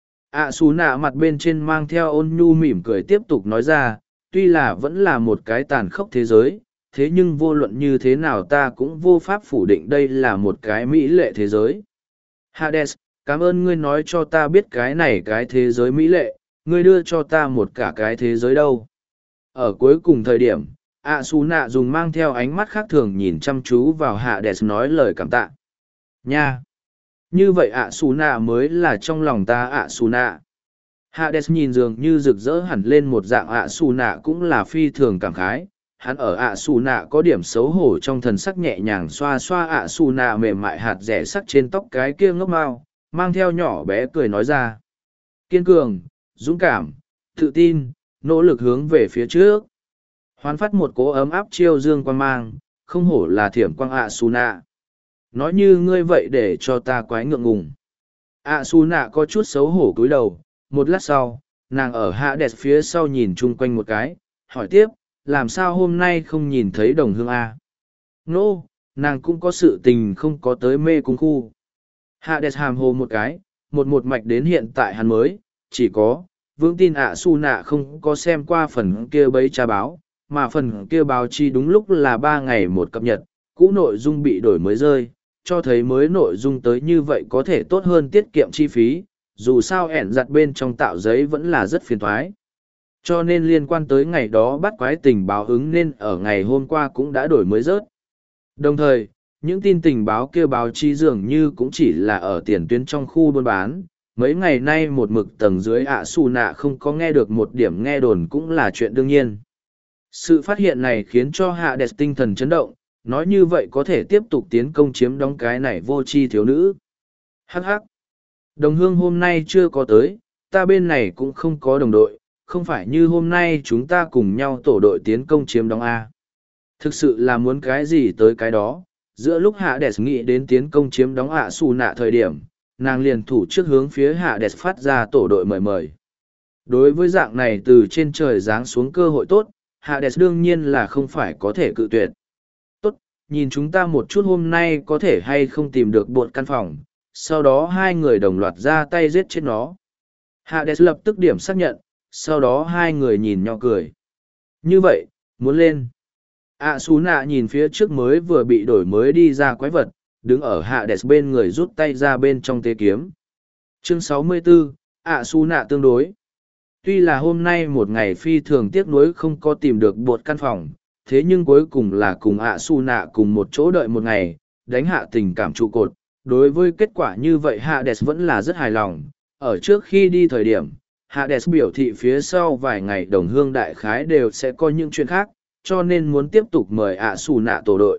ạ xù nạ mặt bên trên mang theo ôn nhu mỉm cười tiếp tục nói ra, tuy là vẫn là một cái tàn khốc thế giới, thế nhưng vô luận như thế nào ta cũng vô pháp phủ định đây là một cái mỹ lệ thế giới. Hades, cảm ơn ngươi nói cho ta biết cái này cái thế giới mỹ lệ, ngươi đưa cho ta một cả cái thế giới đâu. Ở cuối cùng thời điểm, ạ xù nạ dùng mang theo ánh mắt khác thường nhìn chăm chú vào Hades nói lời cảm tạ. Nha! Như vậy ạ xù nạ mới là trong lòng ta ạ xù nạ. Hades nhìn dường như rực rỡ hẳn lên một dạng ạ xù nạ cũng là phi thường cảm khái. Hắn ở ạ xù nạ có điểm xấu hổ trong thần sắc nhẹ nhàng xoa xoa ạ xù nạ mềm mại hạt rẻ sắc trên tóc cái kia ngốc mau, mang theo nhỏ bé cười nói ra. Kiên cường, dũng cảm, tự tin, nỗ lực hướng về phía trước. Hoán phát một cỗ ấm áp chiêu dương quan mang, không hổ là thiểm quang ạ xù nạ. Nói như ngươi vậy để cho ta quái ngượng ngùng. ạ xù nạ có chút xấu hổ cúi đầu, một lát sau, nàng ở Hades phía sau nhìn chung quanh một cái, hỏi tiếp, làm sao hôm nay không nhìn thấy đồng hương A? Nô, nàng cũng có sự tình không có tới mê cung khu. Hades hàm hồ một cái, một mạch đến hiện tại hắn mới, chỉ có, vững tin ạ xù nạ không có xem qua phần kia bấy tra báo, mà phần kia báo chi đúng lúc là 3 ngày một cập nhật, cũ nội dung bị đổi mới rơi, cho thấy mới nội dung tới như vậy có thể tốt hơn tiết kiệm chi phí, dù sao ẻn giặt bên trong tạo giấy vẫn là rất phiền thoái. Cho nên liên quan tới ngày đó bắt quái tình báo ứng nên ở ngày hôm qua cũng đã đổi mới rớt. Đồng thời, những tin tình báo kia báo chí dường như cũng chỉ là ở tiền tuyến trong khu buôn bán, mấy ngày nay một mực tầng dưới ạ xù nạ không có nghe được một điểm nghe đồn cũng là chuyện đương nhiên. Sự phát hiện này khiến cho hạ đẹp tinh thần chấn động, nói như vậy có thể tiếp tục tiến công chiếm đóng cái này vô tri thiếu nữ. Hắc hắc. Đồng hương hôm nay chưa có tới, ta bên này cũng không có đồng đội, không phải như hôm nay chúng ta cùng nhau tổ đội tiến công chiếm đóng A. Thực sự là muốn cái gì tới cái đó, giữa lúc hạ đẹp nghĩ đến tiến công chiếm đóng ạ xù nạ thời điểm, nàng liền thủ trước hướng phía hạ đẹp phát ra tổ đội mời mời. Đối với dạng này từ trên trời giáng xuống cơ hội tốt, hạ đẹp đương nhiên là không phải có thể cự tuyệt. Tốt, nhìn chúng ta một chút hôm nay có thể hay không tìm được bột căn phòng, sau đó hai người đồng loạt ra tay giết chết nó. Hades lập tức điểm xác nhận, sau đó hai người nhìn nhau cười. Như vậy, muốn lên. Xú nạ nhìn phía trước mới vừa bị đổi mới đi ra quái vật, đứng ở Hades bên người rút tay ra bên trong tế kiếm. Chương 64, Xú nạ tương đối. Tuy là hôm nay một ngày phi thường tiếc nuối không có tìm được bột căn phòng, thế nhưng cuối cùng là cùng Xú nạ cùng một chỗ đợi một ngày, đánh hạ tình cảm trụ cột. Đối với kết quả như vậy Hades vẫn là rất hài lòng. Ở trước khi đi thời điểm, Hades biểu thị phía sau vài ngày đồng hương đại khái đều sẽ có những chuyện khác, cho nên muốn tiếp tục mời Xù nạ tổ đội.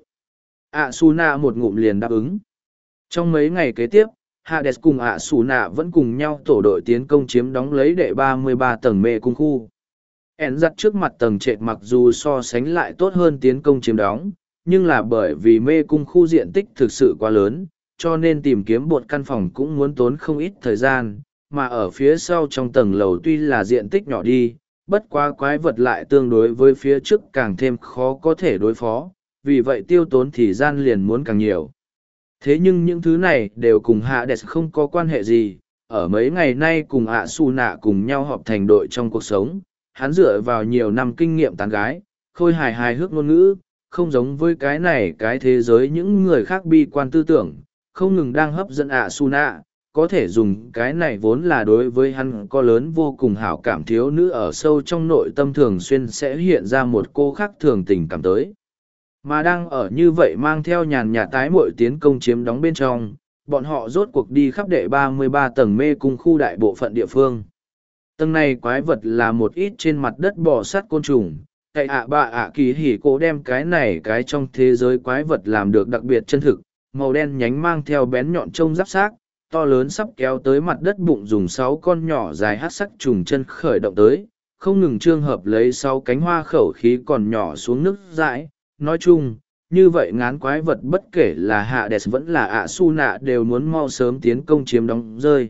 Xù nạ một ngụm liền đáp ứng. Trong mấy ngày kế tiếp, Hades cùng Xù nạ vẫn cùng nhau tổ đội tiến công chiếm đóng lấy đệ 33 tầng mê cung khu. En giặt trước mặt tầng trệt mặc dù so sánh lại tốt hơn tiến công chiếm đóng, nhưng là bởi vì mê cung khu diện tích thực sự quá lớn, cho nên tìm kiếm bột căn phòng cũng muốn tốn không ít thời gian, mà ở phía sau trong tầng lầu tuy là diện tích nhỏ đi, bất quá quái vật lại tương đối với phía trước càng thêm khó có thể đối phó, vì vậy tiêu tốn thời gian liền muốn càng nhiều. Thế nhưng những thứ này đều cùng Hades không có quan hệ gì, ở mấy ngày nay cùng Xù nạ cùng nhau họp thành đội trong cuộc sống, hắn dựa vào nhiều năm kinh nghiệm tán gái, khôi hài hài hước ngôn ngữ, không giống với cái này cái thế giới những người khác bi quan tư tưởng, không ngừng đang hấp dẫn Xù nạ, có thể dùng cái này vốn là đối với hắn có lớn vô cùng hảo cảm thiếu nữ ở sâu trong nội tâm thường xuyên sẽ hiện ra một cô khác thường tình cảm tới. Mà đang ở như vậy mang theo nhàn nhạt tái muội tiến công chiếm đóng bên trong, bọn họ rốt cuộc đi khắp đệ 33 tầng mê cung khu đại bộ phận địa phương. Tầng này quái vật là một ít trên mặt đất bò sát côn trùng, cậy kỳ hỉ cổ đem cái này cái trong thế giới quái vật làm được đặc biệt chân thực, màu đen nhánh mang theo bén nhọn trông giáp xác, to lớn sắp kéo tới mặt đất bụng dùng 6 con nhỏ dài hát sắc trùng chân khởi động tới, không ngừng trương hợp lấy 6 cánh hoa khẩu khí còn nhỏ xuống nước dãi. Nói chung, như vậy ngán quái vật bất kể là Hades vẫn là Xù nạ đều muốn mau sớm tiến công chiếm đóng rơi.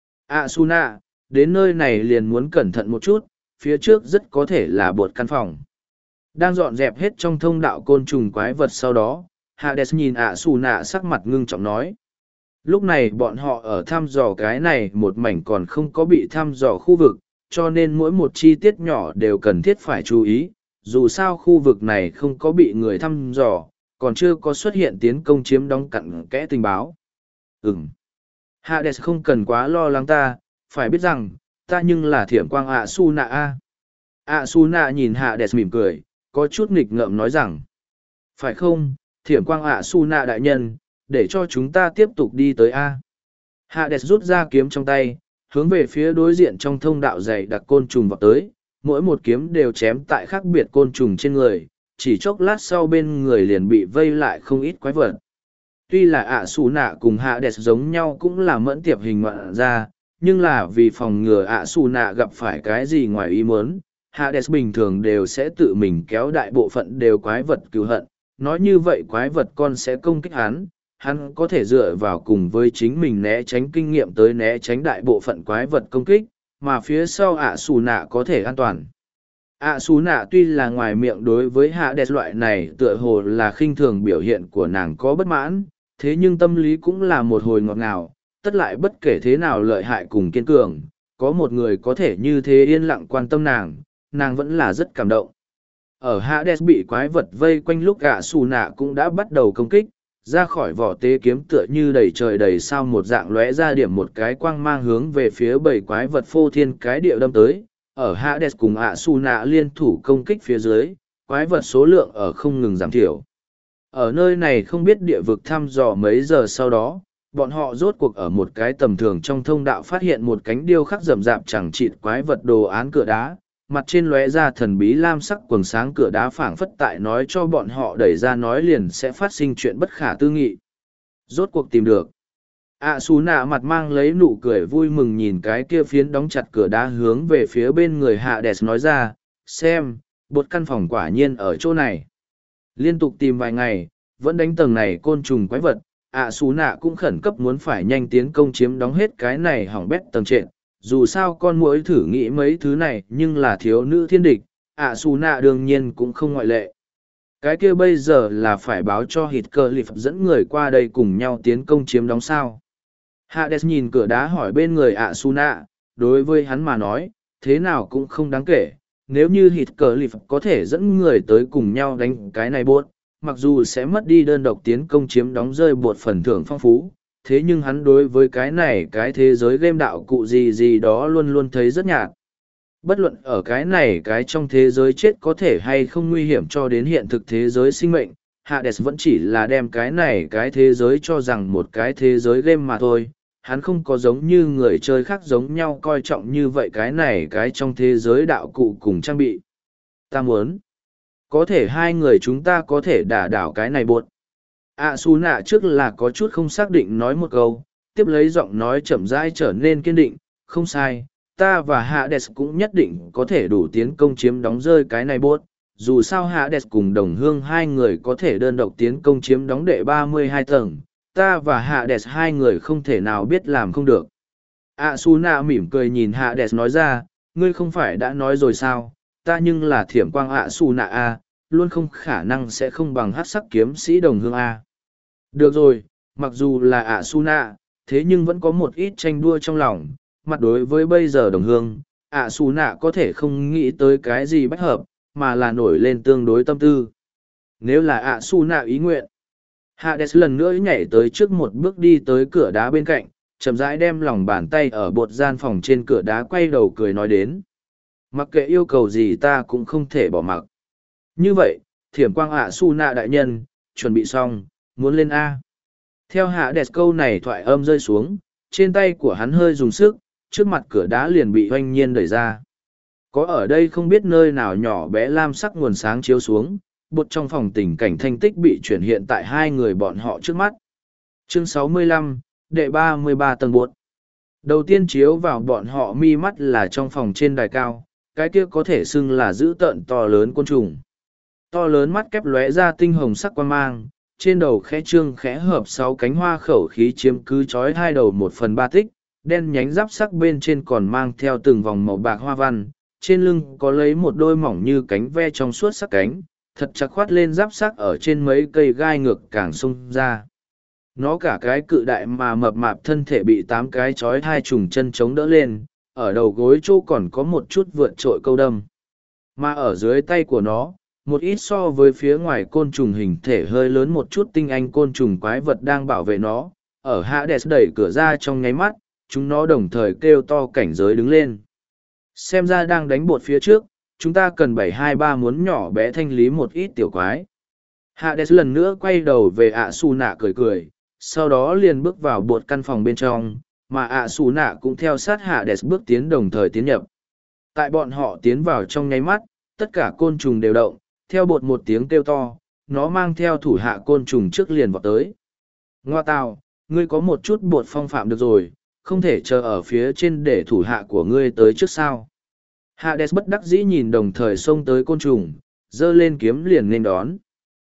Xù nạ, đến nơi này liền muốn cẩn thận một chút, phía trước rất có thể là bột căn phòng. Đang dọn dẹp hết trong thông đạo côn trùng quái vật sau đó, Hades nhìn Xù nạ sắc mặt ngưng trọng nói. Lúc này bọn họ ở thăm dò cái này một mảnh còn không có bị thăm dò khu vực, cho nên mỗi một chi tiết nhỏ đều cần thiết phải chú ý. Dù sao khu vực này không có bị người thăm dò, còn chưa có xuất hiện tiến công chiếm đóng cặn kẽ tình báo. Hades không cần quá lo lắng ta, phải biết rằng, ta nhưng là thiểm quang Xù nạ a. Xù nạ nhìn Hades mỉm cười, có chút nghịch ngợm nói rằng. Phải không, thiểm quang Xù nạ đại nhân, để cho chúng ta tiếp tục đi tới A. Hades rút ra kiếm trong tay, hướng về phía đối diện trong thông đạo dày đặc côn trùng vào tới, mỗi một kiếm đều chém tại khác biệt côn trùng trên người, chỉ chốc lát sau bên người liền bị vây lại không ít quái vật. Tuy là Xù nạ cùng Hades giống nhau cũng là mẫn tiệp hình ngoạn ra, nhưng là vì phòng ngừa Xù nạ gặp phải cái gì ngoài ý muốn, Hades bình thường đều sẽ tự mình kéo đại bộ phận đều quái vật cứu hận, nói như vậy quái vật con sẽ công kích hắn có thể dựa vào cùng với chính mình né tránh kinh nghiệm tới né tránh đại bộ phận quái vật công kích, mà phía sau Xù nạ có thể an toàn. Xù nạ tuy là ngoài miệng đối với Hades loại này tựa hồ là khinh thường biểu hiện của nàng có bất mãn, thế nhưng tâm lý cũng là một hồi ngọt ngào, tất lại bất kể thế nào lợi hại cùng kiên cường, có một người có thể như thế yên lặng quan tâm nàng vẫn là rất cảm động. Ở Hades bị quái vật vây quanh lúc Xù nạ cũng đã bắt đầu công kích, ra khỏi vỏ tế kiếm tựa như đầy trời đầy sao một dạng lóe ra điểm một cái quang mang hướng về phía bảy quái vật phô thiên cái địa đâm tới. Ở Hades cùng Xù nạ liên thủ công kích phía dưới, quái vật số lượng ở không ngừng giảm thiểu. Ở nơi này không biết địa vực thăm dò mấy giờ sau đó, bọn họ rốt cuộc ở một cái tầm thường trong thông đạo phát hiện một cánh điêu khắc rậm rạp chẳng chịt quái vật đồ án cửa đá, mặt trên lóe ra thần bí lam sắc quầng sáng cửa đá phảng phất tại nói cho bọn họ đẩy ra nói liền sẽ phát sinh chuyện bất khả tư nghị. Rốt cuộc tìm được. Xù nạ mặt mang lấy nụ cười vui mừng nhìn cái kia phiến đóng chặt cửa đá hướng về phía bên người Hades nói ra, xem, bột căn phòng quả nhiên ở chỗ này. Liên tục tìm vài ngày, vẫn đánh tầng này côn trùng quái vật, Xù nạ cũng khẩn cấp muốn phải nhanh tiến công chiếm đóng hết cái này hỏng bét tầng trệt. Dù sao con muỗi thử nghĩ mấy thứ này nhưng là thiếu nữ thiên địch, Xù nạ đương nhiên cũng không ngoại lệ. Cái kia bây giờ là phải báo cho Hít Cơ Lịp dẫn người qua đây cùng nhau tiến công chiếm đóng sao. Hades nhìn cửa đá hỏi bên người Xù nạ, đối với hắn mà nói, thế nào cũng không đáng kể. Nếu như Hít Cơ Lịp có thể dẫn người tới cùng nhau đánh cái này bột, mặc dù sẽ mất đi đơn độc tiến công chiếm đóng rơi bột phần thưởng phong phú, thế nhưng hắn đối với cái này cái thế giới game đạo cụ gì gì đó luôn luôn thấy rất nhạt. Bất luận ở cái này cái trong thế giới chết có thể hay không nguy hiểm cho đến hiện thực thế giới sinh mệnh, Hades vẫn chỉ là đem cái này cái thế giới cho rằng một cái thế giới game mà thôi. Hắn không có giống như người chơi khác giống nhau coi trọng như vậy cái này cái trong thế giới đạo cụ cùng trang bị. Ta muốn, có thể hai người chúng ta có thể đả đảo cái này bột. Xù nạ trước là có chút không xác định nói một câu, tiếp lấy giọng nói chậm rãi trở nên kiên định, không sai, ta và Hades cũng nhất định có thể đủ tiến công chiếm đóng rơi cái này bốt. Dù sao Hades cùng đồng hương hai người có thể đơn độc tiến công chiếm đóng đệ 32 tầng, ta và Hades hai người không thể nào biết làm không được. Xù nạ mỉm cười nhìn Hades nói ra, ngươi không phải đã nói rồi sao, ta nhưng là thiểm quang Xù nạ a, luôn không khả năng sẽ không bằng hắc sắc kiếm sĩ đồng hương a. Được rồi, mặc dù là Xù nạ, thế nhưng vẫn có một ít tranh đua trong lòng, mặt đối với bây giờ đồng hương, Xù nạ có thể không nghĩ tới cái gì bách hợp, mà là nổi lên tương đối tâm tư. Nếu là Xù nạ ý nguyện, Hades lần nữa nhảy tới trước một bước đi tới cửa đá bên cạnh, chậm rãi đem lòng bàn tay ở bột gian phòng trên cửa đá quay đầu cười nói đến. Mặc kệ yêu cầu gì ta cũng không thể bỏ mặc. Như vậy, thiểm quang Xù nạ đại nhân, chuẩn bị xong, muốn lên A. Theo Hades câu này thoại âm rơi xuống, trên tay của hắn hơi dùng sức, trước mặt cửa đá liền bị oanh nhiên đẩy ra. Có ở đây không biết nơi nào nhỏ bé lam sắc nguồn sáng chiếu xuống, bột trong phòng tình cảnh thanh tích bị chuyển hiện tại hai người bọn họ trước mắt. Chương 65, đệ 33 tầng bột. Đầu tiên chiếu vào bọn họ mi mắt là trong phòng trên đài cao, cái kia có thể xưng là dữ tợn to lớn côn trùng. To lớn mắt kép lóe ra tinh hồng sắc quang mang, trên đầu khẽ trương khẽ hợp 6 cánh hoa khẩu khí chiếm cứ chói hai đầu 1/3 tích, đen nhánh giáp sắc bên trên còn mang theo từng vòng màu bạc hoa văn, trên lưng có lấy một đôi mỏng như cánh ve trong suốt sắc cánh, thật chặt khoát lên giáp sắc ở trên mấy cây gai ngược càng xông ra. Nó cả cái cự đại mà mập mạp thân thể bị 8 cái chói hai trùng chân chống đỡ lên, ở đầu gối chỗ còn có một chút vượt trội câu đâm. Mà ở dưới tay của nó, một ít so với phía ngoài côn trùng hình thể hơi lớn một chút tinh anh côn trùng quái vật đang bảo vệ nó. Ở Hades đẩy cửa ra trong nháy mắt, chúng nó đồng thời kêu to cảnh giới đứng lên. Xem ra đang đánh bột phía trước, chúng ta cần 723 muốn nhỏ bé thanh lý một ít tiểu quái. Hades lần nữa quay đầu về Xù nạ cười cười, sau đó liền bước vào bột căn phòng bên trong, mà Xù nạ cũng theo sát Hades bước tiến đồng thời tiến nhập. Tại bọn họ tiến vào trong nháy mắt, tất cả côn trùng đều động, theo bột một tiếng kêu to, nó mang theo thủ hạ côn trùng trước liền vào tới. Ngoa tào, ngươi có một chút bột phong phạm được rồi, không thể chờ ở phía trên để thủ hạ của ngươi tới trước sao. Hades bất đắc dĩ nhìn đồng thời xông tới côn trùng, giơ lên kiếm liền nên đón.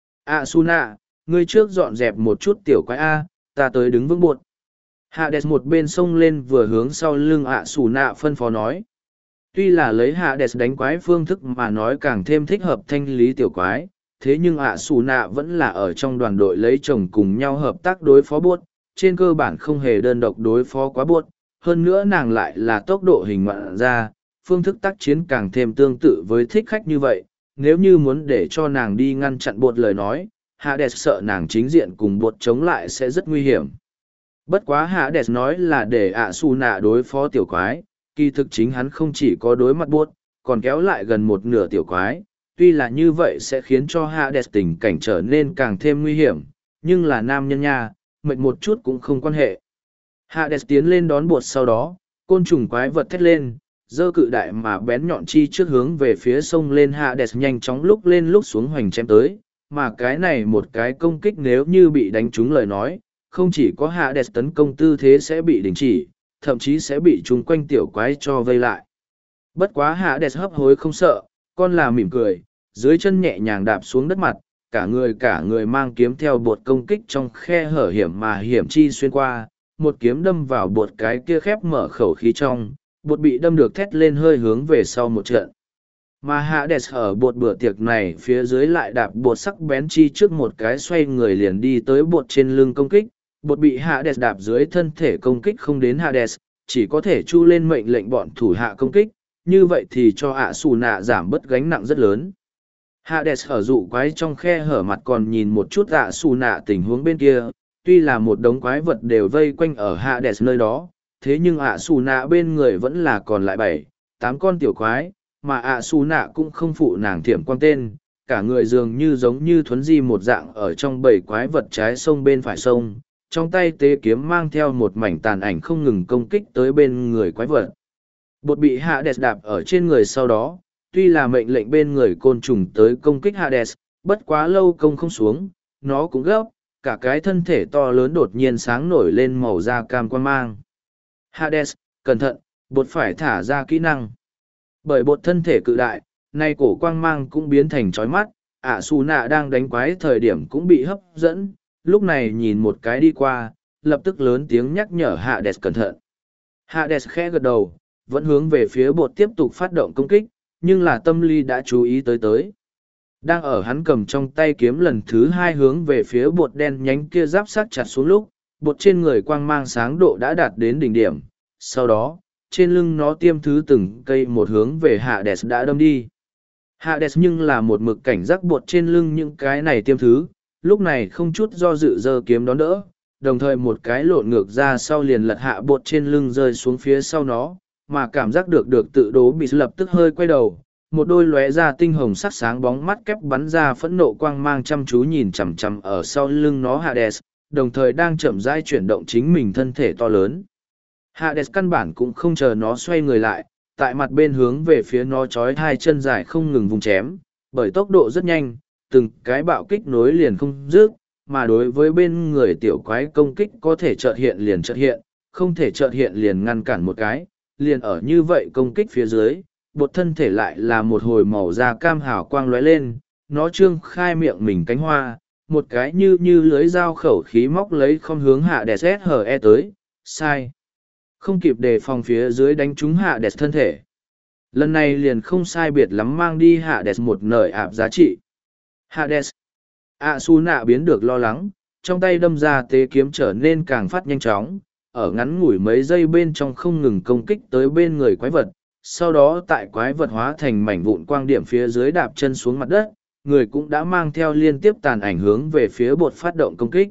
Xù nạ, ngươi trước dọn dẹp một chút tiểu quái A, ta tới đứng vững bột. Hades một bên xông lên vừa hướng sau lưng Xù nạ phân phó nói. Tuy là lấy Hades đánh quái phương thức mà nói càng thêm thích hợp thanh lý tiểu quái, thế nhưng Xù nạ vẫn là ở trong đoàn đội lấy chồng cùng nhau hợp tác đối phó buốt, trên cơ bản không hề đơn độc đối phó quá buốt, hơn nữa nàng lại là tốc độ hình ngoạn ra, phương thức tác chiến càng thêm tương tự với thích khách như vậy, nếu như muốn để cho nàng đi ngăn chặn buốt lời nói, Hades sợ nàng chính diện cùng buốt chống lại sẽ rất nguy hiểm. Bất quá Hades nói là để Xù nạ đối phó tiểu quái, kỳ thực chính hắn không chỉ có đối mặt buốt, còn kéo lại gần một nửa tiểu quái, tuy là như vậy sẽ khiến cho Hades tình cảnh trở nên càng thêm nguy hiểm, nhưng là nam nhân nha, mệt một chút cũng không quan hệ. Hades tiến lên đón bột, sau đó côn trùng quái vật thét lên, giơ cự đại mà bén nhọn chi trước hướng về phía sông lên. Hades nhanh chóng lúc lên lúc xuống hoành chém tới, mà cái này một cái công kích nếu như bị đánh trúng lời nói, không chỉ có Hades tấn công tư thế sẽ bị đình chỉ, thậm chí sẽ bị chung quanh tiểu quái cho vây lại. Bất quá Hades hấp hối không sợ, con là mỉm cười, dưới chân nhẹ nhàng đạp xuống đất mặt, cả người mang kiếm theo bột công kích trong khe hở hiểm mà hiểm chi xuyên qua, một kiếm đâm vào bột cái kia khép mở khẩu khí trong, bột bị đâm được thét lên hơi hướng về sau một trận. Mà Hades ở bột bữa tiệc này phía dưới lại đạp bột sắc bén chi trước một cái xoay người liền đi tới bột trên lưng công kích, bột bị Hades đạp dưới thân thể công kích không đến Hades, chỉ có thể chu lên mệnh lệnh bọn thủ hạ công kích, như vậy thì cho ạ xù nạ giảm bớt gánh nặng rất lớn. Hades ở dụ quái trong khe hở mặt còn nhìn một chút ạ xù nạ tình huống bên kia, tuy là một đống quái vật đều vây quanh ở Hades nơi đó, thế nhưng ạ xù nạ bên người vẫn là còn lại 7-8 con tiểu quái, mà ạ xù nạ cũng không phụ nàng thiểm quan tên, cả người dường như giống như thuấn di một dạng ở trong bầy quái vật trái sông bên phải sông, trong tay tế kiếm mang theo một mảnh tàn ảnh không ngừng công kích tới bên người quái vật. Bột bị Hades đạp ở trên người sau đó, tuy là mệnh lệnh bên người côn trùng tới công kích Hades, bất quá lâu công không xuống, nó cũng gấp, cả cái thân thể to lớn đột nhiên sáng nổi lên màu da cam quan mang. Hades, cẩn thận, bột phải thả ra kỹ năng. Bởi bột thân thể cự đại, nay cổ quang mang cũng biến thành chói mắt, ạ xù nạ đang đánh quái thời điểm cũng bị hấp dẫn, lúc này nhìn một cái đi qua, lập tức lớn tiếng nhắc nhở Hades cẩn thận. Hades khẽ gật đầu, vẫn hướng về phía bột tiếp tục phát động công kích, nhưng là tâm lý đã chú ý tới. Đang ở hắn cầm trong tay kiếm lần thứ 2 hướng về phía bột đen nhánh kia giáp sát chặt xuống lúc, bột trên người quang mang sáng độ đã đạt đến đỉnh điểm. Sau đó, trên lưng nó tiêm thứ từng cây một hướng về Hades đã đâm đi. Hades nhưng là một mực cảnh giác bột trên lưng những cái này tiêm thứ, lúc này không chút do dự giơ kiếm đón đỡ, đồng thời một cái lộn ngược ra sau liền lật hạ bột trên lưng rơi xuống phía sau nó, mà cảm giác được tự đố bị lập tức hơi quay đầu, một đôi lóe ra tinh hồng sắc sáng bóng mắt kép bắn ra phẫn nộ quang mang chăm chú nhìn chằm chằm ở sau lưng nó Hades, đồng thời đang chậm rãi chuyển động chính mình thân thể to lớn. Hades căn bản cũng không chờ nó xoay người lại, tại mặt bên hướng về phía nó chói hai chân dài không ngừng vùng chém, bởi tốc độ rất nhanh, từng cái bạo kích nối liền không dứt, mà đối với bên người tiểu quái công kích có thể chợt hiện liền chợt hiện, không thể chợt hiện liền ngăn cản một cái, liền ở như vậy công kích phía dưới, bột thân thể lại là một hồi màu da cam hào quang lóe lên, nó trương khai miệng mình cánh hoa, một cái như lưới dao khẩu khí móc lấy không hướng Hades SHE tới, sai. Không kịp đề phòng phía dưới đánh trúng Hades thân thể. Lần này liền không sai biệt lắm mang đi Hades một nởi ạp giá trị. Hades. Asuna biến được lo lắng, trong tay đâm ra tế kiếm trở nên càng phát nhanh chóng, ở ngắn ngủi mấy giây bên trong không ngừng công kích tới bên người quái vật. Sau đó tại quái vật hóa thành mảnh vụn quang điểm phía dưới đạp chân xuống mặt đất, người cũng đã mang theo liên tiếp tàn ảnh hướng về phía bột phát động công kích.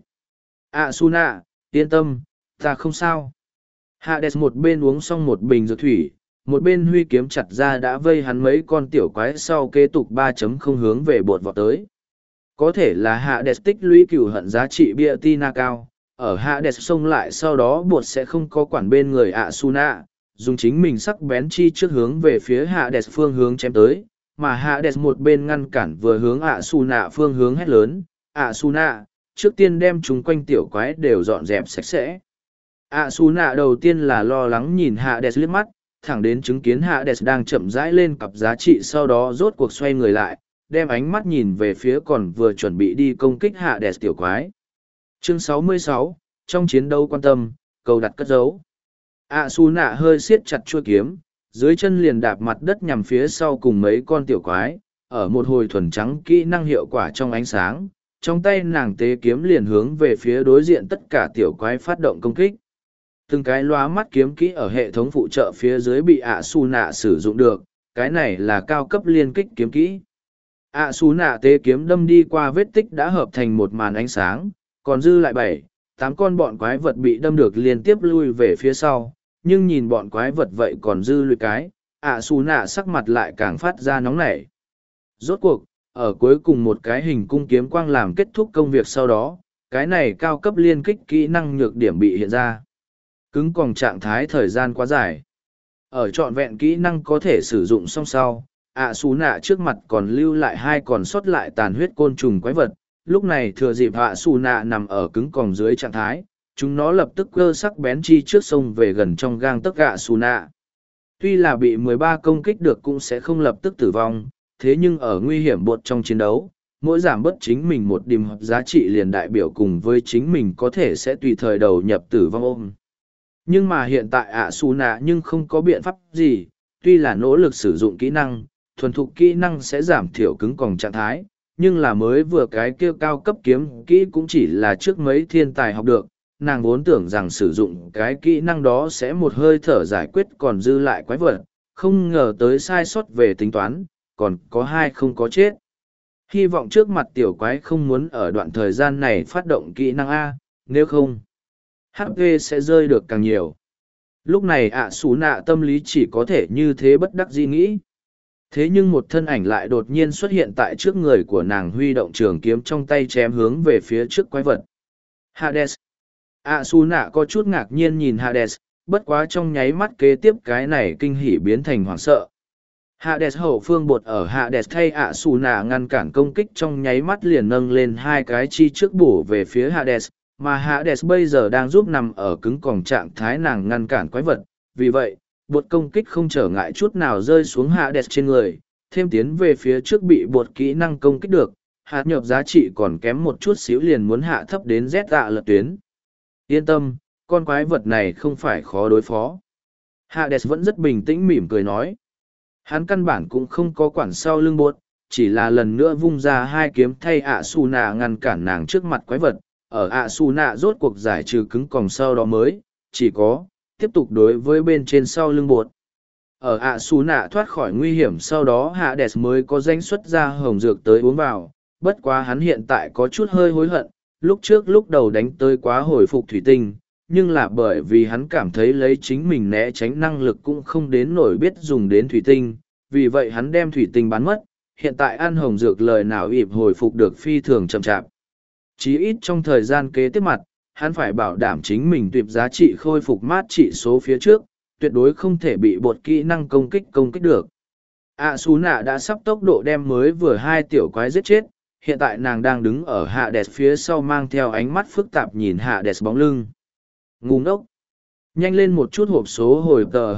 Asuna, yên tâm, ta không sao. Hades một bên uống xong một bình dược thủy, một bên huy kiếm chặt ra đã vây hắn mấy con tiểu quái sau kế tục 3.0 hướng về bột vọt tới. Có thể là Hades tích lũy cửu hận giá trị bia tina cao, ở Hades xông lại sau đó bột sẽ không có quản bên người Asuna, dùng chính mình sắc bén chi trước hướng về phía Hades phương hướng chém tới, mà Hades một bên ngăn cản vừa hướng Asuna phương hướng hét lớn, Asuna, trước tiên đem chúng quanh tiểu quái đều dọn dẹp sạch sẽ. Asuna đầu tiên là lo lắng nhìn Hades liếc mắt, thẳng đến chứng kiến Hades đang chậm rãi lên cặp giá trị sau đó rốt cuộc xoay người lại, đem ánh mắt nhìn về phía còn vừa chuẩn bị đi công kích Hades tiểu quái. Chương 66, trong chiến đấu quan tâm, cầu đặt cất dấu. Asuna hơi siết chặt chuôi kiếm, dưới chân liền đạp mặt đất nhằm phía sau cùng mấy con tiểu quái, ở một hồi thuần trắng kỹ năng hiệu quả trong ánh sáng, trong tay nàng tế kiếm liền hướng về phía đối diện tất cả tiểu quái phát động công kích. Từng cái lóa mắt kiếm kỹ ở hệ thống phụ trợ phía dưới bị Asuna sử dụng được, cái này là cao cấp liên kích kiếm kỹ. Asuna tế kiếm đâm đi qua vết tích đã hợp thành một màn ánh sáng, còn dư lại 7-8 con bọn quái vật bị đâm được liên tiếp lui về phía sau, nhưng nhìn bọn quái vật vậy còn dư lùi cái, Asuna sắc mặt lại càng phát ra nóng nảy. Rốt cuộc, ở cuối cùng một cái hình cung kiếm quang làm kết thúc công việc sau đó, cái này cao cấp liên kích kỹ năng nhược điểm bị hiện ra. Cứng còng trạng thái thời gian quá dài. Ở trọn vẹn kỹ năng có thể sử dụng song sau, ạ xù nạ trước mặt còn lưu lại hai còn sót lại tàn huyết côn trùng quái vật. Lúc này thừa dịp ạ xù nạ nằm ở cứng còng dưới trạng thái, chúng nó lập tức cơ sắc bén chi trước sông về gần trong gang tấc ạ xù nạ. Tuy là bị 13 công kích được cũng sẽ không lập tức tử vong, thế nhưng ở nguy hiểm bột trong chiến đấu, mỗi giảm bớt chính mình một điểm hợp giá trị liền đại biểu cùng với chính mình có thể sẽ tùy thời đầu nhập tử vong ôm. Nhưng mà hiện tại ạ xù nạ nhưng không có biện pháp gì, tuy là nỗ lực sử dụng kỹ năng, thuần thục kỹ năng sẽ giảm thiểu cứng còng trạng thái, nhưng là mới vừa cái kia cao cấp kiếm kỹ cũng chỉ là trước mấy thiên tài học được, nàng vốn tưởng rằng sử dụng cái kỹ năng đó sẽ một hơi thở giải quyết còn dư lại quái vật, không ngờ tới sai sót về tính toán, còn có hai không có chết. Hy vọng trước mặt tiểu quái không muốn ở đoạn thời gian này phát động kỹ năng A, nếu không, HP sẽ rơi được càng nhiều. Lúc này ạ xù nạ tâm lý chỉ có thể như thế bất đắc dĩ nghĩ. Thế nhưng một thân ảnh lại đột nhiên xuất hiện tại trước người của nàng, huy động trường kiếm trong tay chém hướng về phía trước quái vật. Hades. ạ xù nạ có chút ngạc nhiên nhìn Hades, bất quá trong nháy mắt kế tiếp cái này kinh hỉ biến thành hoảng sợ. Hades hậu phương bột ở Hades thay ạ xù nạ ngăn cản công kích trong nháy mắt liền nâng lên hai cái chi trước bổ về phía Hades, mà Hades bây giờ đang giúp nằm ở cứng còng trạng thái nàng ngăn cản quái vật, vì vậy, bột công kích không trở ngại chút nào rơi xuống Hades trên người, thêm tiến về phía trước bị bột kỹ năng công kích được, hạt nhập giá trị còn kém một chút xíu liền muốn hạ thấp đến Z tạ lật tuyến. Yên tâm, con quái vật này không phải khó đối phó. Hades vẫn rất bình tĩnh mỉm cười nói. Hắn căn bản cũng không có quản sau lưng bột, chỉ là lần nữa vung ra hai kiếm thay ạ xù nạ ngăn cản nàng trước mặt quái vật. Ở ạ xù nạ rốt cuộc giải trừ cứng còng sau đó mới, chỉ có, tiếp tục đối với bên trên sau lưng bột. Ở ạ xù nạ thoát khỏi nguy hiểm sau đó Hades mới có danh xuất ra hồng dược tới uống vào, bất quá hắn hiện tại có chút hơi hối hận, lúc trước lúc đầu đánh tới quá hồi phục thủy tinh, nhưng là bởi vì hắn cảm thấy lấy chính mình né tránh năng lực cũng không đến nổi biết dùng đến thủy tinh, vì vậy hắn đem thủy tinh bán mất, hiện tại ăn hồng dược lời nào ịp hồi phục được phi thường chậm chạp. Chí ít trong thời gian kế tiếp mặt, hắn phải bảo đảm chính mình tuyệt giá trị khôi phục mát trị số phía trước, tuyệt đối không thể bị bột kỹ năng công kích được. Xú nạ đã sắp tốc độ đem mới vừa hai tiểu quái giết chết, hiện tại nàng đang đứng ở Hades phía sau mang theo ánh mắt phức tạp nhìn Hades bóng lưng. Ngu ngốc! Nhanh lên một chút hộp số hồi tờ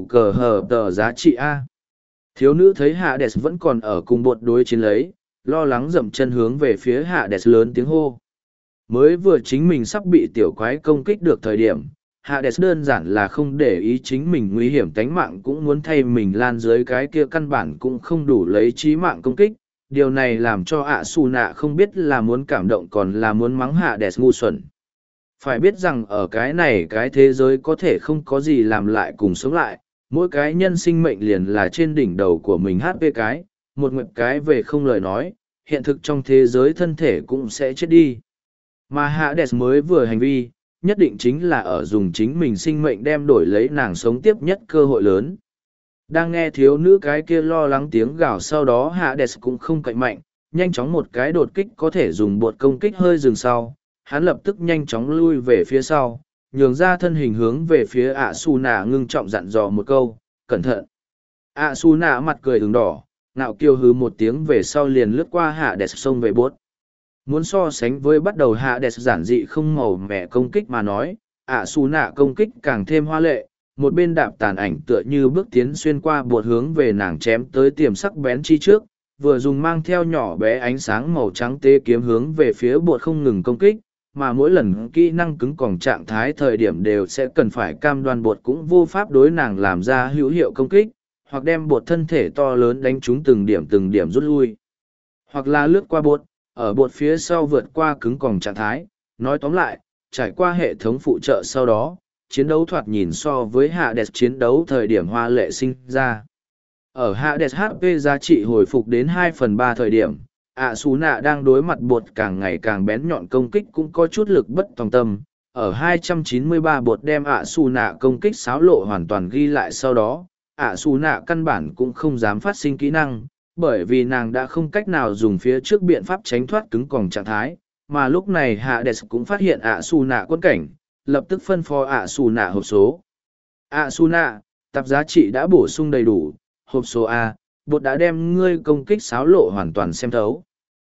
hờ tờ giá trị A. Thiếu nữ thấy Hades vẫn còn ở cùng bột đối chiến lấy, lo lắng dậm chân hướng về phía Hades lớn tiếng hô. Mới vừa chính mình sắp bị tiểu quái công kích được thời điểm, Hades đơn giản là không để ý chính mình nguy hiểm tánh mạng cũng muốn thay mình lan dưới cái kia căn bản cũng không đủ lấy chí mạng công kích. Điều này làm cho ạ xù nạ không biết là muốn cảm động còn là muốn mắng Hades ngu xuẩn. Phải biết rằng ở cái này cái thế giới có thể không có gì làm lại cùng sống lại, mỗi cái nhân sinh mệnh liền là trên đỉnh đầu của mình HP cái, một nguyện cái về không lời nói, hiện thực trong thế giới thân thể cũng sẽ chết đi. Mà Hades mới vừa hành vi, nhất định chính là ở dùng chính mình sinh mệnh đem đổi lấy nàng sống tiếp nhất cơ hội lớn. Đang nghe thiếu nữ cái kia lo lắng tiếng gào sau đó Hades cũng không cậy mạnh, nhanh chóng một cái đột kích có thể dùng bột công kích hơi dừng sau, hắn lập tức nhanh chóng lui về phía sau, nhường ra thân hình hướng về phía ạ su nạ ngưng trọng dặn dò một câu, cẩn thận. ạ su nạ mặt cười ửng đỏ, ngạo kiêu hứ một tiếng về sau liền lướt qua Hades xông về bốt. Muốn so sánh với bắt đầu Hades giản dị không màu mẻ công kích mà nói, ạ su nạ công kích càng thêm hoa lệ, một bên đạp tàn ảnh tựa như bước tiến xuyên qua bột hướng về nàng chém tới tiềm sắc bén chi trước, vừa dùng mang theo nhỏ bé ánh sáng màu trắng tê kiếm hướng về phía bột không ngừng công kích, mà mỗi lần kỹ năng cứng còng trạng thái thời điểm đều sẽ cần phải cam đoan bột cũng vô pháp đối nàng làm ra hữu hiệu công kích, hoặc đem bột thân thể to lớn đánh trúng từng điểm rút lui, hoặc là lướt qua bột, ở bột phía sau vượt qua cứng còng trạng thái. Nói tóm lại, trải qua hệ thống phụ trợ sau đó, chiến đấu thoạt nhìn so với Hades chiến đấu thời điểm hoa lệ sinh ra. Ở Hades HP giá trị hồi phục đến 2/3 thời điểm, Su nạ đang đối mặt bột càng ngày càng bén nhọn công kích cũng có chút lực bất tòng tâm. Ở 293 bột đem Su nạ công kích xáo lộ hoàn toàn ghi lại sau đó, Su nạ căn bản cũng không dám phát sinh kỹ năng, bởi vì nàng đã không cách nào dùng phía trước biện pháp tránh thoát cứng còng trạng thái, mà lúc này Hades cũng phát hiện ạ xù nạ quân cảnh, lập tức phân phó ạ xù nạ hộp số. ạ xù nạ, tạp giá trị đã bổ sung đầy đủ, hộp số A, bột đã đem ngươi công kích xáo lộ hoàn toàn xem thấu.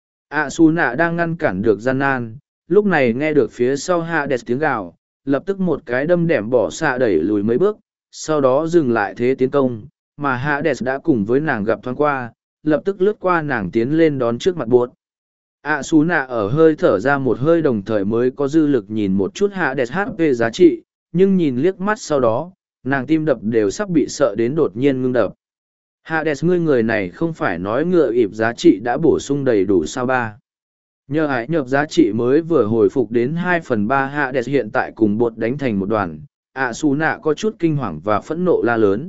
ạ xù nạ đang ngăn cản được gian nan, lúc này nghe được phía sau Hades tiếng gào, lập tức một cái đâm đẻm bỏ xạ đẩy lùi mấy bước, sau đó dừng lại thế tiến công, mà Hades đã cùng với nàng gặp thoáng qua, lập tức lướt qua nàng tiến lên đón trước mặt bột. ạ xù nạ ở hơi thở ra một hơi đồng thời mới có dư lực nhìn một chút Hades HP giá trị, nhưng nhìn liếc mắt sau đó, nàng tim đập đều sắp bị sợ đến đột nhiên ngưng đập. Hades, ngươi người này không phải nói ngựa ịp giá trị đã bổ sung đầy đủ sao ba. Nhờ hải nhược giá trị mới vừa hồi phục đến 2/3 Hades hiện tại cùng bột đánh thành một đoàn, ạ xù nạ có chút kinh hoàng và phẫn nộ la lớn.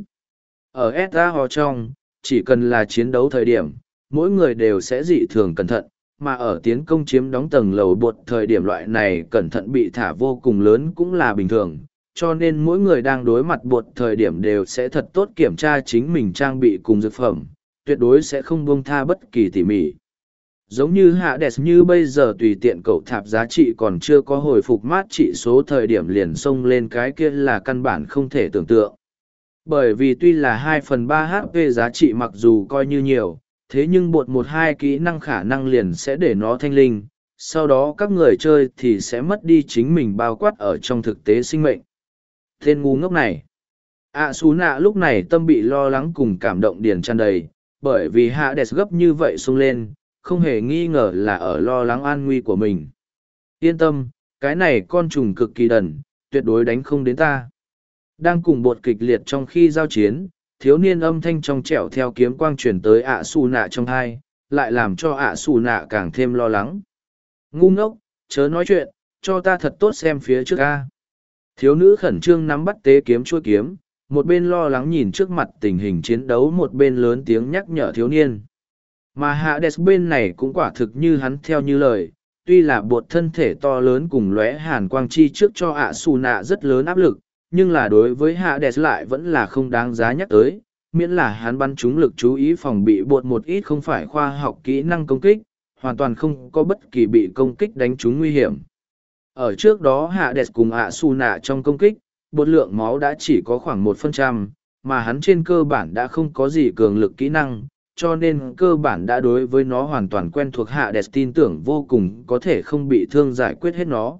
Ở SAO trong, chỉ cần là chiến đấu thời điểm, mỗi người đều sẽ dị thường cẩn thận, mà ở tiến công chiếm đóng tầng lầu bột thời điểm loại này cẩn thận bị thả vô cùng lớn cũng là bình thường, cho nên mỗi người đang đối mặt bột thời điểm đều sẽ thật tốt kiểm tra chính mình trang bị cùng dược phẩm, tuyệt đối sẽ không buông tha bất kỳ tỉ mỉ. Giống như Hades như bây giờ tùy tiện cậu thạp giá trị còn chưa có hồi phục mát trị số thời điểm liền xông lên cái kia là căn bản không thể tưởng tượng. Bởi vì tuy là 2/3 HP giá trị mặc dù coi như nhiều, thế nhưng bột 1-2 kỹ năng khả năng liền sẽ để nó thanh linh, sau đó các người chơi thì sẽ mất đi chính mình bao quát ở trong thực tế sinh mệnh. Tên ngu ngốc này. ạ xù nạ lúc này tâm bị lo lắng cùng cảm động điền tràn đầy, bởi vì Hades gấp như vậy xông lên, không hề nghi ngờ là ở lo lắng an nguy của mình. Yên tâm, cái này con trùng cực kỳ đần, tuyệt đối đánh không đến ta. Đang cùng bột kịch liệt trong khi giao chiến, thiếu niên âm thanh trong trẻo theo kiếm quang truyền tới ạ xù nạ trong hai, lại làm cho ạ xù nạ càng thêm lo lắng. Ngu ngốc, chớ nói chuyện, cho ta thật tốt xem phía trước a. Thiếu nữ khẩn trương nắm bắt tế kiếm chuôi kiếm, một bên lo lắng nhìn trước mặt tình hình chiến đấu một bên lớn tiếng nhắc nhở thiếu niên. Mà Hades bên này cũng quả thực như hắn theo như lời, tuy là bột thân thể to lớn cùng lóe hàn quang chi trước cho ạ xù nạ rất lớn áp lực, nhưng là đối với Hades lại vẫn là không đáng giá nhắc tới, miễn là hắn bắn trúng lực chú ý phòng bị bột một ít không phải khoa học kỹ năng công kích, hoàn toàn không có bất kỳ bị công kích đánh trúng nguy hiểm. Ở trước đó Hades cùng ạ xù nạ trong công kích, bột lượng máu đã chỉ có khoảng 1%, mà hắn trên cơ bản đã không có gì cường lực kỹ năng, cho nên cơ bản đã đối với nó hoàn toàn quen thuộc Hades tin tưởng vô cùng có thể không bị thương giải quyết hết nó.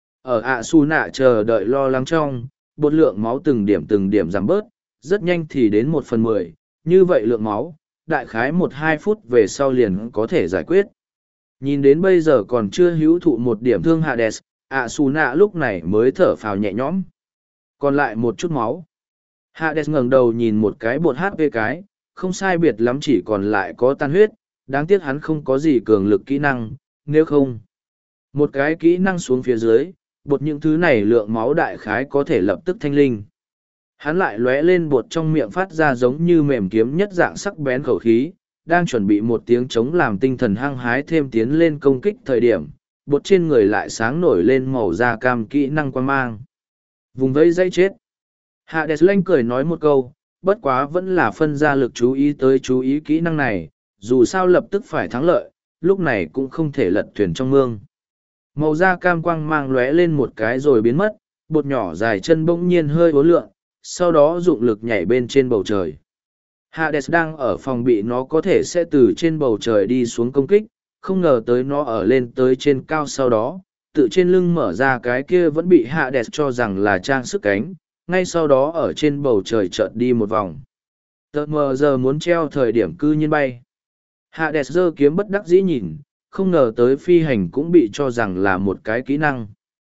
Ở ạ xù nạ chờ đợi lo lắng trong, bột lượng máu từng điểm giảm bớt, rất nhanh thì đến 1/10, như vậy lượng máu, đại khái 1-2 phút về sau liền có thể giải quyết. Nhìn đến bây giờ còn chưa hữu thụ một điểm thương Hades, ạ xù nạ lúc này mới thở phào nhẹ nhõm. Còn lại một chút máu. Hades ngẩng đầu nhìn một cái bột HP cái, không sai biệt lắm chỉ còn lại có tan huyết, đáng tiếc hắn không có gì cường lực kỹ năng, nếu không. Một cái kỹ năng xuống phía dưới, bột những thứ này lượng máu đại khái có thể lập tức thanh linh. Hắn lại lóe lên bột trong miệng phát ra giống như mềm kiếm nhất dạng sắc bén khẩu khí, đang chuẩn bị một tiếng chống làm tinh thần hăng hái thêm tiến lên công kích thời điểm, bột trên người lại sáng nổi lên màu da cam kỹ năng quan mang. Vùng vẫy dây chết. Hades lanh cười nói một câu, bất quá vẫn là phân ra lực chú ý tới chú ý kỹ năng này, dù sao lập tức phải thắng lợi, lúc này cũng không thể lật thuyền trong mương. Màu da cam quang mang lóe lên một cái rồi biến mất, bột nhỏ dài chân bỗng nhiên hơi uốn lượn, sau đó dụng lực nhảy bên trên bầu trời. Hades đang ở phòng bị nó có thể sẽ từ trên bầu trời đi xuống công kích, không ngờ tới nó ở lên tới trên cao sau đó, tự trên lưng mở ra cái kia vẫn bị Hades cho rằng là trang sức cánh, ngay sau đó ở trên bầu trời chợt đi một vòng. Tờ mờ giờ muốn treo thời điểm cư nhiên bay. Hades giơ kiếm bất đắc dĩ nhìn, không ngờ tới phi hành cũng bị cho rằng là một cái kỹ năng.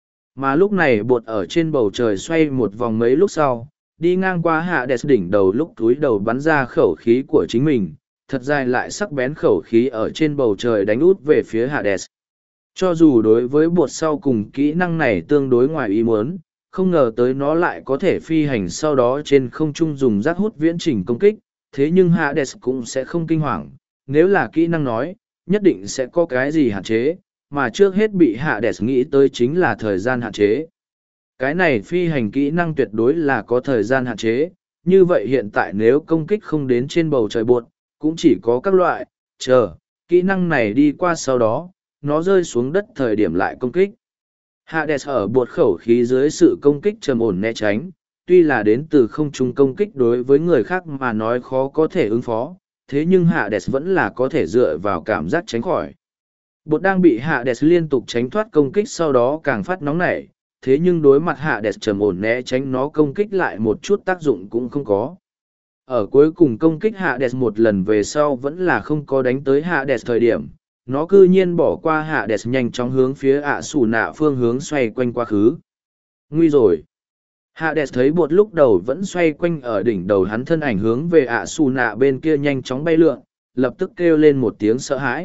Mà lúc này bột ở trên bầu trời xoay một vòng mấy lúc sau, đi ngang qua Hades đỉnh đầu lúc túi đầu bắn ra khẩu khí của chính mình, thật dài lại sắc bén khẩu khí ở trên bầu trời đánh út về phía Hades. Cho dù đối với bột sau cùng kỹ năng này tương đối ngoài ý muốn, không ngờ tới nó lại có thể phi hành sau đó trên không trung dùng rác hút viễn trình công kích, thế nhưng Hades cũng sẽ không kinh hoàng, nếu là kỹ năng nói, nhất định sẽ có cái gì hạn chế, mà trước hết bị Hades nghĩ tới chính là thời gian hạn chế. Cái này phi hành kỹ năng tuyệt đối là có thời gian hạn chế, như vậy hiện tại nếu công kích không đến trên bầu trời bột, cũng chỉ có các loại, kỹ năng này đi qua sau đó, nó rơi xuống đất thời điểm lại công kích. Hades ở bột khẩu khí dưới sự công kích trầm ổn né tránh, tuy là đến từ không trung công kích đối với người khác mà nói khó có thể ứng phó, thế nhưng Hades vẫn là có thể dựa vào cảm giác tránh khỏi. Bột đang bị Hades liên tục tránh thoát công kích sau đó càng phát nóng nảy, thế nhưng đối mặt Hades trầm ổn né tránh nó công kích lại một chút tác dụng cũng không có. Ở cuối cùng công kích Hades một lần về sau vẫn là không có đánh tới Hades thời điểm, nó cư nhiên bỏ qua Hades nhanh chóng hướng phía ạ xù nạ phương hướng xoay quanh quá khứ. Nguy rồi! Hades thấy bột lúc đầu vẫn xoay quanh ở đỉnh đầu hắn thân ảnh hướng về ạ xù nạ bên kia nhanh chóng bay lượn, lập tức kêu lên một tiếng sợ hãi.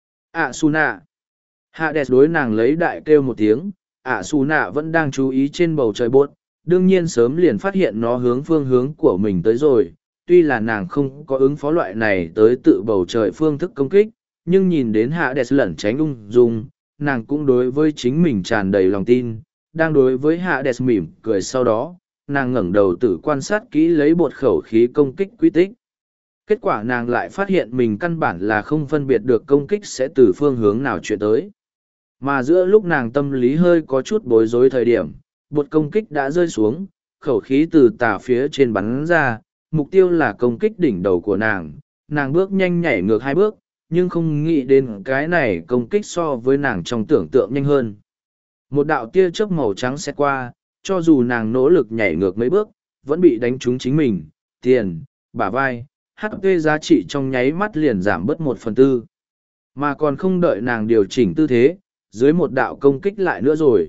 ạ xù nạ! Hades đối nàng lấy đại kêu một tiếng, ạ xù nạ vẫn đang chú ý trên bầu trời bột, đương nhiên sớm liền phát hiện nó hướng phương hướng của mình tới rồi. Tuy là nàng không có ứng phó loại này tới tự bầu trời phương thức công kích, nhưng nhìn đến Hades lẩn tránh ung dung, nàng cũng đối với chính mình tràn đầy lòng tin, đang đối với Hades mỉm cười sau đó, nàng ngẩng đầu tự quan sát kỹ lấy bột khẩu khí công kích quy tích. Kết quả nàng lại phát hiện mình căn bản là không phân biệt được công kích sẽ từ phương hướng nào chuyển tới. Mà giữa lúc nàng tâm lý hơi có chút bối rối thời điểm, bột công kích đã rơi xuống, khẩu khí từ tà phía trên bắn ra, mục tiêu là công kích đỉnh đầu của nàng bước nhanh nhảy ngược 2 bước, nhưng không nghĩ đến cái này công kích so với nàng trong tưởng tượng nhanh hơn. Một đạo tia chớp màu trắng xẹt qua, cho dù nàng nỗ lực nhảy ngược mấy bước, vẫn bị đánh trúng chính mình, tiền, bả vai, HP giá trị trong nháy mắt liền giảm bớt 1/4. Mà còn không đợi nàng điều chỉnh tư thế, dưới một đạo công kích lại nữa rồi.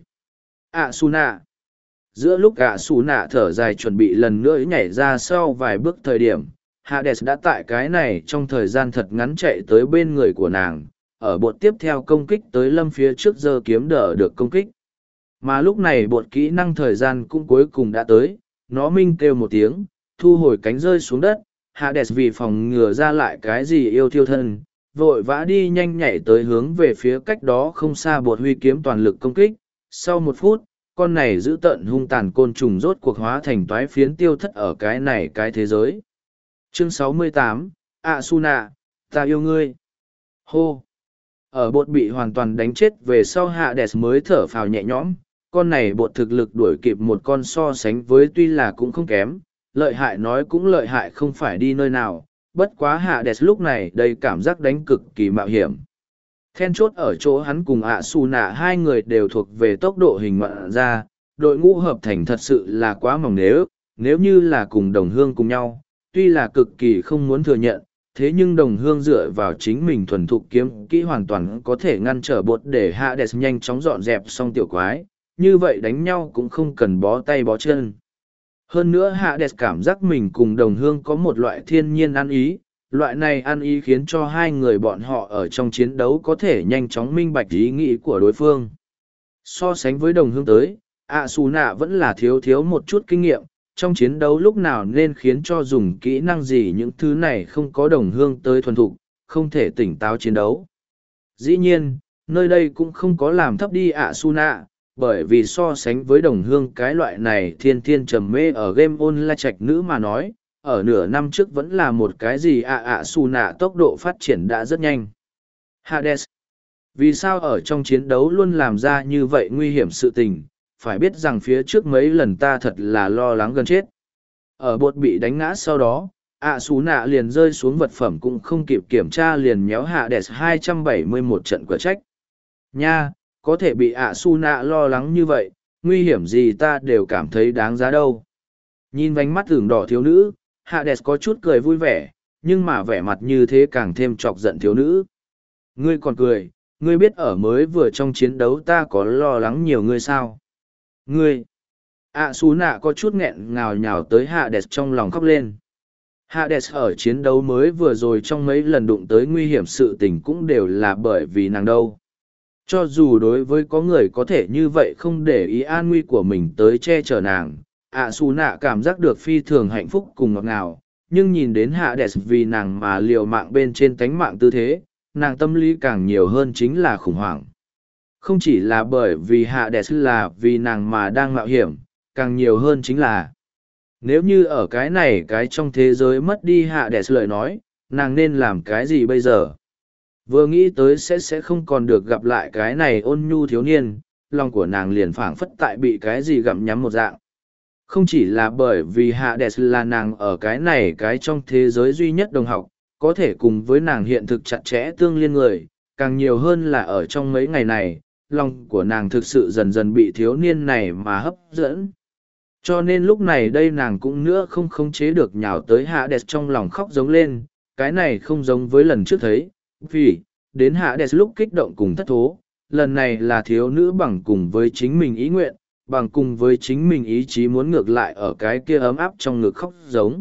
Suna. Giữa lúc Suna thở dài chuẩn bị lần nữa nhảy ra sau vài bước thời điểm, Hades đã tại cái này trong thời gian thật ngắn chạy tới bên người của nàng, ở bột tiếp theo công kích tới lâm phía trước giơ kiếm đỡ được công kích. Mà lúc này bột kỹ năng thời gian cũng cuối cùng đã tới, nó minh kêu một tiếng, thu hồi cánh rơi xuống đất, Hades vì phòng ngừa ra lại cái gì yêu thiêu thân, vội vã đi nhanh nhảy tới hướng về phía cách đó không xa bột huy kiếm toàn lực công kích. Sau 1 phút, con này giữ tận hung tàn côn trùng rốt cuộc hóa thành toái phiến tiêu thất ở cái này cái thế giới. Chương 68, Suna, ta yêu ngươi. Hô! Ở bột bị hoàn toàn đánh chết về sau Hades mới thở phào nhẹ nhõm, con này bột thực lực đuổi kịp một con so sánh với tuy là cũng không kém, lợi hại nói cũng lợi hại không phải đi nơi nào, bất quá Hades lúc này đây cảm giác đánh cực kỳ mạo hiểm. Then chốt ở chỗ hắn cùng Suna hai người đều thuộc về tốc độ hình mạn ra, đội ngũ hợp thành thật sự là quá mỏng nếu như là cùng đồng hương cùng nhau, tuy là cực kỳ không muốn thừa nhận, thế nhưng đồng hương dựa vào chính mình thuần thục kiếm kỹ hoàn toàn có thể ngăn trở bột để Hades nhanh chóng dọn dẹp xong tiểu quái, như vậy đánh nhau cũng không cần bó tay bó chân. Hơn nữa Hades cảm giác mình cùng đồng hương có một loại thiên nhiên ăn ý, loại này ăn ý khiến cho hai người bọn họ ở trong chiến đấu có thể nhanh chóng minh bạch ý nghĩ của đối phương. So sánh với đồng hương tới, Suna vẫn là thiếu một chút kinh nghiệm, trong chiến đấu lúc nào nên khiến cho dùng kỹ năng gì những thứ này không có đồng hương tới thuần thục, không thể tỉnh táo chiến đấu. Dĩ nhiên, nơi đây cũng không có làm thấp đi Suna, bởi vì so sánh với đồng hương cái loại này thiên trầm mê ở game online trạch nữ mà nói, ở nửa năm trước vẫn là một cái gì Suna tốc độ phát triển đã rất nhanh. Hades, vì sao ở trong chiến đấu luôn làm ra như vậy nguy hiểm sự tình, phải biết rằng phía trước mấy lần ta thật là lo lắng gần chết. Ở bột bị đánh ngã sau đó, Suna liền rơi xuống vật phẩm cũng không kịp kiểm tra liền méo Hades 271 trận quả trách. Nha, có thể bị Suna lo lắng như vậy, nguy hiểm gì ta đều cảm thấy đáng giá đâu. Nhìn vánh mắt ửng đỏ thiếu nữ, Hades có chút cười vui vẻ, nhưng mà vẻ mặt như thế càng thêm chọc giận thiếu nữ. Ngươi còn cười, ngươi biết ở mới vừa trong chiến đấu ta có lo lắng nhiều ngươi sao? Ngươi! Suna có chút nghẹn ngào nhào tới Hades trong lòng khóc lên. Hades ở chiến đấu mới vừa rồi trong mấy lần đụng tới nguy hiểm sự tình cũng đều là bởi vì nàng đâu. Cho dù đối với có người có thể như vậy không để ý an nguy của mình tới che chở nàng, Suna cảm giác được phi thường hạnh phúc cùng ngọt ngào, nhưng nhìn đến Hades vì nàng mà liều mạng bên trên tánh mạng tư thế, nàng tâm lý càng nhiều hơn chính là khủng hoảng. Không chỉ là bởi vì Hades là vì nàng mà đang mạo hiểm, càng nhiều hơn chính là nếu như ở cái này cái trong thế giới mất đi Hades lời nói, nàng nên làm cái gì bây giờ? Vừa nghĩ tới sẽ không còn được gặp lại cái này ôn nhu thiếu niên, lòng của nàng liền phảng phất tại bị cái gì gặm nhắm một dạng. Không chỉ là bởi vì Hades là nàng ở cái này cái trong thế giới duy nhất đồng học, có thể cùng với nàng hiện thực chặt chẽ tương liên người, càng nhiều hơn là ở trong mấy ngày này, lòng của nàng thực sự dần dần bị thiếu niên này mà hấp dẫn. Cho nên lúc này đây nàng cũng nữa không khống chế được nhào tới Hades trong lòng khóc giống lên, cái này không giống với lần trước thấy, vì, đến Hades lúc kích động cùng thất thố, lần này là thiếu nữ bằng cùng với chính mình ý nguyện, bằng cùng với chính mình ý chí muốn ngược lại ở cái kia ấm áp trong ngực khóc giống.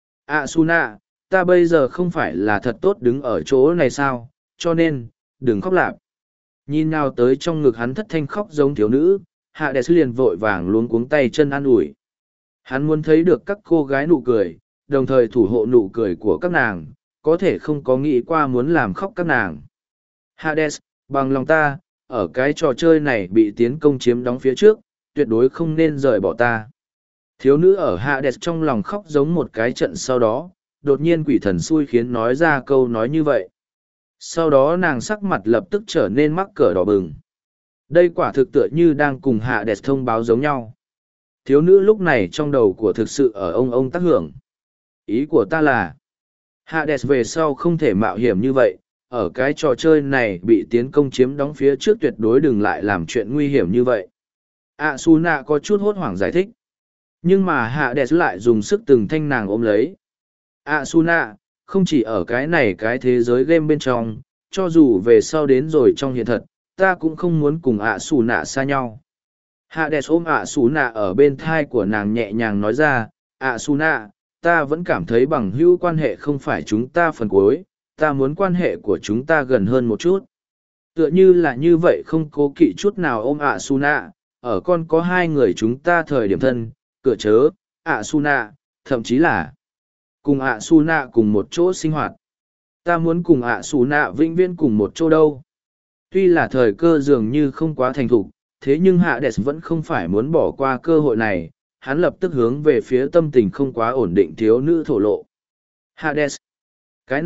Suna, ta bây giờ không phải là thật tốt đứng ở chỗ này sao, cho nên, đừng khóc lạp. Nhìn nào tới trong ngực hắn thất thanh khóc giống thiếu nữ, Hades liền vội vàng luống cuống tay chân an ủi. Hắn muốn thấy được các cô gái nụ cười, đồng thời thủ hộ nụ cười của các nàng, có thể không có nghĩ qua muốn làm khóc các nàng. Hades, bằng lòng ta, ở cái trò chơi này bị tiến công chiếm đóng phía trước, tuyệt đối không nên rời bỏ ta. Thiếu nữ ở Hades trong lòng khóc giống một cái trận sau đó, đột nhiên quỷ thần xui khiến nói ra câu nói như vậy. Sau đó nàng sắc mặt lập tức trở nên mắc cỡ đỏ bừng. Đây quả thực tựa như đang cùng Hades thông báo giống nhau. Thiếu nữ lúc này trong đầu của thực sự ở ông tác hưởng. Ý của ta là, Hades về sau không thể mạo hiểm như vậy, ở cái trò chơi này bị tiến công chiếm đóng phía trước tuyệt đối đừng lại làm chuyện nguy hiểm như vậy. Suna có chút hốt hoảng giải thích. Nhưng mà Hades lại dùng sức từng thanh nàng ôm lấy. Suna, không chỉ ở cái này cái thế giới game bên trong, cho dù về sau đến rồi trong hiện thật, ta cũng không muốn cùng Suna xa nhau. Hades ôm Suna ở bên thai của nàng nhẹ nhàng nói ra, Suna, ta vẫn cảm thấy bằng hữu quan hệ không phải chúng ta phần cuối, ta muốn quan hệ của chúng ta gần hơn một chút. Tựa như là như vậy không cố kỵ chút nào ôm Suna, ở con có hai người chúng ta thời điểm thân, cửa chớ, Suna, thậm chí là cùng Suna cùng một chỗ sinh hoạt. Ta muốn cùng Suna vĩnh viễn cùng một chỗ đâu. Tuy là thời cơ dường như không quá thành thục, thế nhưng Hades vẫn không phải muốn bỏ qua cơ hội này, hắn lập tức hướng về phía tâm tình không quá ổn định thiếu nữ thổ lộ. Hades, cái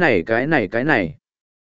này.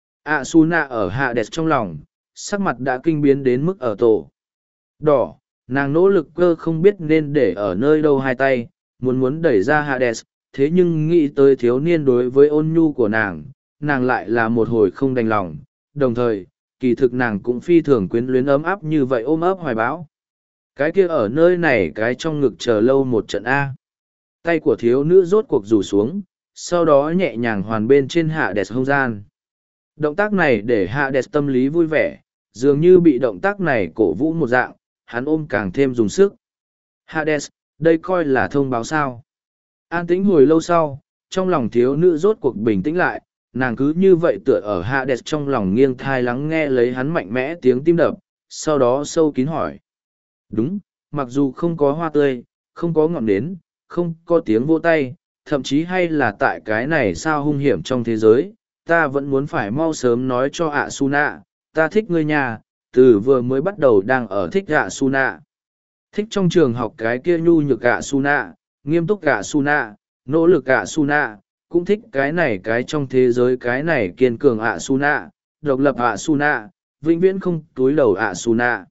Suna ở Hades trong lòng, sắc mặt đã kinh biến đến mức ở tổ. Đỏ, nàng nỗ lực cơ không biết nên để ở nơi đâu hai tay, muốn đẩy ra Hades, thế nhưng nghĩ tới thiếu niên đối với ôn nhu của nàng lại là một hồi không đành lòng, đồng thời, kỳ thực nàng cũng phi thường quyến luyến ấm áp như vậy ôm ấp hoài bão. Cái kia ở nơi này cái trong ngực chờ lâu một trận A. Tay của thiếu nữ rốt cuộc rủ xuống, sau đó nhẹ nhàng hoàn bên trên Hades không gian. Động tác này để Hades tâm lý vui vẻ, dường như bị động tác này cổ vũ một dạng, hắn ôm càng thêm dùng sức. Hades, đây coi là thông báo sao. An tĩnh hồi lâu sau, trong lòng thiếu nữ rốt cuộc bình tĩnh lại, nàng cứ như vậy tựa ở Hades trong lòng nghiêng thai lắng nghe lấy hắn mạnh mẽ tiếng tim đập, sau đó sâu kín hỏi. Đúng, mặc dù không có hoa tươi, không có ngọn nến, không có tiếng vỗ tay, thậm chí hay là tại cái này sao hung hiểm trong thế giới, ta vẫn muốn phải mau sớm nói cho Suna, ta thích ngươi nhà, từ vừa mới bắt đầu đang ở thích Suna. Thích trong trường học cái kia nhu nhược Suna, nghiêm túc Suna, nỗ lực Suna, cũng thích cái này cái trong thế giới cái này kiên cường Suna, độc lập Suna, vĩnh viễn không túi đầu Suna.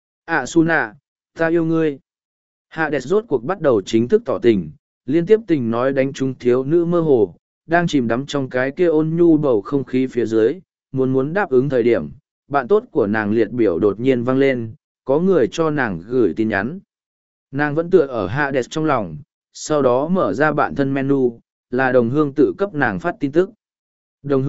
Suna, ta yêu ngươi. Hades rốt cuộc bắt đầu chính thức tỏ tình, liên tiếp tình nói đánh trúng thiếu nữ mơ hồ, đang chìm đắm trong cái kia ôn nhu bầu không khí phía dưới, muốn đáp ứng thời điểm, bạn tốt của nàng liệt biểu đột nhiên vang lên, có người cho nàng gửi tin nhắn. Nàng vẫn tựa ở Hades trong lòng, sau đó mở ra bạn thân menu, là đồng hương tự cấp nàng phát tin tức. Đồng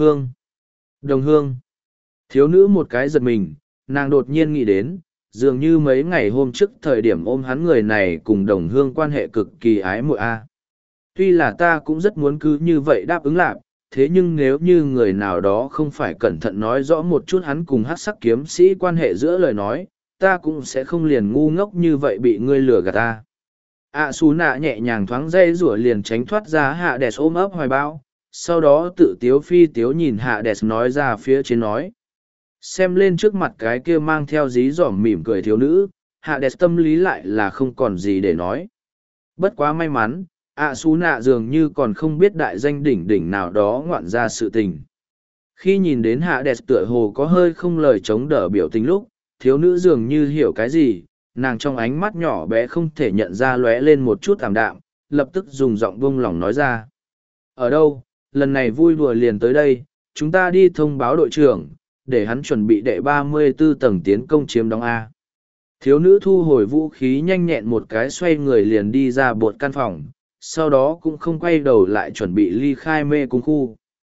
hương. Thiếu nữ một cái giật mình, nàng đột nhiên nghĩ đến, dường như mấy ngày hôm trước thời điểm ôm hắn người này cùng đồng hương quan hệ cực kỳ ái muội a. Tuy là ta cũng rất muốn cứ như vậy đáp ứng lạc, thế nhưng nếu như người nào đó không phải cẩn thận nói rõ một chút hắn cùng hắc sắc kiếm sĩ quan hệ giữa lời nói, ta cũng sẽ không liền ngu ngốc như vậy bị ngươi lừa gạt ta. Suna nhẹ nhàng thoáng dây rủa liền tránh thoát ra Hades ôm ấp hoài bão, sau đó tự tiếu phi tiếu nhìn Hades nói ra phía trên nói. Xem lên trước mặt cái kia mang theo dí dỏm mỉm cười thiếu nữ, Hades tâm lý lại là không còn gì để nói. Bất quá may mắn, Suna dường như còn không biết đại danh đỉnh đỉnh nào đó ngoạn ra sự tình. Khi nhìn đến hạ đẹp tựa hồ có hơi không lời chống đỡ biểu tình lúc, thiếu nữ dường như hiểu cái gì, nàng trong ánh mắt nhỏ bé không thể nhận ra lóe lên một chút ảm đạm, lập tức dùng giọng buông lỏng nói ra. Ở đâu, lần này vui đùa liền tới đây, chúng ta đi thông báo đội trưởng, để hắn chuẩn bị đệ 34 tầng tiến công chiếm đóng A. Thiếu nữ thu hồi vũ khí nhanh nhẹn một cái xoay người liền đi ra bột căn phòng, sau đó cũng không quay đầu lại chuẩn bị ly khai mê cung khu.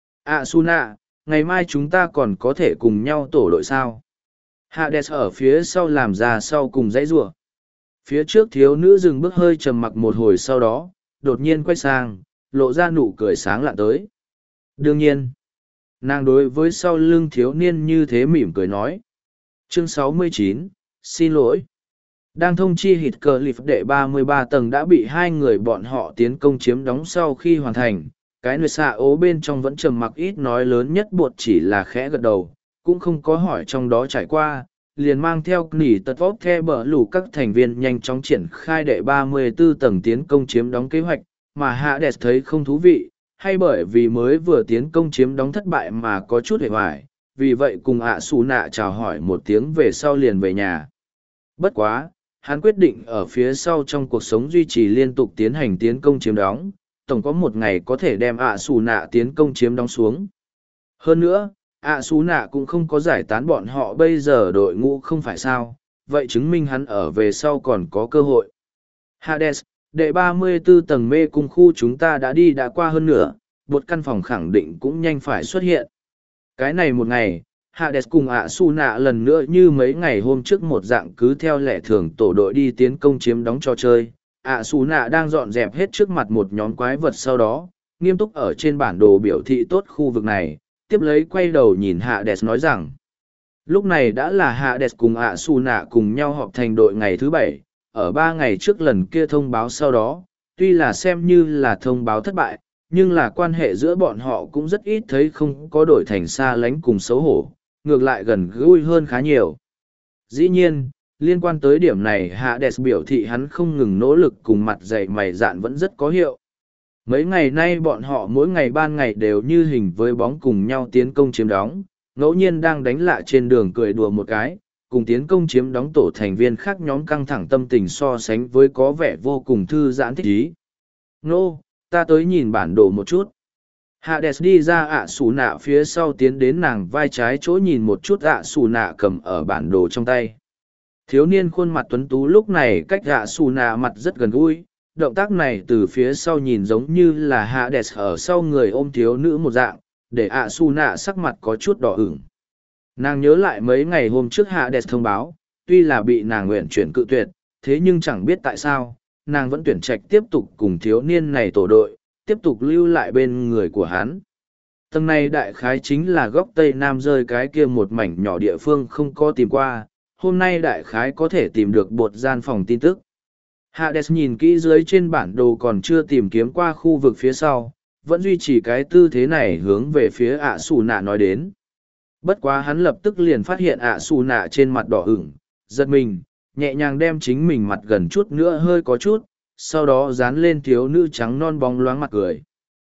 Suna, ngày mai chúng ta còn có thể cùng nhau tổ đội sao? Hades ở phía sau làm ra sau cùng dãy rủa. Phía trước thiếu nữ dừng bước hơi trầm mặc một hồi sau đó, đột nhiên quay sang, lộ ra nụ cười sáng lạ tới. Đương nhiên, nàng đối với sau lưng thiếu niên như thế mỉm cười nói. Chương 69, xin lỗi. Đang thông chi hít cờ lịp đệ 33 tầng đã bị hai người bọn họ tiến công chiếm đóng sau khi hoàn thành. Cái người xạ ố bên trong vẫn trầm mặc ít nói lớn nhất bột chỉ là khẽ gật đầu, cũng không có hỏi trong đó trải qua, liền mang theo nỉ tật vóp the bờ lù các thành viên nhanh chóng triển khai đệ 34 tầng tiến công chiếm đóng kế hoạch, mà Hades thấy không thú vị, hay bởi vì mới vừa tiến công chiếm đóng thất bại mà có chút hề hoài, vì vậy cùng xù nạ chào hỏi một tiếng về sau liền về nhà. Bất quá, hắn quyết định ở phía sau trong cuộc sống duy trì liên tục tiến hành tiến công chiếm đóng, tổng có một ngày có thể đem xù nạ tiến công chiếm đóng xuống. Hơn nữa, xù nạ cũng không có giải tán bọn họ bây giờ đội ngũ không phải sao, vậy chứng minh hắn ở về sau còn có cơ hội. Hades, đệ 34 tầng mê cung khu chúng ta đã qua hơn nửa, một căn phòng khẳng định cũng nhanh phải xuất hiện. Cái này một ngày, Hades cùng xù nạ lần nữa như mấy ngày hôm trước một dạng cứ theo lệ thường tổ đội đi tiến công chiếm đóng trò chơi. Xù nạ đang dọn dẹp hết trước mặt một nhóm quái vật sau đó, nghiêm túc ở trên bản đồ biểu thị tốt khu vực này, tiếp lấy quay đầu nhìn Hades nói rằng. Lúc này đã là Hades cùng xù nạ cùng nhau họp thành đội ngày thứ 7, ở 3 ngày trước lần kia thông báo sau đó, tuy là xem như là thông báo thất bại, nhưng là quan hệ giữa bọn họ cũng rất ít thấy không có đổi thành xa lánh cùng xấu hổ, ngược lại gần gũi hơn khá nhiều. Dĩ nhiên, liên quan tới điểm này Hades biểu thị hắn không ngừng nỗ lực cùng mặt dày mày dạn vẫn rất có hiệu. Mấy ngày nay bọn họ mỗi ngày ban ngày đều như hình với bóng cùng nhau tiến công chiếm đóng, ngẫu nhiên đang đánh lạ trên đường cười đùa một cái, cùng tiến công chiếm đóng tổ thành viên khác nhóm căng thẳng tâm tình so sánh với có vẻ vô cùng thư giãn thích ý. Nô, ta tới nhìn bản đồ một chút. Hades đi ra xù nạ phía sau tiến đến nàng vai trái chỗ nhìn một chút xù nạ cầm ở bản đồ trong tay. Thiếu niên khuôn mặt tuấn tú lúc này cách xù nạ mặt rất gần gũi, động tác này từ phía sau nhìn giống như là Hades ở sau người ôm thiếu nữ một dạng, để xù nạ sắc mặt có chút đỏ ửng. Nàng nhớ lại mấy ngày hôm trước Hades thông báo, tuy là bị nàng nguyện chuyển cự tuyệt, thế nhưng chẳng biết tại sao, nàng vẫn tuyển trạch tiếp tục cùng thiếu niên này tổ đội, tiếp tục lưu lại bên người của hắn. Tầng này đại khái chính là góc Tây Nam rơi cái kia một mảnh nhỏ địa phương không có tìm qua, hôm nay đại khái có thể tìm được bột gian phòng tin tức. Hades nhìn kỹ dưới trên bản đồ còn chưa tìm kiếm qua khu vực phía sau, vẫn duy trì cái tư thế này hướng về phía xù nạ nói đến. Bất quá hắn lập tức liền phát hiện xù nạ trên mặt đỏ ửng, giật mình, nhẹ nhàng đem chính mình mặt gần chút nữa hơi có chút, sau đó dán lên thiếu nữ trắng non bóng loáng mặt cười.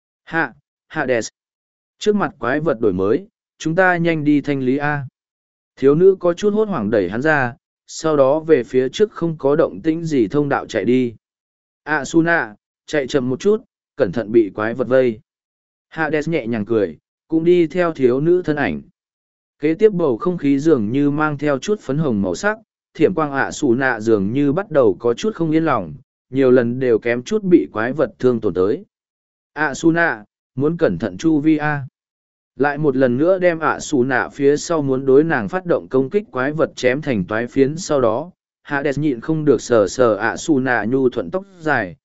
Hades. Trước mặt quái vật đổi mới, chúng ta nhanh đi thanh lý A. Thiếu nữ có chút hốt hoảng đẩy hắn ra, sau đó về phía trước không có động tĩnh gì thông đạo chạy đi. Suna, chạy chậm một chút, cẩn thận bị quái vật vây. Hades nhẹ nhàng cười, cũng đi theo thiếu nữ thân ảnh. Kế tiếp bầu không khí dường như mang theo chút phấn hồng màu sắc, thiểm quang Suna dường như bắt đầu có chút không yên lòng, nhiều lần đều kém chút bị quái vật thương tổn tới. Suna, muốn cẩn thận chu vi A. Lại một lần nữa đem Suna phía sau muốn đối nàng phát động công kích quái vật chém thành toái phiến sau đó. Hades nhịn không được sờ Suna nhu thuận tóc dài,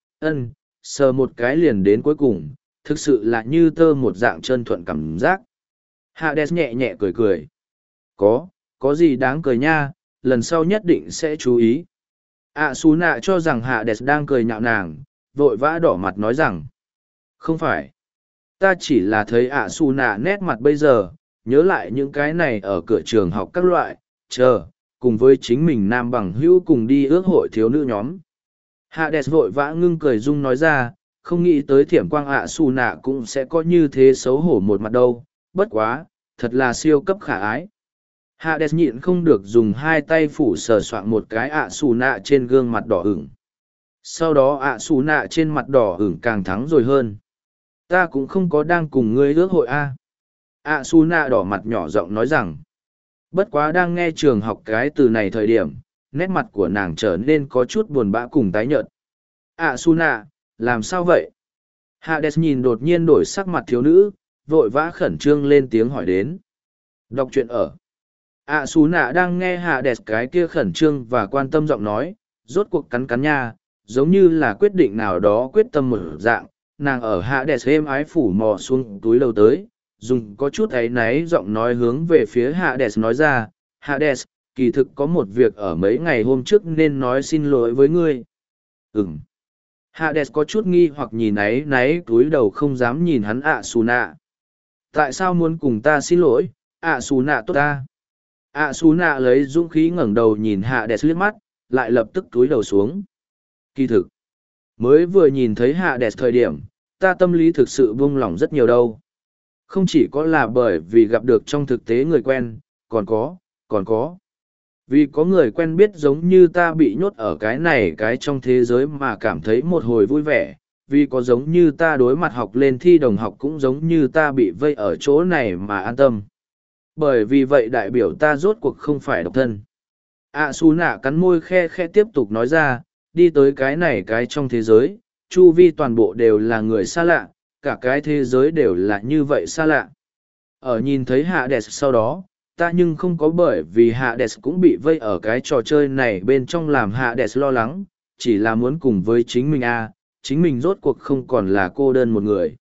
sờ một cái liền đến cuối cùng, thực sự là như tơ một dạng trơn thuận cảm giác. Hades nhẹ nhẹ cười cười. Có gì đáng cười nha, lần sau nhất định sẽ chú ý. Suna cho rằng Hades đang cười nhạo nàng, vội vã đỏ mặt nói rằng. Không phải. Ta chỉ là thấy Suna nét mặt bây giờ, nhớ lại những cái này ở cửa trường học các loại, cùng với chính mình nam bằng hữu cùng đi ước hội thiếu nữ nhóm. Hades vội vã ngưng cười dung nói ra, không nghĩ tới thiểm quang Suna cũng sẽ có như thế xấu hổ một mặt đâu, bất quá, thật là siêu cấp khả ái. Hades nhịn không được dùng hai tay phủ sờ soạng một cái ạ xù nạ trên gương mặt đỏ ửng. Sau đó ạ xù nạ trên mặt đỏ ửng càng thắng rồi hơn. Ta cũng không có đang cùng ngươi ước hội a. ạ xù nạ đỏ mặt nhỏ giọng nói rằng. Bất quá đang nghe trường học cái từ này thời điểm, nét mặt của nàng trở nên có chút buồn bã cùng tái nhợt. ạ xù nạ, làm sao vậy? Hades nhìn đột nhiên đổi sắc mặt thiếu nữ, vội vã khẩn trương lên tiếng hỏi đến. Đọc truyện ở. ạ xù nạ đang nghe Hades cái kia khẩn trương và quan tâm giọng nói, rốt cuộc cắn cắn nha, giống như là quyết định nào đó quyết tâm một dạng, nàng ở Hades êm ái phủ mò xuống túi lâu tới, dùng có chút áy náy giọng nói hướng về phía Hades nói ra, Hades, kỳ thực có một việc ở mấy ngày hôm trước nên nói xin lỗi với ngươi. Ừm. Hades có chút nghi hoặc nhìn áy náy túi đầu không dám nhìn hắn ạ xù nạ. Tại sao muốn cùng ta xin lỗi, ạ xù nạ tốt ta? ạ xù nạ lấy dũng khí ngẩng đầu nhìn Hades liếc mắt, lại lập tức túi đầu xuống. Kỳ thực, mới vừa nhìn thấy Hades thời điểm, ta tâm lý thực sự buông lỏng rất nhiều đâu. Không chỉ có là bởi vì gặp được trong thực tế người quen, còn có. Vì có người quen biết giống như ta bị nhốt ở cái này cái trong thế giới mà cảm thấy một hồi vui vẻ, vì có giống như ta đối mặt học lên thi đồng học cũng giống như ta bị vây ở chỗ này mà an tâm. Bởi vì vậy đại biểu ta rốt cuộc không phải độc thân. Su nạ cắn môi khe khe tiếp tục nói ra, đi tới cái này cái trong thế giới, chu vi toàn bộ đều là người xa lạ, cả cái thế giới đều là như vậy xa lạ. Ở nhìn thấy Hades sau đó, ta nhưng không có bởi vì Hades cũng bị vây ở cái trò chơi này bên trong làm Hades lo lắng, chỉ là muốn cùng với chính mình chính mình rốt cuộc không còn là cô đơn một người.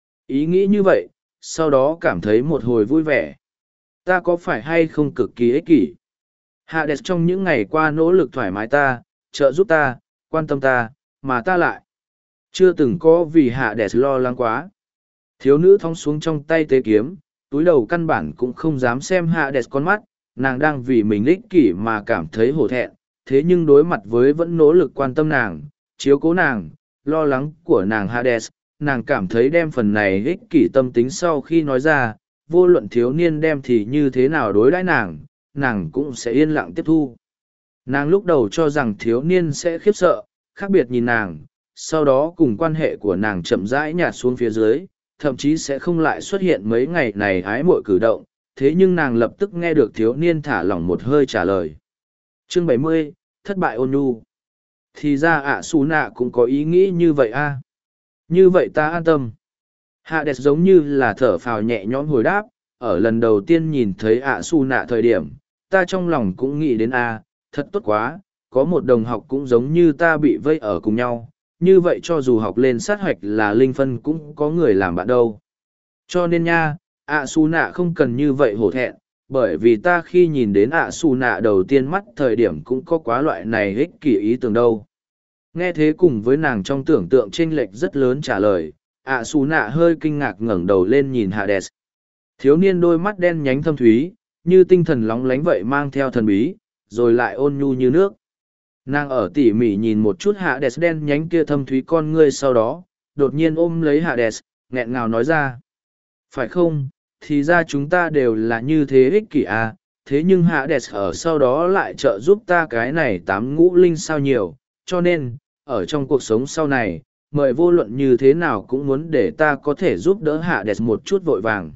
Ý nghĩ như vậy, sau đó cảm thấy một hồi vui vẻ. Ta có phải hay không cực kỳ ích kỷ? Hades trong những ngày qua nỗ lực thoải mái ta, trợ giúp ta, quan tâm ta, mà ta lại chưa từng có vì Hades lo lắng quá. Thiếu nữ thong xuống trong tay tế kiếm, túi đầu căn bản cũng không dám xem Hades con mắt, nàng đang vì mình ích kỷ mà cảm thấy hổ thẹn, thế nhưng đối mặt với vẫn nỗ lực quan tâm nàng, chiếu cố nàng, lo lắng của nàng Hades, nàng cảm thấy đem phần này ích kỷ tâm tính sau khi nói ra, vô luận thiếu niên đem thì như thế nào đối đãi nàng, nàng cũng sẽ yên lặng tiếp thu. Nàng lúc đầu cho rằng thiếu niên sẽ khiếp sợ, khác biệt nhìn nàng, sau đó cùng quan hệ của nàng chậm rãi nhạt xuống phía dưới, thậm chí sẽ không lại xuất hiện mấy ngày này ái muội cử động, thế nhưng nàng lập tức nghe được thiếu niên thả lỏng một hơi trả lời. Chương 70, thất bại ôn nhu. Thì ra Su nạ cũng có ý nghĩ như vậy Như vậy ta an tâm. Hades giống như là thở phào nhẹ nhõm hồi đáp, ở lần đầu tiên nhìn thấy Su nạ thời điểm, ta trong lòng cũng nghĩ đến thật tốt quá, có một đồng học cũng giống như ta bị vây ở cùng nhau, như vậy cho dù học lên sát hoạch là linh phân cũng có người làm bạn đâu. Cho nên Su nạ không cần như vậy hổ thẹn, bởi vì ta khi nhìn đến Su nạ đầu tiên mắt thời điểm cũng có quá loại này ích kỷ ý tưởng đâu. Nghe thế cùng với nàng trong tưởng tượng chênh lệch rất lớn trả lời, Su nạ hơi kinh ngạc ngẩng đầu lên nhìn Hades. Thiếu niên đôi mắt đen nhánh thâm thúy, như tinh thần lóng lánh vậy mang theo thần bí, rồi lại ôn nhu như nước. Nàng ở tỉ mỉ nhìn một chút Hades đen nhánh kia thâm thúy con ngươi sau đó, đột nhiên ôm lấy Hades, nghẹn ngào nói ra. Phải không, thì ra chúng ta đều là như thế ích kỷ thế nhưng Hades ở sau đó lại trợ giúp ta cái này tám ngũ linh sao nhiều, cho nên, ở trong cuộc sống sau này, mời vô luận như thế nào cũng muốn để ta có thể giúp đỡ Hades một chút vội vàng.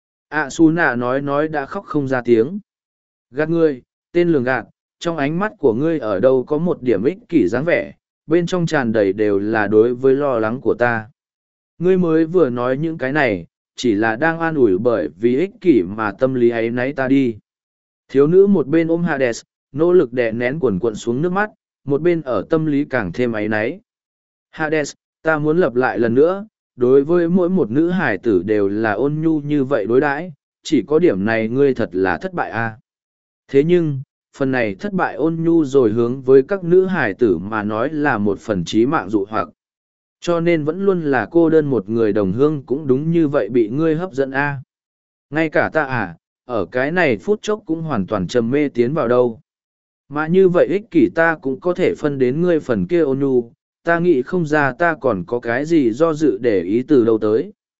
Su nạ nói đã khóc không ra tiếng. Gạt ngươi, tên lường gạt, trong ánh mắt của ngươi ở đâu có một điểm ích kỷ dáng vẻ, bên trong tràn đầy đều là đối với lo lắng của ta. Ngươi mới vừa nói những cái này, chỉ là đang an ủi bởi vì ích kỷ mà tâm lý ấy nấy ta đi. Thiếu nữ một bên ôm Hades, nỗ lực đè nén quần cuộn xuống nước mắt, một bên ở tâm lý càng thêm ấy nấy. Hades, ta muốn lặp lại lần nữa, đối với mỗi một nữ hải tử đều là ôn nhu như vậy đối đãi, chỉ có điểm này ngươi thật là thất bại Thế nhưng, phần này thất bại ôn nhu rồi hướng với các nữ hải tử mà nói là một phần chí mạng dụ hoặc. Cho nên vẫn luôn là cô đơn một người đồng hương cũng đúng như vậy bị ngươi hấp dẫn Ngay cả ta ở cái này phút chốc cũng hoàn toàn trầm mê tiến vào đâu. Mà như vậy ích kỷ ta cũng có thể phân đến ngươi phần kia ôn nhu, ta nghĩ không ra ta còn có cái gì do dự để ý từ đâu tới.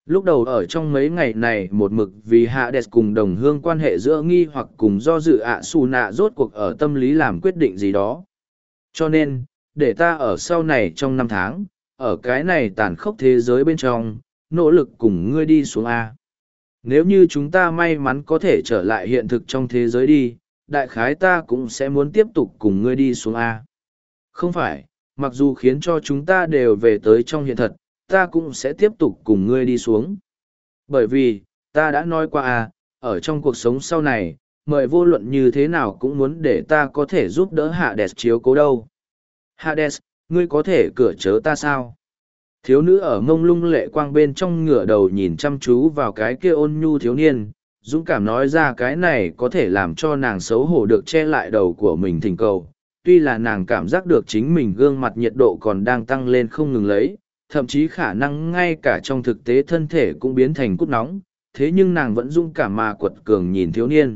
Lúc đầu ở trong mấy ngày này một mực vì Hades cùng đồng hương quan hệ giữa nghi hoặc cùng do dự ạ xù nạ rốt cuộc ở tâm lý làm quyết định gì đó. Cho nên, để ta ở sau này trong 5 tháng, ở cái này tàn khốc thế giới bên trong, nỗ lực cùng ngươi đi xuống A. Nếu như chúng ta may mắn có thể trở lại hiện thực trong thế giới đi, đại khái ta cũng sẽ muốn tiếp tục cùng ngươi đi xuống A. Không phải, mặc dù khiến cho chúng ta đều về tới trong hiện thật, ta cũng sẽ tiếp tục cùng ngươi đi xuống. Bởi vì, ta đã nói qua A, ở trong cuộc sống sau này, mời vô luận như thế nào cũng muốn để ta có thể giúp đỡ Hades chiếu cố đâu. Hades, ngươi có thể cửa chớ ta sao? Thiếu nữ ở mông lung lệ quang bên trong ngửa đầu nhìn chăm chú vào cái kia ôn nhu thiếu niên, dũng cảm nói ra cái này có thể làm cho nàng xấu hổ được che lại đầu của mình thỉnh cầu. Tuy là nàng cảm giác được chính mình gương mặt nhiệt độ còn đang tăng lên không ngừng lấy, thậm chí khả năng ngay cả trong thực tế thân thể cũng biến thành cút nóng, thế nhưng nàng vẫn dũng cảm mà quật cường nhìn thiếu niên.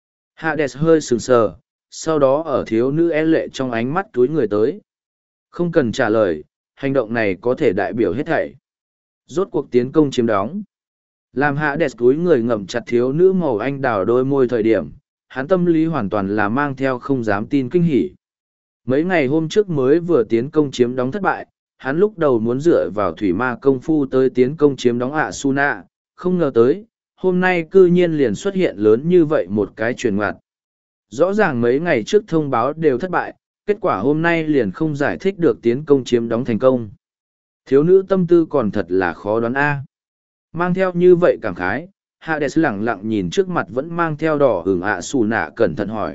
Hades hơi sừng sờ, sau đó ở thiếu nữ e lệ trong ánh mắt túi người tới. Không cần trả lời, hành động này có thể đại biểu hết thảy. Rốt cuộc tiến công chiếm đóng. Làm Hades túi người ngậm chặt thiếu nữ màu anh đào đôi môi thời điểm, hắn tâm lý hoàn toàn là mang theo không dám tin kinh hỉ. Mấy ngày hôm trước mới vừa tiến công chiếm đóng thất bại, hắn lúc đầu muốn dựa vào thủy ma công phu tới tiến công chiếm đóng Asuna, không ngờ tới, hôm nay cư nhiên liền xuất hiện lớn như vậy một cái chuyển ngoặt. Rõ ràng mấy ngày trước thông báo đều thất bại, kết quả hôm nay liền không giải thích được tiến công chiếm đóng thành công. Thiếu nữ tâm tư còn thật là khó đoán A. Mang theo như vậy cảm khái, Hades lẳng lặng nhìn trước mặt vẫn mang theo đỏ hửng Asuna cẩn thận hỏi.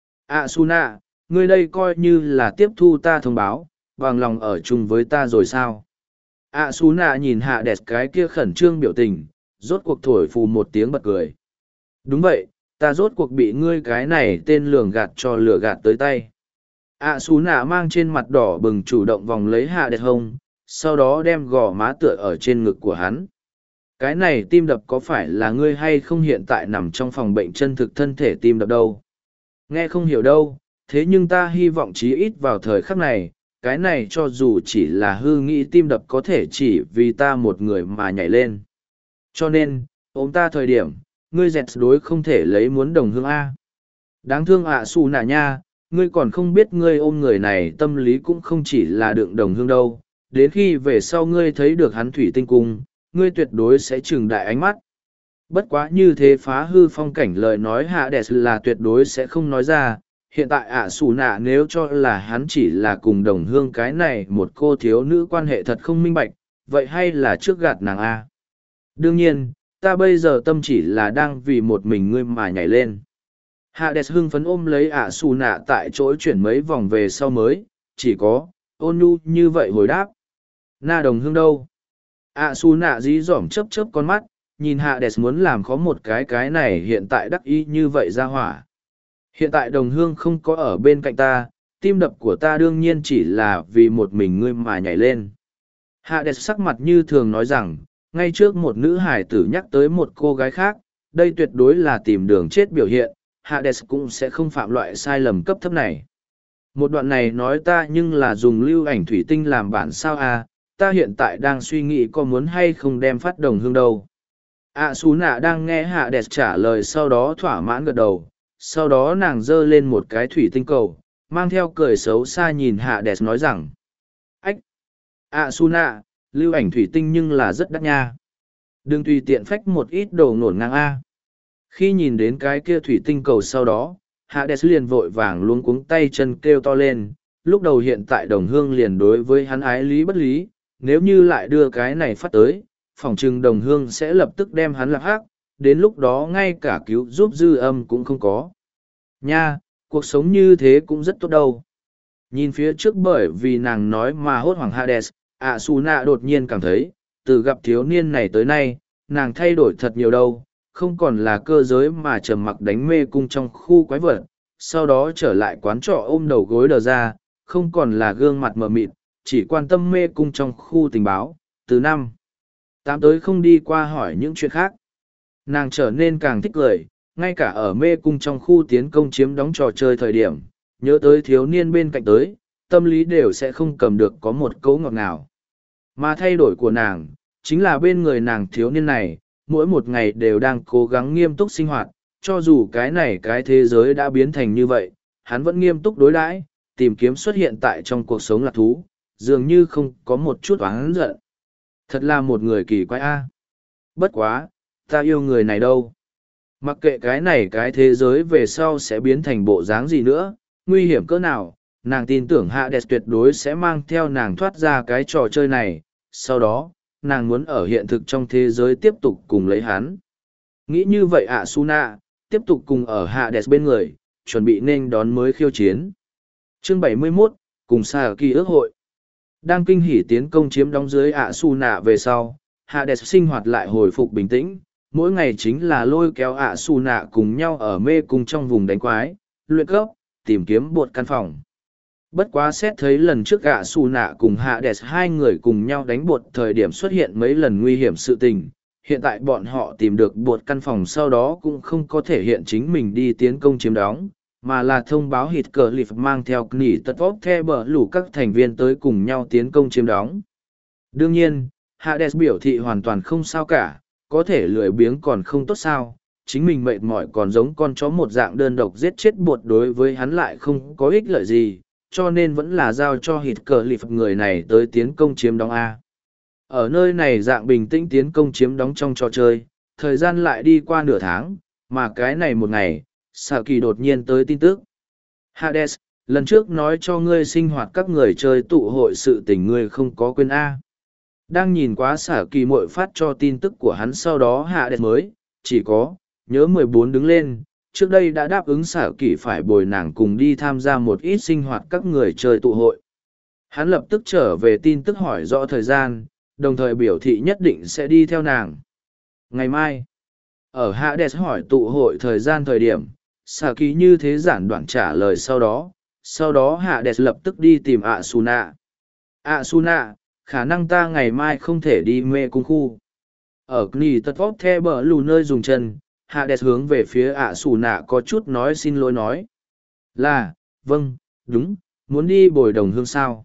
Asuna, ngươi đây coi như là tiếp thu ta thông báo, bằng lòng ở chung với ta rồi sao? Asuna nhìn Hades cái kia khẩn trương biểu tình, rốt cuộc thổi phù một tiếng bật cười. Đúng vậy, ta rốt cuộc bị ngươi cái này tên lường gạt cho lừa gạt tới tay. Asuna mang trên mặt đỏ bừng chủ động vòng lấy Hades hông, sau đó đem gò má tựa ở trên ngực của hắn. Cái này tim đập có phải là ngươi hay không hiện tại nằm trong phòng bệnh chân thực thân thể tim đập đâu? Nghe không hiểu đâu, thế nhưng ta hy vọng chí ít vào thời khắc này, cái này cho dù chỉ là hư nghĩ tim đập có thể chỉ vì ta một người mà nhảy lên. Cho nên, ôm ta thời điểm, ngươi dẹt đối không thể lấy muốn đồng hương A. Đáng thương xù nạ nha, ngươi còn không biết ngươi ôm người này tâm lý cũng không chỉ là đựng đồng hương đâu. Đến khi về sau ngươi thấy được hắn thủy tinh cung, ngươi tuyệt đối sẽ trừng đại ánh mắt. Bất quá như thế phá hư phong cảnh lời nói Hades là tuyệt đối sẽ không nói ra. Hiện tại xù nạ nếu cho là hắn chỉ là cùng đồng hương cái này một cô thiếu nữ quan hệ thật không minh bạch, vậy hay là trước gạt nàng A. Đương nhiên, ta bây giờ tâm chỉ là đang vì một mình ngươi mà nhảy lên. Hades hưng phấn ôm lấy xù nạ tại chỗ chuyển mấy vòng về sau mới, chỉ có, ôn nhu như vậy hồi đáp. Na đồng hương đâu? Xù nạ dí dỏm chớp chớp con mắt, nhìn Hades muốn làm khó một cái này hiện tại đắc ý như vậy ra hỏa. Hiện tại đồng hương không có ở bên cạnh ta, tim đập của ta đương nhiên chỉ là vì một mình ngươi mà nhảy lên. Hades sắc mặt như thường nói rằng, ngay trước một nữ hải tử nhắc tới một cô gái khác, đây tuyệt đối là tìm đường chết biểu hiện, Hades cũng sẽ không phạm loại sai lầm cấp thấp này. Một đoạn này nói ta nhưng là dùng lưu ảnh thủy tinh làm bản sao à, ta hiện tại đang suy nghĩ có muốn hay không đem phát đồng hương đâu. Xú nạ đang nghe Hades trả lời sau đó thỏa mãn gật đầu, sau đó nàng giơ lên một cái thủy tinh cầu, mang theo cười xấu xa nhìn Hades nói rằng. Ách! Xú nạ, lưu ảnh thủy tinh nhưng là rất đắt nha. Đừng tùy tiện phách một ít đồ ngổn ngang A. Khi nhìn đến cái kia thủy tinh cầu sau đó, Hades liền vội vàng luống cuống tay chân kêu to lên, lúc đầu hiện tại đồng hương liền đối với hắn ái lý bất lý, nếu như lại đưa cái này phát tới, phỏng chừng đồng hương sẽ lập tức đem hắn lạc hắc, đến lúc đó ngay cả cứu giúp dư âm cũng không có. Nha, cuộc sống như thế cũng rất tốt đâu. Nhìn phía trước bởi vì nàng nói mà hốt hoảng Hades, Asuna đột nhiên cảm thấy, từ gặp thiếu niên này tới nay, nàng thay đổi thật nhiều đâu, không còn là cơ giới mà trầm mặc đánh mê cung trong khu quái vật, sau đó trở lại quán trọ ôm đầu gối đờ ra, không còn là gương mặt mờ mịt, chỉ quan tâm mê cung trong khu tình báo, từ 5, 8 tới không đi qua hỏi những chuyện khác. Nàng trở nên càng thích cười, ngay cả ở mê cung trong khu tiến công chiếm đóng trò chơi thời điểm, nhớ tới thiếu niên bên cạnh tới, tâm lý đều sẽ không cầm được có một cấu ngọt nào. Mà thay đổi của nàng, chính là bên người nàng thiếu niên này, mỗi một ngày đều đang cố gắng nghiêm túc sinh hoạt, cho dù cái này cái thế giới đã biến thành như vậy, hắn vẫn nghiêm túc đối đãi, tìm kiếm xuất hiện tại trong cuộc sống lạc thú, dường như không có một chút oán giận. Thật là một người kỳ quái a. Bất quá, ta yêu người này đâu. Mặc kệ cái này cái thế giới về sau sẽ biến thành bộ dáng gì nữa, nguy hiểm cỡ nào, nàng tin tưởng Hades tuyệt đối sẽ mang theo nàng thoát ra cái trò chơi này, sau đó, nàng muốn ở hiện thực trong thế giới tiếp tục cùng lấy hắn. Nghĩ như vậy Suna, tiếp tục cùng ở Hades bên người, chuẩn bị nên đón mới khiêu chiến. Chương 71, cùng Saki ước hội. Đang kinh hỉ tiến công chiếm đóng dưới Suna về sau, Hades sinh hoạt lại hồi phục bình tĩnh, mỗi ngày chính là lôi kéo Suna cùng nhau ở mê cung trong vùng đánh quái, luyện cấp, tìm kiếm bột căn phòng. Bất quá xét thấy lần trước Suna cùng Hades hai người cùng nhau đánh bột thời điểm xuất hiện mấy lần nguy hiểm sự tình, hiện tại bọn họ tìm được bột căn phòng sau đó cũng không có thể hiện chính mình đi tiến công chiếm đóng, mà là thông báo hít cờ lịp mang theo nỉ tật vóc the bờ lũ các thành viên tới cùng nhau tiến công chiếm đóng. Đương nhiên, Hades biểu thị hoàn toàn không sao cả, có thể lười biếng còn không tốt sao, chính mình mệt mỏi còn giống con chó một dạng đơn độc giết chết bột đối với hắn lại không có ích lợi gì, cho nên vẫn là giao cho hít cờ lịp người này tới tiến công chiếm đóng A. Ở nơi này dạng bình tĩnh tiến công chiếm đóng trong trò chơi, thời gian lại đi qua nửa tháng, mà cái này một ngày, Saki đột nhiên tới tin tức. Hades, lần trước nói cho ngươi sinh hoạt các người chơi tụ hội sự tình ngươi không có quên A. Đang nhìn quá Saki muội phát cho tin tức của hắn sau đó Hades mới, chỉ có, nhớ 14 đứng lên, trước đây đã đáp ứng Saki phải bồi nàng cùng đi tham gia một ít sinh hoạt các người chơi tụ hội. Hắn lập tức trở về tin tức hỏi rõ thời gian, đồng thời biểu thị nhất định sẽ đi theo nàng. Ngày mai, ở Hades hỏi tụ hội thời gian thời điểm, Saki như thế giản đoạn trả lời sau đó Hades lập tức đi tìm Asuna. Asuna, khả năng ta ngày mai không thể đi mê cung khu. Ở Kni Tật Vóc The Bờ Lù nơi dùng chân, Hades hướng về phía Asuna có chút nói xin lỗi nói. Là, vâng, đúng, muốn đi bồi đồng hương sao.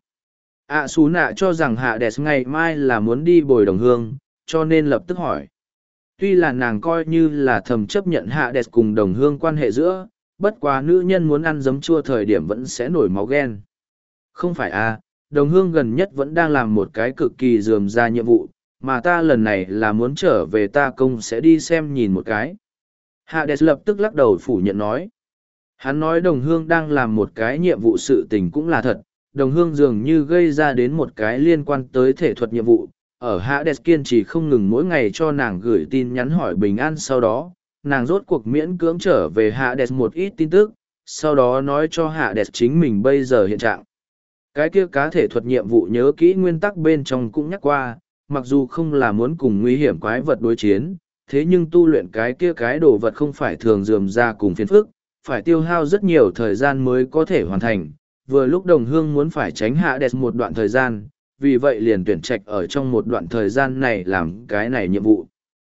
Asuna cho rằng Hades ngày mai là muốn đi bồi đồng hương, cho nên lập tức hỏi. Tuy là nàng coi như là thầm chấp nhận Hades cùng đồng hương quan hệ giữa, bất quá nữ nhân muốn ăn giấm chua thời điểm vẫn sẽ nổi máu ghen. Không phải đồng hương gần nhất vẫn đang làm một cái cực kỳ rườm ra nhiệm vụ, mà ta lần này là muốn trở về ta công sẽ đi xem nhìn một cái. Hades lập tức lắc đầu phủ nhận nói. Hắn nói đồng hương đang làm một cái nhiệm vụ sự tình cũng là thật, đồng hương dường như gây ra đến một cái liên quan tới thể thuật nhiệm vụ. Ở Hades kiên trì không ngừng mỗi ngày cho nàng gửi tin nhắn hỏi bình an sau đó, nàng rốt cuộc miễn cưỡng trở về Hades một ít tin tức, sau đó nói cho Hades chính mình bây giờ hiện trạng. Cái kia cá thể thuật nhiệm vụ nhớ kỹ nguyên tắc bên trong cũng nhắc qua, mặc dù không là muốn cùng nguy hiểm quái vật đối chiến, thế nhưng tu luyện cái kia cái đồ vật không phải thường dườm ra cùng phiền phức, phải tiêu hao rất nhiều thời gian mới có thể hoàn thành. Vừa lúc đồng hương muốn phải tránh Hades một đoạn thời gian, vì vậy liền tuyển trạch ở trong một đoạn thời gian này làm cái này nhiệm vụ.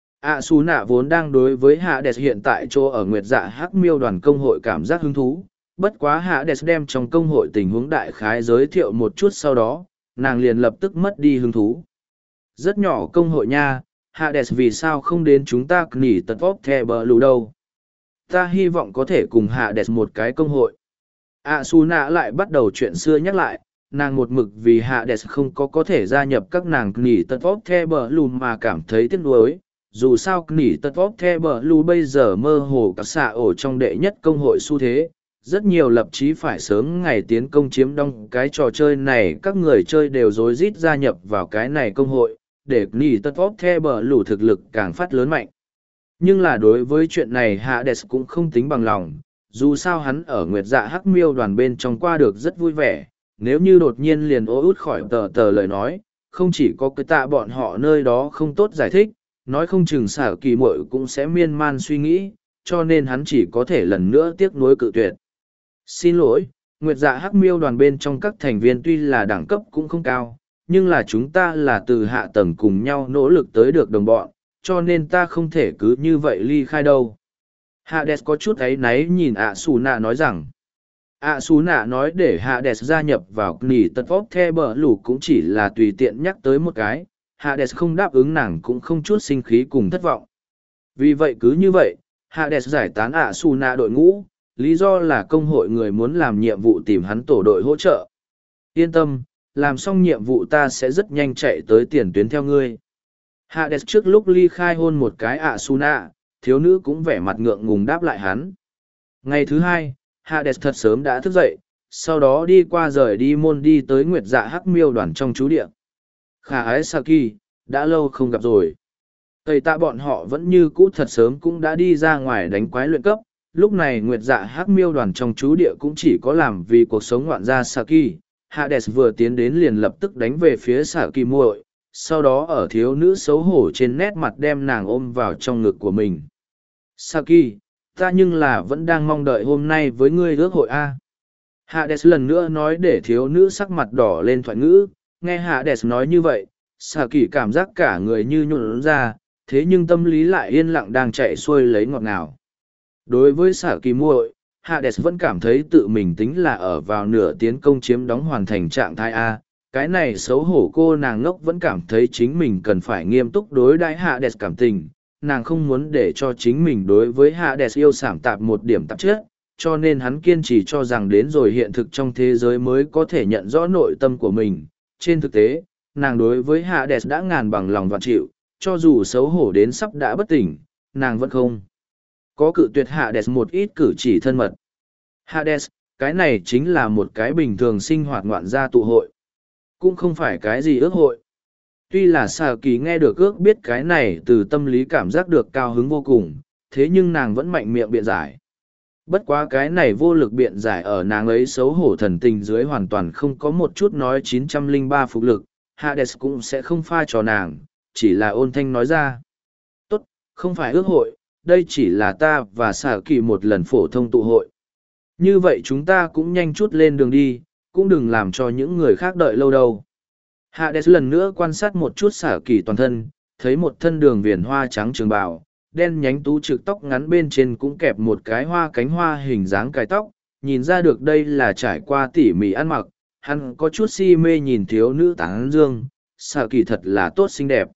Asuna vốn đang đối với Hades hiện tại chỗ ở Nguyệt Dạ Hắc Miêu đoàn công hội cảm giác hứng thú, bất quá Hades đem trong công hội tình huống đại khái giới thiệu một chút sau đó, nàng liền lập tức mất đi hứng thú. Rất nhỏ công hội nha, Hades vì sao không đến chúng ta Kni Tật Vóc The Bờ Lù đâu. Ta hy vọng có thể cùng Hades một cái công hội. Asuna lại bắt đầu chuyện xưa nhắc lại, nàng một mực vì Hades không có thể gia nhập các nàng Kni Tật Vóc The Bờ Lù mà cảm thấy tiếc nuối. Dù sao Kni Tật Vóc The Bờ Lù bây giờ mơ hồ các xạ ổ trong đệ nhất công hội xu thế, rất nhiều lập chí phải sớm ngày tiến công chiếm đóng cái trò chơi này, các người chơi đều rối rít gia nhập vào cái này công hội, để Kni Tật Vóc The Bờ Lù thực lực càng phát lớn mạnh. Nhưng là đối với chuyện này Hades cũng không tính bằng lòng, dù sao hắn ở Nguyệt Dạ Hắc Miêu đoàn bên trong qua được rất vui vẻ, nếu như đột nhiên liền ô út khỏi tờ lời nói, không chỉ có cái tạ bọn họ nơi đó không tốt giải thích, nói không chừng xả kỳ muội cũng sẽ miên man suy nghĩ, cho nên hắn chỉ có thể lần nữa tiếc nuối cự tuyệt. Xin lỗi, Nguyệt Dạ Hắc Miêu đoàn bên trong các thành viên tuy là đẳng cấp cũng không cao, nhưng là chúng ta là từ hạ tầng cùng nhau nỗ lực tới được đồng bọn, cho nên ta không thể cứ như vậy ly khai đâu. Hades có chút áy náy nhìn Asuna nói rằng, Asuna nói để Hades gia nhập vào Kni Tật Vóc The Bờ Lù cũng chỉ là tùy tiện nhắc tới một cái, Hades không đáp ứng nàng cũng không chút sinh khí cùng thất vọng. Vì vậy cứ như vậy, Hades giải tán Asuna đội ngũ, lý do là công hội người muốn làm nhiệm vụ tìm hắn tổ đội hỗ trợ. Yên tâm, làm xong nhiệm vụ ta sẽ rất nhanh chạy tới tiền tuyến theo ngươi. Hades trước lúc ly khai hôn một cái Asuna, thiếu nữ cũng vẻ mặt ngượng ngùng đáp lại hắn. Ngày thứ hai, Hades thật sớm đã thức dậy, sau đó đi qua rời đi môn đi tới Nguyệt Dạ Hắc Miêu đoàn trong trú địa. Khả ái Saki, đã lâu không gặp rồi. Thầy tạ bọn họ vẫn như cũ thật sớm cũng đã đi ra ngoài đánh quái luyện cấp. Lúc này Nguyệt Dạ Hắc Miêu đoàn trong trú địa cũng chỉ có làm vì cuộc sống ngoạn gia Saki. Hades vừa tiến đến liền lập tức đánh về phía Saki muội, sau đó ở thiếu nữ xấu hổ trên nét mặt đem nàng ôm vào trong ngực của mình. Saki, ta nhưng là vẫn đang mong đợi hôm nay với ngươi ước hội A. Hades lần nữa nói để thiếu nữ sắc mặt đỏ lên thoại ngữ, nghe Hades nói như vậy, Saki cảm giác cả người như nhuộn ra, thế nhưng tâm lý lại yên lặng đang chạy xuôi lấy ngọt ngào. Đối với Saki muội, Hades vẫn cảm thấy tự mình tính là ở vào nửa tiến công chiếm đóng hoàn thành trạng thái A. Cái này xấu hổ cô nàng ngốc vẫn cảm thấy chính mình cần phải nghiêm túc đối đãi Hades cảm tình. Nàng không muốn để cho chính mình đối với Hades yêu sảm tạp một điểm tạp chất, cho nên hắn kiên trì cho rằng đến rồi hiện thực trong thế giới mới có thể nhận rõ nội tâm của mình. Trên thực tế, nàng đối với Hades đã ngàn bằng lòng vạn chịu, cho dù xấu hổ đến sắp đã bất tỉnh, nàng vẫn không có cự tuyệt Hades một ít cử chỉ thân mật. Hades, cái này chính là một cái bình thường sinh hoạt ngoạn gia tụ hội, cũng không phải cái gì ước hội. Tuy là Saki nghe được ước biết cái này từ tâm lý cảm giác được cao hứng vô cùng, thế nhưng nàng vẫn mạnh miệng biện giải. Bất quá cái này vô lực biện giải ở nàng ấy xấu hổ thần tình dưới hoàn toàn không có một chút nói 903 phục lực, Hades cũng sẽ không pha cho nàng, chỉ là ôn thanh nói ra. Tốt, không phải ước hội, đây chỉ là ta và Saki một lần phổ thông tụ hội. Như vậy chúng ta cũng nhanh chút lên đường đi, cũng đừng làm cho những người khác đợi lâu đâu. Hades lần nữa quan sát một chút Saki toàn thân, thấy một thân đường viền hoa trắng trường bào, đen nhánh tú trực tóc ngắn bên trên cũng kẹp một cái hoa cánh hoa hình dáng cài tóc, nhìn ra được đây là trải qua tỉ mỉ ăn mặc, hắn có chút si mê nhìn thiếu nữ tán dương, Saki thật là tốt xinh đẹp.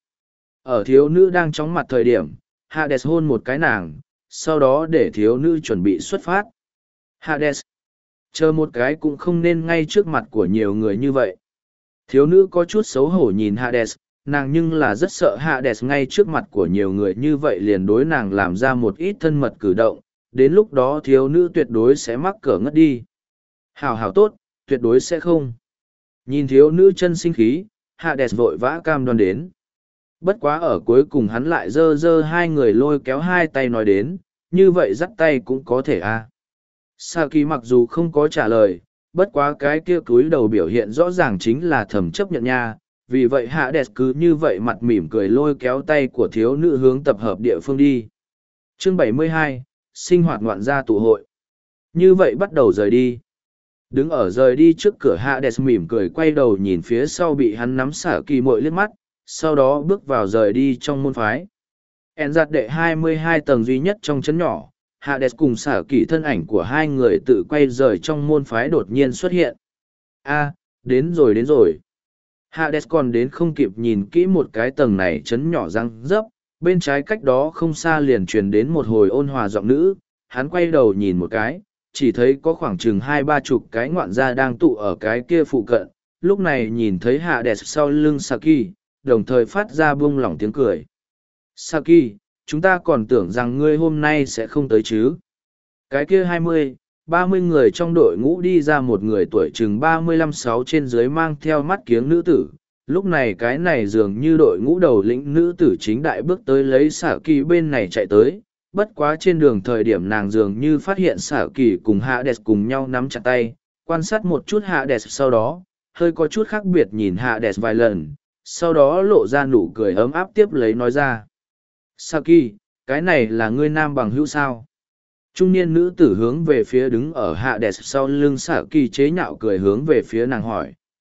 Ở thiếu nữ đang chóng mặt thời điểm, Hades hôn một cái nàng, sau đó để thiếu nữ chuẩn bị xuất phát. Hades, chờ một cái cũng không nên ngay trước mặt của nhiều người như vậy. Thiếu nữ có chút xấu hổ nhìn Hades, nàng nhưng là rất sợ Hades ngay trước mặt của nhiều người như vậy liền đối nàng làm ra một ít thân mật cử động, đến lúc đó thiếu nữ tuyệt đối sẽ mắc cỡ ngất đi. Hảo hảo tốt, tuyệt đối sẽ không. Nhìn thiếu nữ chân sinh khí, Hades vội vã cam đoan đến. Bất quá ở cuối cùng hắn lại dơ hai người lôi kéo hai tay nói đến, như vậy dắt tay cũng có thể à. Saki mặc dù không có trả lời, bất quá cái kia cúi đầu biểu hiện rõ ràng chính là thầm chấp nhận nha, vì vậy Hades cứ như vậy mặt mỉm cười lôi kéo tay của thiếu nữ hướng tập hợp địa phương đi. Chương 72, sinh hoạt ngoạn gia tụ hội. Như vậy bắt đầu rời đi. Đứng ở rời đi trước cửa Hades mỉm cười quay đầu nhìn phía sau bị hắn nắm Saki muội liếc mắt, sau đó bước vào rời đi trong môn phái. Enzat đệ 22 tầng duy nhất trong trấn nhỏ, Hades cùng Saki thân ảnh của hai người tự quay rời trong môn phái đột nhiên xuất hiện. A, đến rồi đến rồi. Hades còn đến không kịp nhìn kỹ một cái tầng này trấn nhỏ răng rấp, bên trái cách đó không xa liền truyền đến một hồi ôn hòa giọng nữ, hắn quay đầu nhìn một cái, chỉ thấy có khoảng chừng 20-30 cái ngoạn gia đang tụ ở cái kia phụ cận, lúc này nhìn thấy Hades sau lưng Saki, đồng thời phát ra buông lỏng tiếng cười. Saki, chúng ta còn tưởng rằng ngươi hôm nay sẽ không tới chứ. Cái kia 20-30 người trong đội ngũ đi ra một người tuổi chừng 35-6 trên dưới mang theo mắt kiếng nữ tử. Lúc này cái này dường như đội ngũ đầu lĩnh nữ tử chính đại bước tới lấy Saki bên này chạy tới. Bất quá trên đường thời điểm nàng dường như phát hiện Saki cùng Hades cùng nhau nắm chặt tay, quan sát một chút Hades sau đó, hơi có chút khác biệt nhìn Hades vài lần, sau đó lộ ra nụ cười ấm áp tiếp lấy nói ra. Saki, cái này là ngươi nam bằng hữu sao? Trung niên nữ tử hướng về phía đứng ở Hades sau lưng Saki chế nhạo cười hướng về phía nàng hỏi.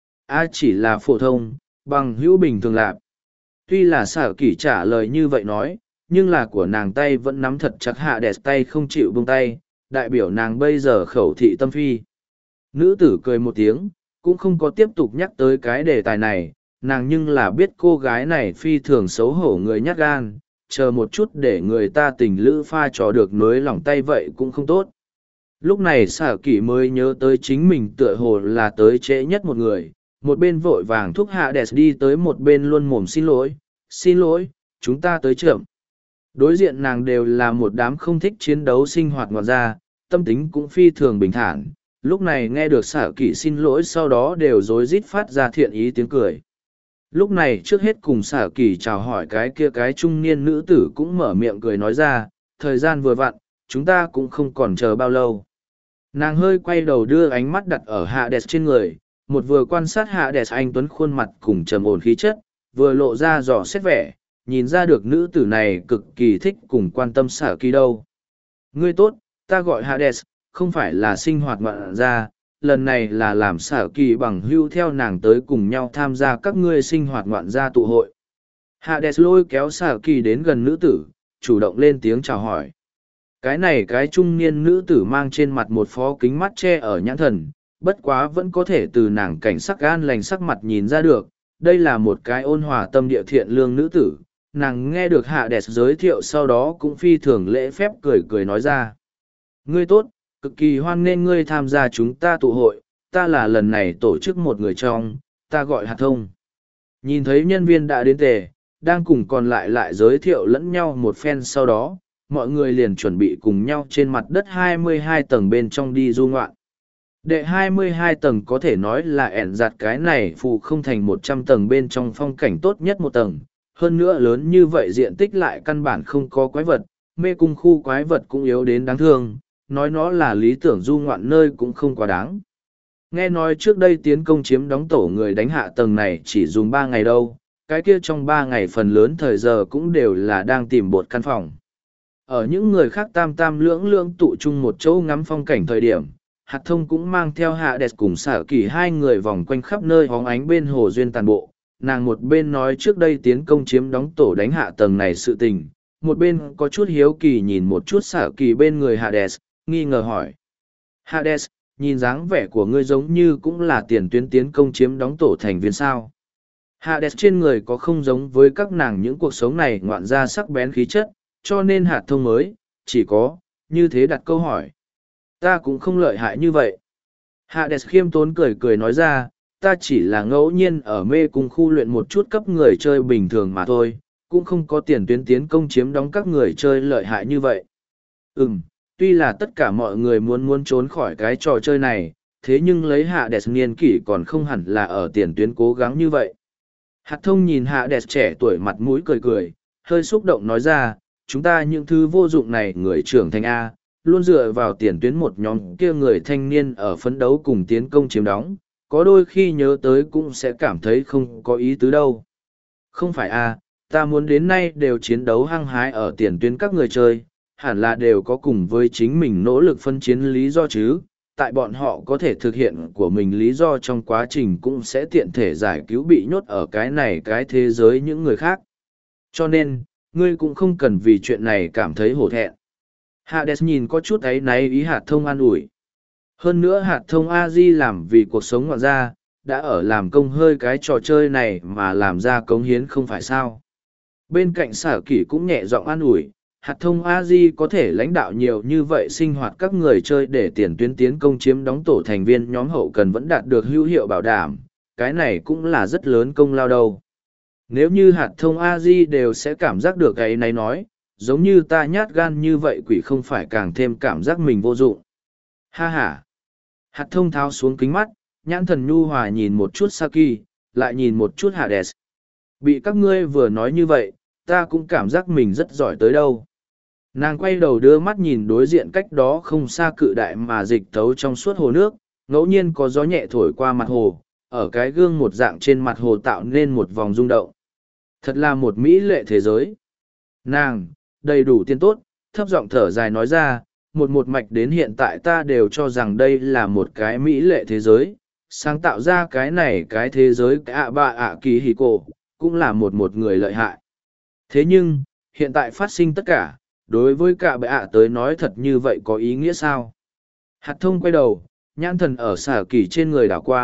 Chỉ là phổ thông, bằng hữu bình thường lạp. Tuy là Saki trả lời như vậy nói, nhưng là của nàng tay vẫn nắm thật chặt Hades tay không chịu buông tay, đại biểu nàng bây giờ khẩu thị tâm phi. Nữ tử cười một tiếng, cũng không có tiếp tục nhắc tới cái đề tài này, nàng nhưng là biết cô gái này phi thường xấu hổ người nhát gan, chờ một chút để người ta tình lữ pha trò được nối lòng tay vậy cũng không tốt. Lúc này xạ kỳ mới nhớ tới chính mình tựa hồ là tới trễ nhất một người, một bên vội vàng thúc hạ đẹp đi tới một bên luôn mồm xin lỗi, chúng ta tới chậm. Đối diện nàng đều là một đám không thích chiến đấu sinh hoạt ngoạn gia, tâm tính cũng phi thường bình thản, lúc này nghe được xạ kỳ xin lỗi sau đó đều rối rít phát ra thiện ý tiếng cười. Lúc này trước hết cùng xạ kỳ chào hỏi cái kia cái trung niên nữ tử cũng mở miệng cười nói ra, thời gian vừa vặn, chúng ta cũng không còn chờ bao lâu. Nàng hơi quay đầu đưa ánh mắt đặt ở hạ đẹp trên người, một vừa quan sát hạ đẹp anh tuấn khuôn mặt cùng trầm ổn khí chất, vừa lộ ra dò xét vẻ, nhìn ra được nữ tử này cực kỳ thích cùng quan tâm xạ kỳ đâu. Ngươi tốt, ta gọi Hades, không phải là sinh hoạt ngoạn gia, lần này là làm xạ kỳ bằng hưu theo nàng tới cùng nhau tham gia các ngươi sinh hoạt ngoạn gia tụ hội. Hades lôi kéo xạ kỳ đến gần nữ tử, chủ động lên tiếng chào hỏi. Cái này cái trung niên nữ tử mang trên mặt một phó kính mắt che ở nhãn thần, bất quá vẫn có thể từ nàng cảnh sắc gan lành sắc mặt nhìn ra được, đây là một cái ôn hòa tâm địa thiện lương nữ tử. Nàng nghe được Hades giới thiệu sau đó cũng phi thường lễ phép cười cười nói ra. Ngươi tốt, cực kỳ hoan nghênh ngươi tham gia chúng ta tụ hội, ta là lần này tổ chức một người trong, ta gọi Hạt Thông. Nhìn thấy nhân viên đã đến tề, đang cùng còn lại giới thiệu lẫn nhau một phen sau đó, mọi người liền chuẩn bị cùng nhau trên mặt đất 22 tầng bên trong đi du ngoạn. Đệ 22 tầng có thể nói là ẻn giặt cái này phụ không thành 100 tầng bên trong phong cảnh tốt nhất một tầng, hơn nữa lớn như vậy diện tích lại căn bản không có quái vật, mê cung khu quái vật cũng yếu đến đáng thương, nói nó là lý tưởng du ngoạn nơi cũng không quá đáng. Nghe nói trước đây tiến công chiếm đóng tổ người đánh hạ tầng này chỉ dùng 3 ngày đâu, cái kia trong 3 ngày phần lớn thời giờ cũng đều là đang tìm bột căn phòng. Ở những người khác tam lưỡng tụ chung một chỗ ngắm phong cảnh thời điểm, Hạt Thông cũng mang theo Hạ Đẹp cùng Xả Kỳ hai người vòng quanh khắp nơi hóng ánh bên hồ duyên tàn bộ. Nàng một bên nói trước đây tiến công chiếm đóng tổ đánh hạ tầng này sự tình, một bên có chút hiếu kỳ nhìn một chút Xả Kỳ bên người Hạ Đẹp, nghi ngờ hỏi. Hades, nhìn dáng vẻ của ngươi giống như cũng là tiền tuyến tiến công chiếm đóng tổ thành viên sao. Hades trên người có không giống với các nàng những cuộc sống này ngoạn ra sắc bén khí chất, cho nên Hạt Thông mới, chỉ có, như thế đặt câu hỏi. Ta cũng không lợi hại như vậy. Hades khiêm tốn cười cười nói ra, ta chỉ là ngẫu nhiên ở mê cung khu luyện một chút cấp người chơi bình thường mà thôi, cũng không có tiền tuyến tiến công chiếm đóng các người chơi lợi hại như vậy. Tuy là tất cả mọi người muốn trốn khỏi cái trò chơi này, thế nhưng lấy Hades niên kỷ còn không hẳn là ở tiền tuyến cố gắng như vậy. Hạt Thông nhìn Hades trẻ tuổi mặt mũi cười cười, hơi xúc động nói ra, chúng ta những thứ vô dụng này người trưởng thành A, luôn dựa vào tiền tuyến một nhóm kia người thanh niên ở phấn đấu cùng tiến công chiếm đóng, có đôi khi nhớ tới cũng sẽ cảm thấy không có ý tứ đâu. Không phải A, ta muốn đến nay đều chiến đấu hăng hái ở tiền tuyến các người chơi, hẳn là đều có cùng với chính mình nỗ lực phân chiến lý do chứ, tại bọn họ có thể thực hiện của mình lý do trong quá trình cũng sẽ tiện thể giải cứu bị nhốt ở cái này cái thế giới những người khác. Cho nên, ngươi cũng không cần vì chuyện này cảm thấy hổ thẹn. Hades nhìn có chút ấy náy ý Hạt Thông an ủi. Hơn nữa Hạt Thông A-di làm vì cuộc sống ngoạn gia, đã ở làm công hơi cái trò chơi này mà làm ra cống hiến không phải sao. Bên cạnh Sở Kỷ cũng nhẹ giọng an ủi, Hạt Thông A-di có thể lãnh đạo nhiều như vậy sinh hoạt các người chơi để tiền tuyến tiến công chiếm đóng tổ thành viên nhóm hậu cần vẫn đạt được hữu hiệu bảo đảm, cái này cũng là rất lớn công lao đâu. Nếu như Hạt Thông A-di đều sẽ cảm giác được cái này nói, giống như ta nhát gan như vậy quỷ không phải càng thêm cảm giác mình vô dụng. Ha ha! Hạt Thông tháo xuống kính mắt, nhãn thần nhu hòa nhìn một chút Saki, lại nhìn một chút Hades. Bị các ngươi vừa nói như vậy, ta cũng cảm giác mình rất giỏi tới đâu. Nàng quay đầu đưa mắt nhìn đối diện cách đó không xa cự đại mà dịch thấu trong suốt hồ nước, ngẫu nhiên có gió nhẹ thổi qua mặt hồ, ở cái gương một dạng trên mặt hồ tạo nên một vòng rung động. Thật là một mỹ lệ thế giới. Nàng, đầy đủ tiên tốt, thấp giọng thở dài nói ra, một mạch đến hiện tại ta đều cho rằng đây là một cái mỹ lệ thế giới, sáng tạo ra cái này cái thế giới ạ bạ ạ kỳ hì cổ, cũng là một người lợi hại. Thế nhưng, hiện tại phát sinh tất cả, đối với cả bệ ạ tới nói thật như vậy có ý nghĩa sao? Hạt Thông quay đầu, nhãn thần ở Xả Kỳ trên người đảo qua,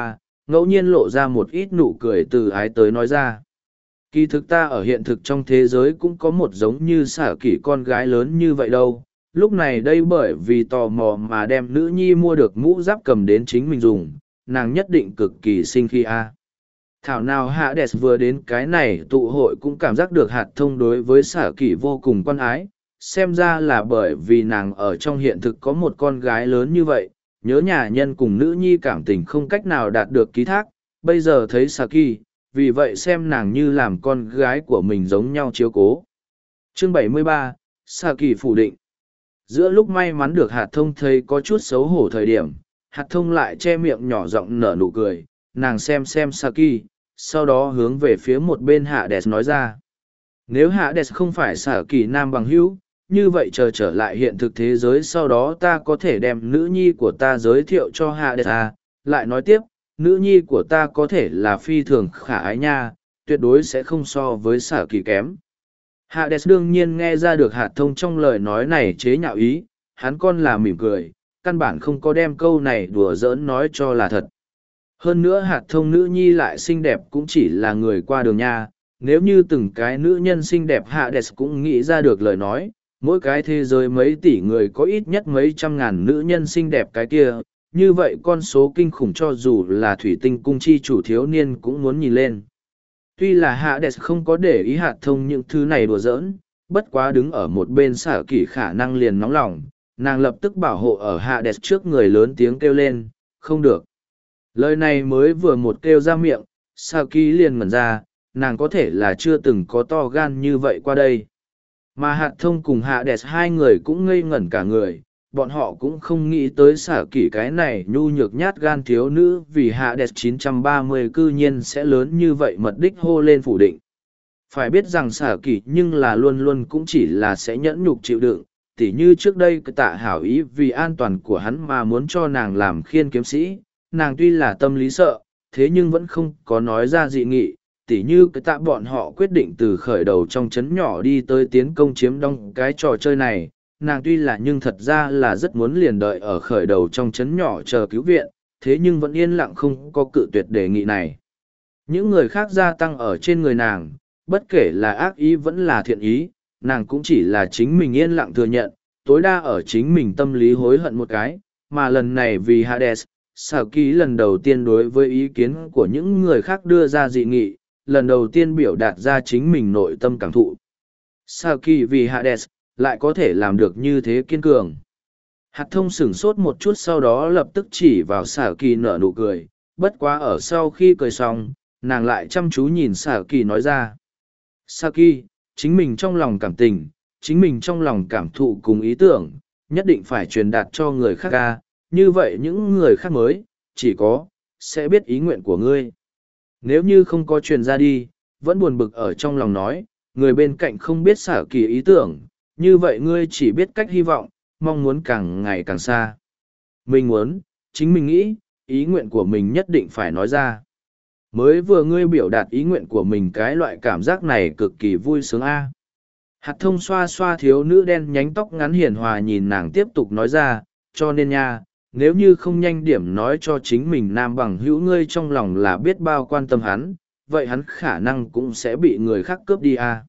ngẫu nhiên lộ ra một ít nụ cười từ ái tới nói ra. Kỳ thực ta ở hiện thực trong thế giới cũng có một giống như xả kỷ con gái lớn như vậy đâu. Lúc này đây bởi vì tò mò mà đem nữ nhi mua được mũ giáp cầm đến chính mình dùng, nàng nhất định cực kỳ sinh khi a. Thảo nào Hades vừa đến cái này tụ hội cũng cảm giác được hạt thông đối với xả kỷ vô cùng quan ái, xem ra là bởi vì nàng ở trong hiện thực có một con gái lớn như vậy, nhớ nhà nhân cùng nữ nhi cảm tình không cách nào đạt được ký thác, bây giờ thấy Saki, vì vậy xem nàng như làm con gái của mình giống nhau chiếu cố. Chương 73, Saki phủ định. Giữa lúc may mắn được hạt thông thấy có chút xấu hổ thời điểm, hạt thông lại che miệng nhỏ giọng nở nụ cười, nàng xem Saki, sau đó hướng về phía một bên Hades nói ra. Nếu Hades không phải Saki nam bằng hữu, như vậy chờ trở lại hiện thực thế giới sau đó ta có thể đem nữ nhi của ta giới thiệu cho Hades à. Lại nói tiếp, nữ nhi của ta có thể là phi thường khả ái nha, tuyệt đối sẽ không so với Saki kém. Hades đương nhiên nghe ra được hạt thông trong lời nói này chế nhạo ý, hắn con là mỉm cười, căn bản không có đem câu này đùa giỡn nói cho là thật. Hơn nữa hạt thông nữ nhi lại xinh đẹp cũng chỉ là người qua đường nha, nếu như từng cái nữ nhân xinh đẹp Hades cũng nghĩ ra được lời nói, mỗi cái thế giới mấy tỷ người có ít nhất mấy trăm ngàn nữ nhân xinh đẹp cái kia, như vậy con số kinh khủng cho dù là thủy tinh cung chi chủ thiếu niên cũng muốn nhìn lên. Tuy là Hades không có để ý hạt thông những thứ này đùa giỡn, bất quá đứng ở một bên xả kỷ khả năng liền nóng lòng, nàng lập tức bảo hộ ở Hades trước người lớn tiếng kêu lên, không được. Lời này mới vừa một kêu ra miệng, Saki liền ngẩn ra, nàng có thể là chưa từng có to gan như vậy qua đây. Mà hạt thông cùng Hades hai người cũng ngây ngẩn cả người, bọn họ cũng không nghĩ tới xả kỷ cái này nhu nhược nhát gan thiếu nữ vì Hades 930 cư nhiên sẽ lớn như vậy mật đích hô lên phủ định. Phải biết rằng xả kỷ nhưng là luôn luôn cũng chỉ là sẽ nhẫn nhục chịu đựng, tỉ như trước đây cái tạ hảo ý vì an toàn của hắn mà muốn cho nàng làm khiên kiếm sĩ, nàng tuy là tâm lý sợ, thế nhưng vẫn không có nói ra dị nghị, tỉ như cái tạ bọn họ quyết định từ khởi đầu trong chấn nhỏ đi tới tiến công chiếm đóng cái trò chơi này, nàng tuy là nhưng thật ra là rất muốn liền đợi ở khởi đầu trong chấn nhỏ chờ cứu viện, thế nhưng vẫn yên lặng không có cự tuyệt đề nghị này. Những người khác gia tăng ở trên người nàng, bất kể là ác ý vẫn là thiện ý, nàng cũng chỉ là chính mình yên lặng thừa nhận, tối đa ở chính mình tâm lý hối hận một cái, mà lần này vì Hades, Saki lần đầu tiên đối với ý kiến của những người khác đưa ra dị nghị, lần đầu tiên biểu đạt ra chính mình nội tâm cảm thụ. Saki vì Hades, lại có thể làm được như thế kiên cường. Hạt thông sửng sốt một chút sau đó lập tức chỉ vào Saki nở nụ cười, bất quá ở sau khi cười xong, nàng lại chăm chú nhìn Saki nói ra. Saki, chính mình trong lòng cảm tình, chính mình trong lòng cảm thụ cùng ý tưởng, nhất định phải truyền đạt cho người khác ca, như vậy những người khác mới, chỉ có, sẽ biết ý nguyện của ngươi. Nếu như không có truyền ra đi, vẫn buồn bực ở trong lòng nói, người bên cạnh không biết xả kỳ ý tưởng, như vậy ngươi chỉ biết cách hy vọng, mong muốn càng ngày càng xa. Mình muốn, chính mình nghĩ, ý nguyện của mình nhất định phải nói ra. Mới vừa ngươi biểu đạt ý nguyện của mình cái loại cảm giác này cực kỳ vui sướng a. Hạt thông xoa xoa thiếu nữ đen nhánh tóc ngắn hiền hòa nhìn nàng tiếp tục nói ra, cho nên nha, nếu như không nhanh điểm nói cho chính mình nam bằng hữu ngươi trong lòng là biết bao quan tâm hắn, vậy hắn khả năng cũng sẽ bị người khác cướp đi a.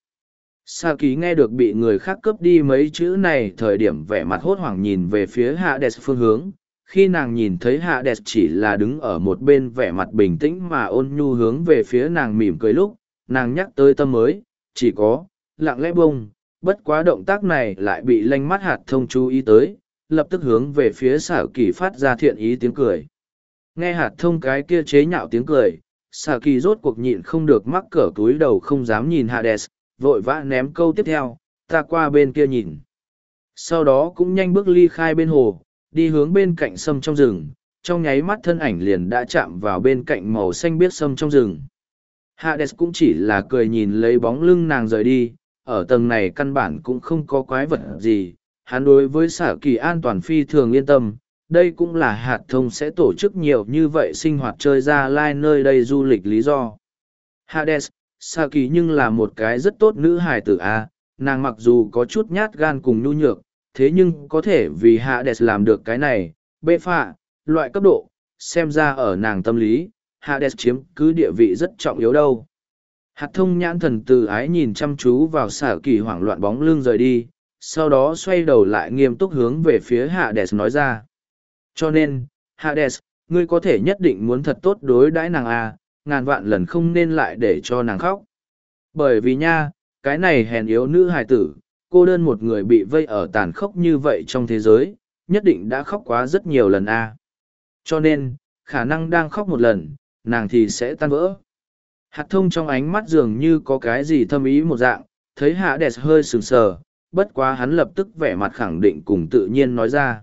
Sa Ký nghe được bị người khác cướp đi mấy chữ này thời điểm vẻ mặt hốt hoảng nhìn về phía Hades phương hướng, khi nàng nhìn thấy Hades chỉ là đứng ở một bên vẻ mặt bình tĩnh mà ôn nhu hướng về phía nàng mỉm cười lúc, nàng nhắc tới tâm mới, chỉ có, lặng lẽ bông, bất quá động tác này lại bị lanh mắt hạt thông chú ý tới, lập tức hướng về phía Sở Kỳ phát ra thiện ý tiếng cười. Nghe hạt thông cái kia chế nhạo tiếng cười, Sở Kỳ rốt cuộc nhịn không được mắc cỡ túi đầu không dám nhìn Hades, vội vã ném câu tiếp theo, ta qua bên kia nhìn. Sau đó cũng nhanh bước ly khai bên hồ, đi hướng bên cạnh sâm trong rừng, trong nháy mắt thân ảnh liền đã chạm vào bên cạnh màu xanh biếc sâm trong rừng. Hades cũng chỉ là cười nhìn lấy bóng lưng nàng rời đi, ở tầng này căn bản cũng không có quái vật gì, hắn đối với Sở Kỳ an toàn phi thường yên tâm, đây cũng là hạt thông sẽ tổ chức nhiều như vậy sinh hoạt chơi ra lai nơi đây du lịch lý do. Hades, Sở Kỳ nhưng là một cái rất tốt nữ hài tử a, nàng mặc dù có chút nhát gan cùng nhu nhược, thế nhưng có thể vì Hades làm được cái này, bệ phạ, loại cấp độ, xem ra ở nàng tâm lý, Hades chiếm cứ địa vị rất trọng yếu đâu. Hạt thông nhãn thần từ ái nhìn chăm chú vào xạ kỳ hoảng loạn bóng lưng rời đi, sau đó xoay đầu lại nghiêm túc hướng về phía Hades nói ra. Cho nên, Hades, ngươi có thể nhất định muốn thật tốt đối đãi nàng à, ngàn vạn lần không nên lại để cho nàng khóc. Bởi vì nha, cái này hèn yếu nữ hài tử, cô đơn một người bị vây ở tàn khốc như vậy trong thế giới, nhất định đã khóc quá rất nhiều lần à. Cho nên, khả năng đang khóc một lần, nàng thì sẽ tan vỡ. Hạt thông trong ánh mắt dường như có cái gì thâm ý một dạng, thấy Hades hơi sừng sờ, bất quá hắn lập tức vẻ mặt khẳng định cùng tự nhiên nói ra.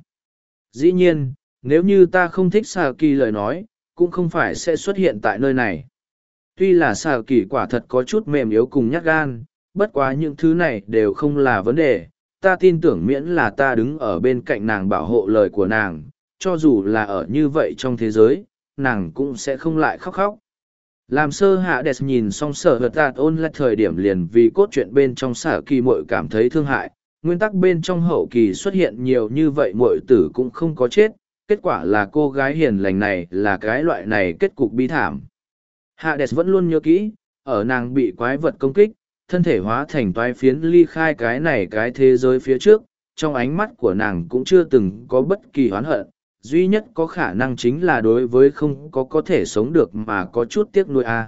Dĩ nhiên, nếu như ta không thích Saki lời nói, cũng không phải sẽ xuất hiện tại nơi này. Tuy là Saki quả thật có chút mềm yếu cùng nhát gan, bất quá những thứ này đều không là vấn đề, ta tin tưởng miễn là ta đứng ở bên cạnh nàng bảo hộ lời của nàng, cho dù là ở như vậy trong thế giới, nàng cũng sẽ không lại khóc khóc. Làm sơ Hades nhìn xong sở hợt tạt ôn lại thời điểm liền vì cốt truyện bên trong sở kỳ muội cảm thấy thương hại, nguyên tắc bên trong hậu kỳ xuất hiện nhiều như vậy muội tử cũng không có chết, kết quả là cô gái hiền lành này là cái loại này kết cục bi thảm. Hades vẫn luôn nhớ kỹ, ở nàng bị quái vật công kích, thân thể hóa thành toái phiến ly khai cái này cái thế giới phía trước, trong ánh mắt của nàng cũng chưa từng có bất kỳ oán hận, duy nhất có khả năng chính là đối với không có thể sống được mà có chút tiếc nuối a.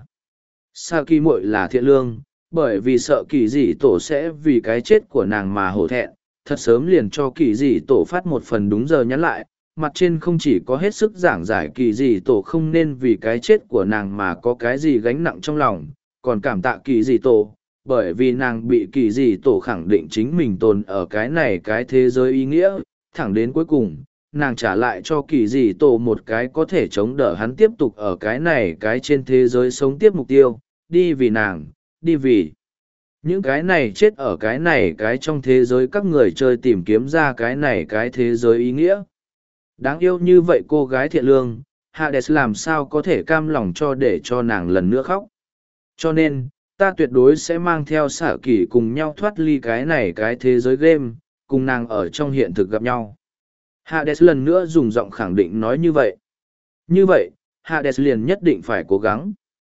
Sa kỳ muội là thiện lương, bởi vì sợ kỳ dị tổ sẽ vì cái chết của nàng mà hổ thẹn, thật sớm liền cho kỳ dị tổ phát một phần đúng giờ nhắn lại, mặt trên không chỉ có hết sức giảng giải kỳ dị tổ không nên vì cái chết của nàng mà có cái gì gánh nặng trong lòng, còn cảm tạ kỳ dị tổ, bởi vì nàng bị kỳ dị tổ khẳng định chính mình tồn ở cái này cái thế giới ý nghĩa, thẳng đến cuối cùng nàng trả lại cho kỳ dị tổ một cái có thể chống đỡ hắn tiếp tục ở cái này cái trên thế giới sống tiếp mục tiêu, đi vì nàng, đi vì những cái này chết ở cái này cái trong thế giới các người chơi tìm kiếm ra cái này cái thế giới ý nghĩa. Đáng yêu như vậy cô gái thiện lương, Hades làm sao có thể cam lòng cho để cho nàng lần nữa khóc. Cho nên, ta tuyệt đối sẽ mang theo xả kỷ cùng nhau thoát ly cái này cái thế giới game, cùng nàng ở trong hiện thực gặp nhau. Hades lần nữa dùng giọng khẳng định nói như vậy. Như vậy, Hades liền nhất định phải cố gắng.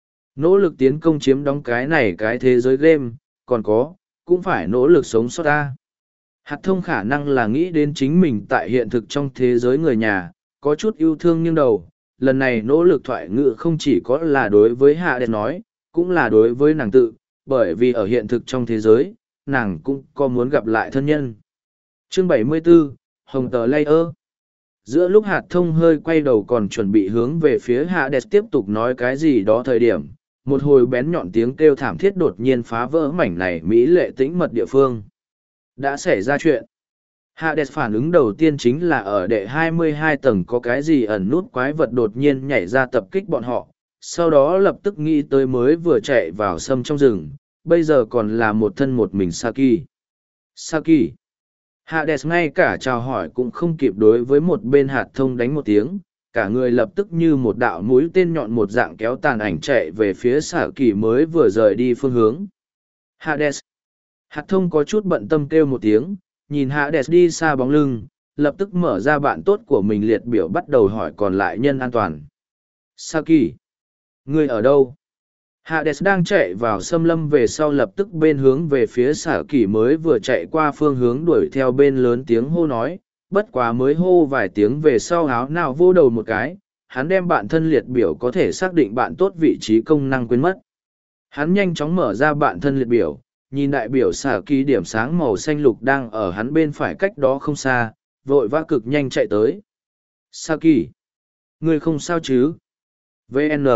Nỗ lực tiến công chiếm đóng cái này cái thế giới game, còn cũng phải nỗ lực sống sót ta. Hạt thông khả năng là nghĩ đến chính mình tại hiện thực trong thế giới người nhà, có chút yêu thương nghiêng đầu. Lần này nỗ lực thoại ngữ không chỉ có là đối với Hades nói, cũng là đối với nàng tự, bởi vì ở hiện thực trong thế giới, nàng cũng có muốn gặp lại thân nhân. Chương 74, Hồng Tờ Layer. Giữa lúc hạt thông hơi quay đầu còn chuẩn bị hướng về phía Hades tiếp tục nói cái gì đó thời điểm, một hồi bén nhọn tiếng kêu thảm thiết đột nhiên phá vỡ mảnh này mỹ lệ tĩnh mật địa phương. Đã xảy ra chuyện. Hades phản ứng đầu tiên chính là ở đệ 22 tầng có cái gì ẩn nút quái vật đột nhiên nhảy ra tập kích bọn họ, sau đó lập tức nghĩ tới mới vừa chạy vào sâm trong rừng, bây giờ còn là một thân một mình Saki. Saki. Hades ngay cả chào hỏi cũng không kịp đối với một bên hạt thông đánh một tiếng, cả người lập tức như một đạo mũi tên nhọn một dạng kéo tàn ảnh chạy về phía Saki mới vừa rời đi phương hướng. Hades. Hạt thông có chút bận tâm kêu một tiếng, nhìn Hades đi xa bóng lưng, lập tức mở ra bạn tốt của mình liệt biểu bắt đầu hỏi còn lại nhân an toàn. Saki. Ngươi ở đâu? Hades đang chạy vào xâm lâm về sau lập tức bên hướng về phía Saki mới vừa chạy qua phương hướng đuổi theo bên lớn tiếng hô nói, bất quá mới hô vài tiếng về sau áo nào vô đầu một cái, hắn đem bạn thân liệt biểu có thể xác định bạn tốt vị trí công năng quên mất. Hắn nhanh chóng mở ra bạn thân liệt biểu, nhìn đại biểu Saki điểm sáng màu xanh lục đang ở hắn bên phải cách đó không xa, vội vã cực nhanh chạy tới. Saki! Ngươi không sao chứ? VN.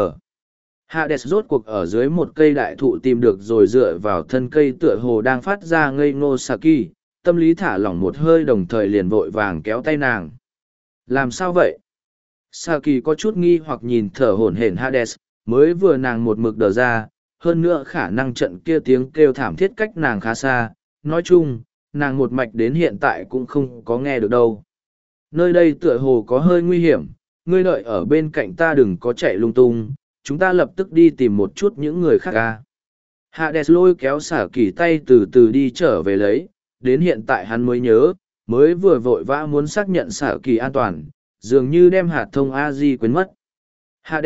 Hades rốt cuộc ở dưới một cây đại thụ tìm được rồi dựa vào thân cây tựa hồ đang phát ra ngây ngô Saki, tâm lý thả lỏng một hơi đồng thời liền vội vàng kéo tay nàng. Làm sao vậy? Saki có chút nghi hoặc nhìn thở hổn hển Hades, mới vừa nàng một mực đờ ra, hơn nữa khả năng trận kia tiếng kêu thảm thiết cách nàng khá xa, nói chung, nàng một mạch đến hiện tại cũng không có nghe được đâu. Nơi đây tựa hồ có hơi nguy hiểm, ngươi đợi ở bên cạnh ta đừng có chạy lung tung, chúng ta lập tức đi tìm một chút những người khác ca. Hades lôi kéo xả kỳ tay từ từ đi trở về lấy, đến hiện tại hắn mới nhớ, mới vừa vội vã muốn xác nhận xả kỳ an toàn, dường như đem hạt thông A-di quên mất. Hades,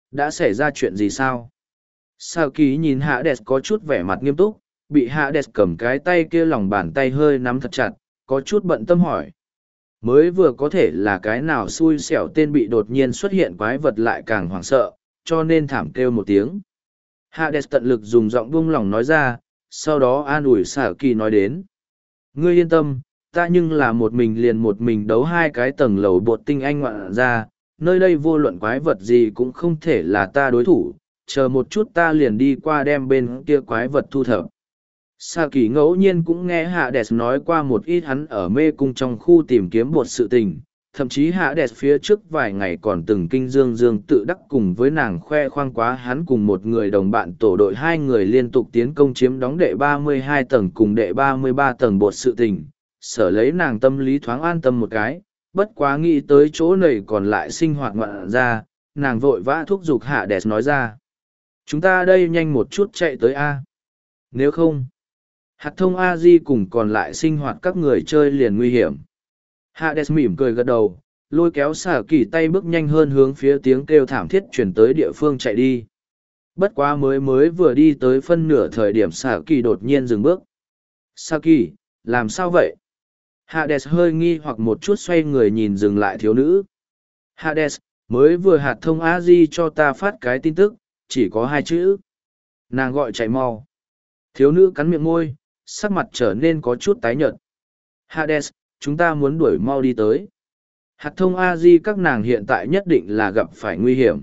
đã xảy ra chuyện gì sao? Saki nhìn Hades có chút vẻ mặt nghiêm túc, bị Hades cầm cái tay kia lòng bàn tay hơi nắm thật chặt, có chút bận tâm hỏi. Mới vừa có thể là cái nào xui xẻo tên bị đột nhiên xuất hiện quái vật lại càng hoảng sợ, cho nên thảm kêu một tiếng. Hades tận lực dùng giọng buông lỏng nói ra, sau đó an ủi Saki nói đến. Ngươi yên tâm, ta nhưng là một mình đấu hai cái tầng lầu bột tinh anh ngoạn ra, nơi đây vô luận quái vật gì cũng không thể là ta đối thủ, chờ một chút ta liền đi qua đem bên kia quái vật thu thập. Saki ngẫu nhiên cũng nghe Hades nói qua một ít hắn ở mê cung trong khu tìm kiếm bột sự tình, thậm chí Hades phía trước vài ngày còn từng kinh dương tự đắc cùng với nàng khoe khoang quá hắn cùng một người đồng bạn tổ đội hai người liên tục tiến công chiếm đóng đệ 32 tầng cùng đệ 33 tầng bột sự tình, sở lấy nàng tâm lý thoáng an tâm một cái, bất quá nghĩ tới chỗ này còn lại sinh hoạt ngoạn ra, nàng vội vã thúc giục Hades nói ra. Chúng ta đây nhanh một chút chạy tới A. Nếu không, hạt thông A-di cùng còn lại sinh hoạt các người chơi liền nguy hiểm. Hades mỉm cười gật đầu, lôi kéo Saki tay bước nhanh hơn hướng phía tiếng kêu thảm thiết chuyển tới địa phương chạy đi. Bất quá mới vừa đi tới phân nửa thời điểm Saki đột nhiên dừng bước. Saki, làm sao vậy? Hades hơi nghi hoặc một chút xoay người nhìn dừng lại thiếu nữ. Hades, mới vừa hạt thông A-di cho ta phát cái tin tức, chỉ có 2 chữ. Nàng gọi chạy mau. Thiếu nữ cắn miệng môi, sắc mặt trở nên có chút tái nhợt. Hades, chúng ta muốn đuổi mau đi tới. Hạt thông A-di các nàng hiện tại nhất định là gặp phải nguy hiểm.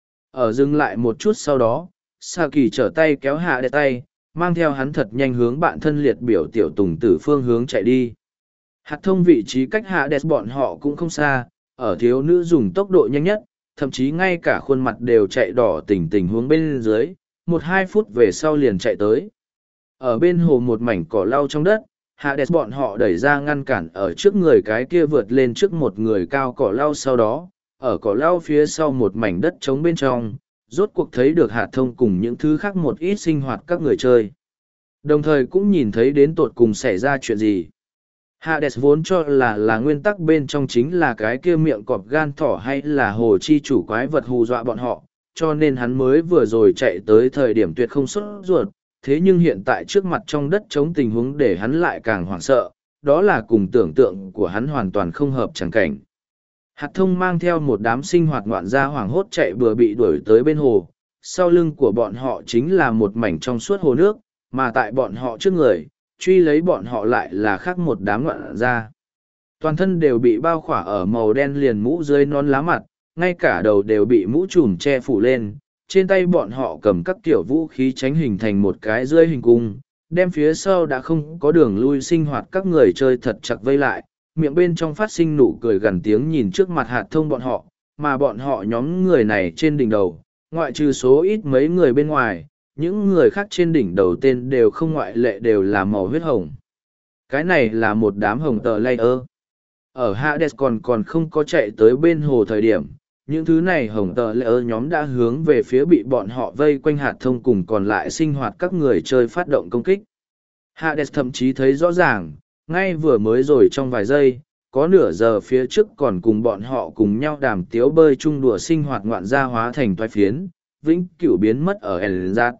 Ở dừng lại một chút sau đó, Saki trở tay kéo Hades tay, mang theo hắn thật nhanh hướng bạn thân liệt biểu tiểu tùng tử phương hướng chạy đi. Hạt thông vị trí cách Hades bọn họ cũng không xa, ở thiếu nữ dùng tốc độ nhanh nhất, thậm chí ngay cả khuôn mặt đều chạy đỏ tình huống bên dưới, 1-2 phút về sau liền chạy tới. Ở bên hồ một mảnh cỏ lau trong đất, Hades bọn họ đẩy ra ngăn cản ở trước người cái kia vượt lên trước một người cao cỏ lau sau đó, ở cỏ lau phía sau một mảnh đất trống bên trong, rốt cuộc thấy được hạt thông cùng những thứ khác một ít sinh hoạt các người chơi. Đồng thời cũng nhìn thấy đến tột cùng xảy ra chuyện gì. Hades vốn cho là nguyên tắc bên trong chính là cái kia miệng cọp gan thỏ hay là hồ chi chủ quái vật hù dọa bọn họ, cho nên hắn mới vừa rồi chạy tới thời điểm tuyệt không sốt ruột, thế nhưng hiện tại trước mặt trong đất chống tình huống để hắn lại càng hoảng sợ, đó là cùng tưởng tượng của hắn hoàn toàn không hợp chẳng cảnh. Hạt thông mang theo một đám sinh hoạt ngoạn gia hoảng hốt chạy vừa bị đuổi tới bên hồ, sau lưng của bọn họ chính là một mảnh trong suốt hồ nước, mà tại bọn họ trước người, truy lấy bọn họ lại là khác một đám ngoạn gia. Toàn thân đều bị bao khỏa ở màu đen liền mũ dưới nón lá mặt, ngay cả đầu đều bị mũ trùm che phủ lên, trên tay bọn họ cầm các kiểu vũ khí tránh hình thành một cái rơi hình cung, đem phía sau đã không có đường lui sinh hoạt các người chơi thật chặt vây lại, miệng bên trong phát sinh nụ cười gần tiếng nhìn trước mặt hạt thông bọn họ, mà bọn họ nhóm người này trên đỉnh đầu, ngoại trừ số ít mấy người bên ngoài, những người khác trên đỉnh đầu tên đều không ngoại lệ đều là màu huyết hồng. Cái này là một đám hồng tờ layer. Ở Hades còn không có chạy tới bên hồ thời điểm, những thứ này hồng tờ layer nhóm đã hướng về phía bị bọn họ vây quanh hạt thông cùng còn lại sinh hoạt các người chơi phát động công kích. Hades thậm chí thấy rõ ràng, ngay vừa mới rồi trong vài giây, có nửa giờ phía trước còn cùng bọn họ cùng nhau đàm tiếu bơi chung đùa sinh hoạt ngoạn gia hóa thành toái phiến, vĩnh cửu biến mất ở Elzat.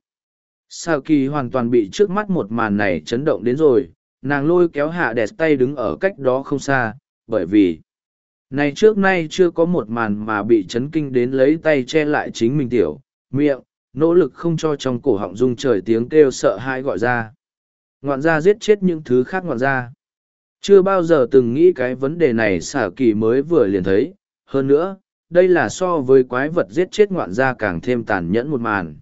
Saki hoàn toàn bị trước mắt một màn này chấn động đến rồi, nàng lôi kéo Hades tay đứng ở cách đó không xa, bởi vì này trước nay chưa có một màn mà bị chấn kinh đến lấy tay che lại chính mình tiểu, miệng, nỗ lực không cho trong cổ họng rung trời tiếng kêu sợ hãi gọi ra. Ngoạn gia giết chết những thứ khác ngoạn gia. Chưa bao giờ từng nghĩ cái vấn đề này Saki mới vừa liền thấy, hơn nữa, đây là so với quái vật giết chết ngoạn gia càng thêm tàn nhẫn một màn.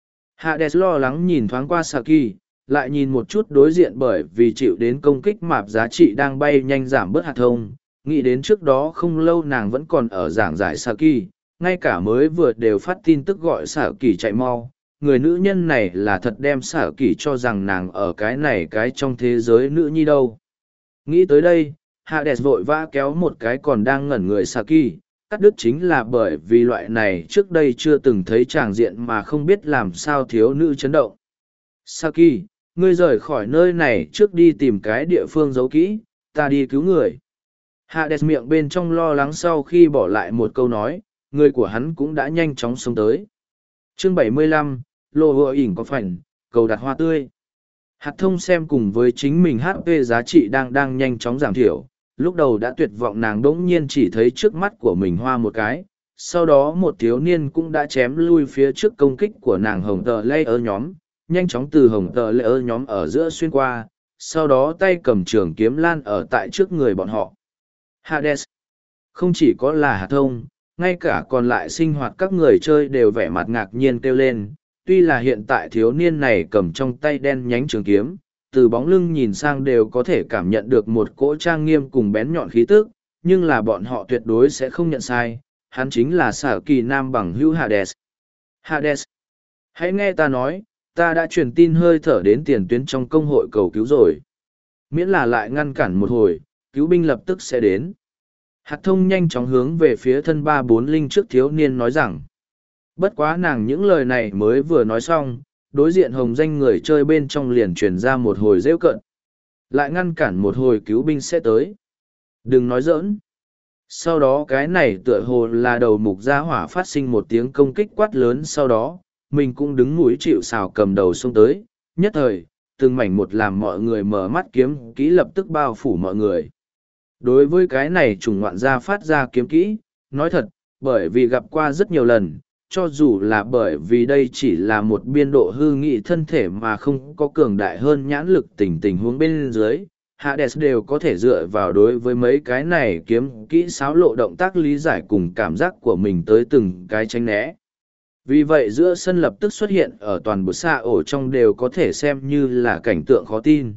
Hades lo lắng nhìn thoáng qua Saki, lại nhìn một chút đối diện bởi vì chịu đến công kích mạp giá trị đang bay nhanh giảm bớt hạt thông, nghĩ đến trước đó không lâu nàng vẫn còn ở giảng giải Saki, ngay cả mới vừa đều phát tin tức gọi Saki chạy mau, người nữ nhân này là thật đem Saki cho rằng nàng ở cái này cái trong thế giới nữ nhi đâu. Nghĩ tới đây, Hades vội vã kéo một cái còn đang ngẩn người Saki, cắt đứt chính là bởi vì loại này trước đây chưa từng thấy tràng diện mà không biết làm sao thiếu nữ chấn động. Saki, ngươi rời khỏi nơi này trước đi tìm cái địa phương giấu kỹ, ta đi cứu người. Hades miệng bên trong lo lắng sau khi bỏ lại một câu nói, người của hắn cũng đã nhanh chóng sống tới. Chương 75, Lô Hựa ỉn có phảnh, cầu đặt hoa tươi. Hạt thông xem cùng với chính mình HP giá trị đang nhanh chóng giảm thiểu, lúc đầu đã tuyệt vọng nàng đỗng nhiên chỉ thấy trước mắt của mình hoa một cái, sau đó một thiếu niên cũng đã chém lui phía trước công kích của nàng hồng tờ layer nhóm, nhanh chóng từ hồng tờ layer nhóm ở giữa xuyên qua, sau đó tay cầm trường kiếm lan ở tại trước người bọn họ. Hades. Không chỉ có là hạt thông, ngay cả còn lại sinh hoạt các người chơi đều vẻ mặt ngạc nhiên kêu lên. Tuy là hiện tại thiếu niên này cầm trong tay đen nhánh trường kiếm, từ bóng lưng nhìn sang đều có thể cảm nhận được một cỗ trang nghiêm cùng bén nhọn khí tức, nhưng là bọn họ tuyệt đối sẽ không nhận sai, hắn chính là Sở Kỳ Nam bằng hữu Hades. Hades, hãy nghe ta nói, ta đã truyền tin hơi thở đến tiền tuyến trong công hội cầu cứu rồi. Miễn là lại ngăn cản một hồi, cứu binh lập tức sẽ đến. Hạt thông nhanh chóng hướng về phía thân 3-4 linh trước thiếu niên nói rằng, bất quá nàng những lời này mới vừa nói xong, đối diện hồng danh người chơi bên trong liền truyền ra một hồi rêu cận. Lại ngăn cản một hồi cứu binh sẽ tới. Đừng nói giỡn. Sau đó cái này tựa hồ là đầu mục gia hỏa phát sinh một tiếng công kích quát lớn, sau đó, mình cũng đứng mũi chịu sào cầm đầu xông tới. Nhất thời, từng mảnh một làm mọi người mở mắt kiếm kỹ lập tức bao phủ mọi người. Đối với cái này trùng ngoạn gia phát ra kiếm kỹ, nói thật, bởi vì gặp qua rất nhiều lần, cho dù là bởi vì đây chỉ là một biên độ hư nghị thân thể mà không có cường đại hơn nhãn lực tình huống bên dưới, Hades đều có thể dựa vào đối với mấy cái này kiếm kỹ xáo lộ động tác lý giải cùng cảm giác của mình tới từng cái tránh né. Vì vậy giữa sân lập tức xuất hiện ở toàn bộ xa ổ trong đều có thể xem như là cảnh tượng khó tin.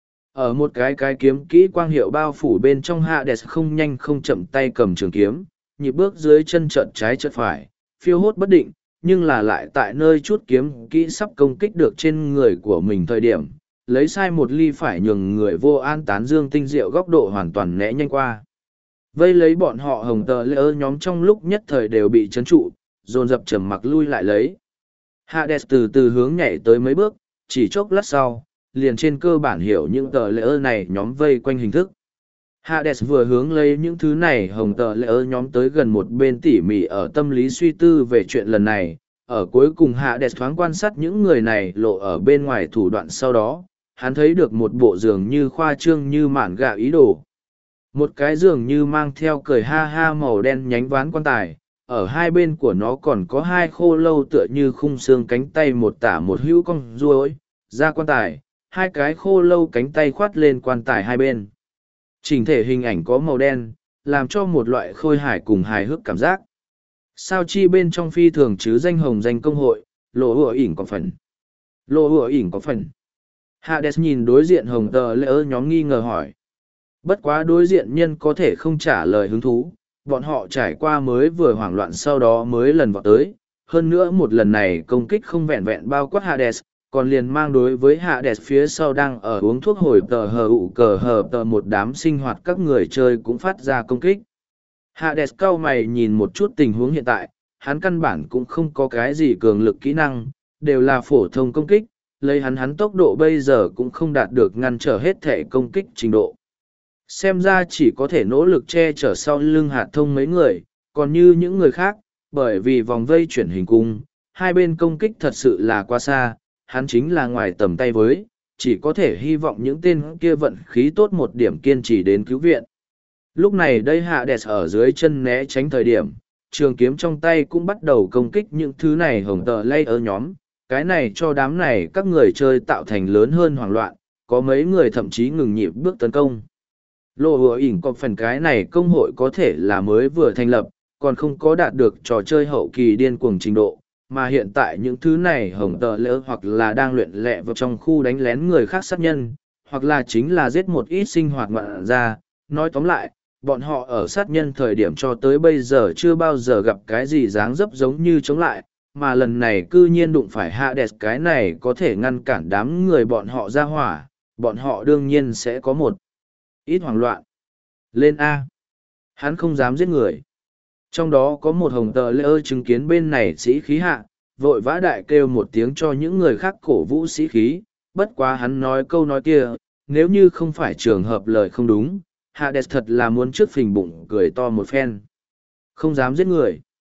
Ở một cái kiếm kỹ quang hiệu bao phủ bên trong Hades không nhanh không chậm tay cầm trường kiếm, nhịp bước dưới chân trận trái chợt phải, phiêu hốt bất định, nhưng là lại tại nơi chút kiếm kỹ sắp công kích được trên người của mình thời điểm, lấy sai một ly phải nhường người vô an tán dương tinh diệu góc độ hoàn toàn né nhanh qua. Vây lấy bọn họ hồng tờ lỡ nhóm trong lúc nhất thời đều bị chấn trụ, dồn dập trầm mặc lui lại lấy. Hades từ từ hướng nhảy tới mấy bước, chỉ chốc lát sau, liền trên cơ bản hiểu những tờ lỡ này nhóm vây quanh hình thức. Hades vừa hướng lấy những thứ này hồng tờ lỡ nhóm tới gần một bên tỉ mỉ ở tâm lý suy tư về chuyện lần này. Ở cuối cùng Hades thoáng quan sát những người này lộ ở bên ngoài thủ đoạn, sau đó, hắn thấy được một bộ giường như khoa trương như mạn gạ ý đồ. Một cái giường như mang theo cười ha ha màu đen nhánh ván quan tài, ở hai bên của nó còn có hai khô lâu tựa như khung xương cánh tay một tả một hữu cong ruôi, ra quan tài, hai cái khô lâu cánh tay khoát lên quan tài hai bên. Chỉnh thể hình ảnh có màu đen, làm cho một loại khôi hài cùng hài hước cảm giác. Sao chi bên trong phi thường chứ danh hồng danh công hội, lộ hùa ỉn có phần. Lộ hùa ỉn có phần. Hades nhìn đối diện hồng tờ lỡ nhóm nghi ngờ hỏi. Bất quá đối diện nhân có thể không trả lời hứng thú, bọn họ trải qua mới vừa hoảng loạn sau đó mới lần vào tới. Hơn nữa một lần này công kích không vẹn vẹn bao quát Hades, còn liền mang đối với Hades phía sau đang ở uống thuốc hồi tờ hờ ụ cờ hờ tờ một đám sinh hoạt các người chơi cũng phát ra công kích. Hades cau mày nhìn một chút tình huống hiện tại, hắn căn bản cũng không có cái gì cường lực kỹ năng, đều là phổ thông công kích, lấy hắn tốc độ bây giờ cũng không đạt được ngăn trở hết thể công kích trình độ. Xem ra chỉ có thể nỗ lực che chở sau lưng hạt thông mấy người, còn như những người khác, bởi vì vòng vây chuyển hình cung, hai bên công kích thật sự là quá xa, hắn chính là ngoài tầm tay với, chỉ có thể hy vọng những tên kia vận khí tốt một điểm kiên trì đến cứu viện. Lúc này đây Hades ở dưới chân né tránh thời điểm, trường kiếm trong tay cũng bắt đầu công kích những thứ này hồng tờ lay ở nhóm, cái này cho đám này các người chơi tạo thành lớn hơn hoảng loạn, có mấy người thậm chí ngừng nhịp bước tấn công. Lộ hùa ỉn có phần cái này công hội có thể là mới vừa thành lập, còn không có đạt được trò chơi hậu kỳ điên cuồng trình độ, mà hiện tại những thứ này hồng tờ lỡ hoặc là đang luyện lẹ vào trong khu đánh lén người khác sát nhân, hoặc là chính là giết một ít sinh hoạt ngoạn ra. Nói tóm lại, bọn họ ở sát nhân thời điểm cho tới bây giờ chưa bao giờ gặp cái gì dáng dấp giống như chống lại, mà lần này cư nhiên đụng phải Hades, cái này có thể ngăn cản đám người bọn họ ra hỏa, bọn họ đương nhiên sẽ có một ít hoảng loạn. Lên A. Hắn không dám giết người. Trong đó có một hồng tờ lễ ơi chứng kiến bên này sĩ khí hạ, vội vã đại kêu một tiếng cho những người khác cổ vũ sĩ khí, bất quá hắn nói câu nói kia, nếu như không phải trường hợp lời không đúng, Hades thật là muốn trước phình bụng cười to một phen. Không dám giết người.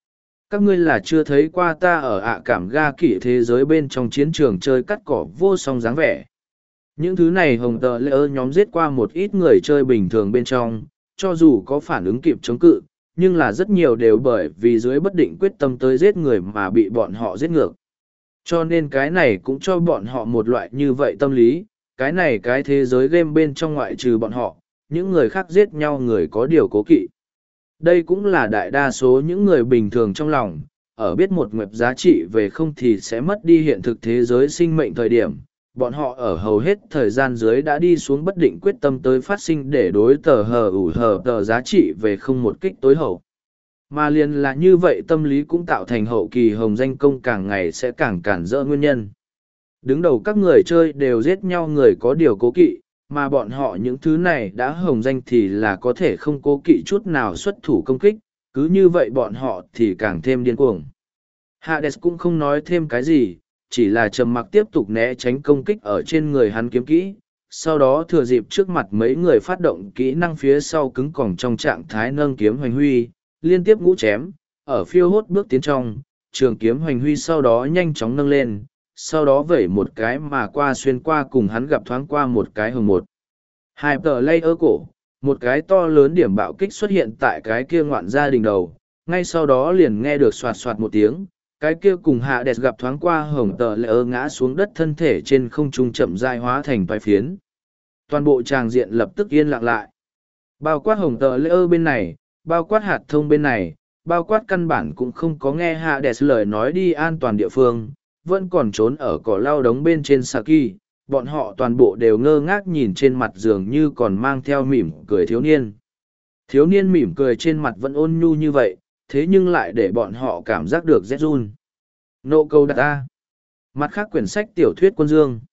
Các ngươi là chưa thấy qua ta ở ạ cảm ga kỷ thế giới bên trong chiến trường chơi cắt cỏ vô song dáng vẻ. Những thứ này hồng tờ lễ nhóm giết qua một ít người chơi bình thường bên trong, cho dù có phản ứng kịp chống cự, nhưng là rất nhiều đều bởi vì dưới bất định quyết tâm tới giết người mà bị bọn họ giết ngược. Cho nên cái này cũng cho bọn họ một loại như vậy tâm lý, cái này cái thế giới game bên trong ngoại trừ bọn họ, những người khác giết nhau người có điều cố kỵ. Đây cũng là đại đa số những người bình thường trong lòng, ở biết một nguyệt giá trị về không thì sẽ mất đi hiện thực thế giới sinh mệnh thời điểm. Bọn họ ở hầu hết thời gian dưới đã đi xuống bất định quyết tâm tới phát sinh để đối tờ hờ tờ giá trị về không một kích tối hậu. Mà liền là như vậy tâm lý cũng tạo thành hậu kỳ hồng danh công càng ngày sẽ càng cản rỡ nguyên nhân. Đứng đầu các người chơi đều giết nhau người có điều cố kỵ, mà bọn họ những thứ này đã hồng danh thì là có thể không cố kỵ chút nào xuất thủ công kích, cứ như vậy bọn họ thì càng thêm điên cuồng. Hades cũng không nói thêm cái gì, chỉ là trầm mặc tiếp tục né tránh công kích ở trên người hắn kiếm kỹ, sau đó thừa dịp trước mặt mấy người phát động kỹ năng phía sau cứng còng trong trạng thái nâng kiếm hoành huy, liên tiếp ngũ chém, ở phiêu hốt bước tiến trong, trường kiếm hoành huy sau đó nhanh chóng nâng lên, sau đó vẩy một cái mà qua xuyên qua cùng hắn gặp thoáng qua một cái hồng một. Hai tờ layer cổ, một cái to lớn điểm bạo kích xuất hiện tại cái kia ngoạn gia đình đầu, ngay sau đó liền nghe được soạt soạt một tiếng, cái kia cùng hạ đẹp gặp thoáng qua hồng tờ layer ngã xuống đất thân thể trên không trung chậm rãi hóa thành toái phiến. Toàn bộ tràng diện lập tức yên lặng lại. Bao quát hồng tờ layer bên này, bao quát hạt thông bên này, bao quát căn bản cũng không có nghe hạ đẹp lời nói đi an toàn địa phương, vẫn còn trốn ở cỏ lau đống bên trên Saki, bọn họ toàn bộ đều ngơ ngác nhìn trên mặt dường như còn mang theo mỉm cười thiếu niên. Thiếu niên mỉm cười trên mặt vẫn ôn nhu như vậy, thế nhưng lại để bọn họ cảm giác được rét run. Nộ câu đặt A. Mặt khác quyển sách tiểu thuyết quân dương.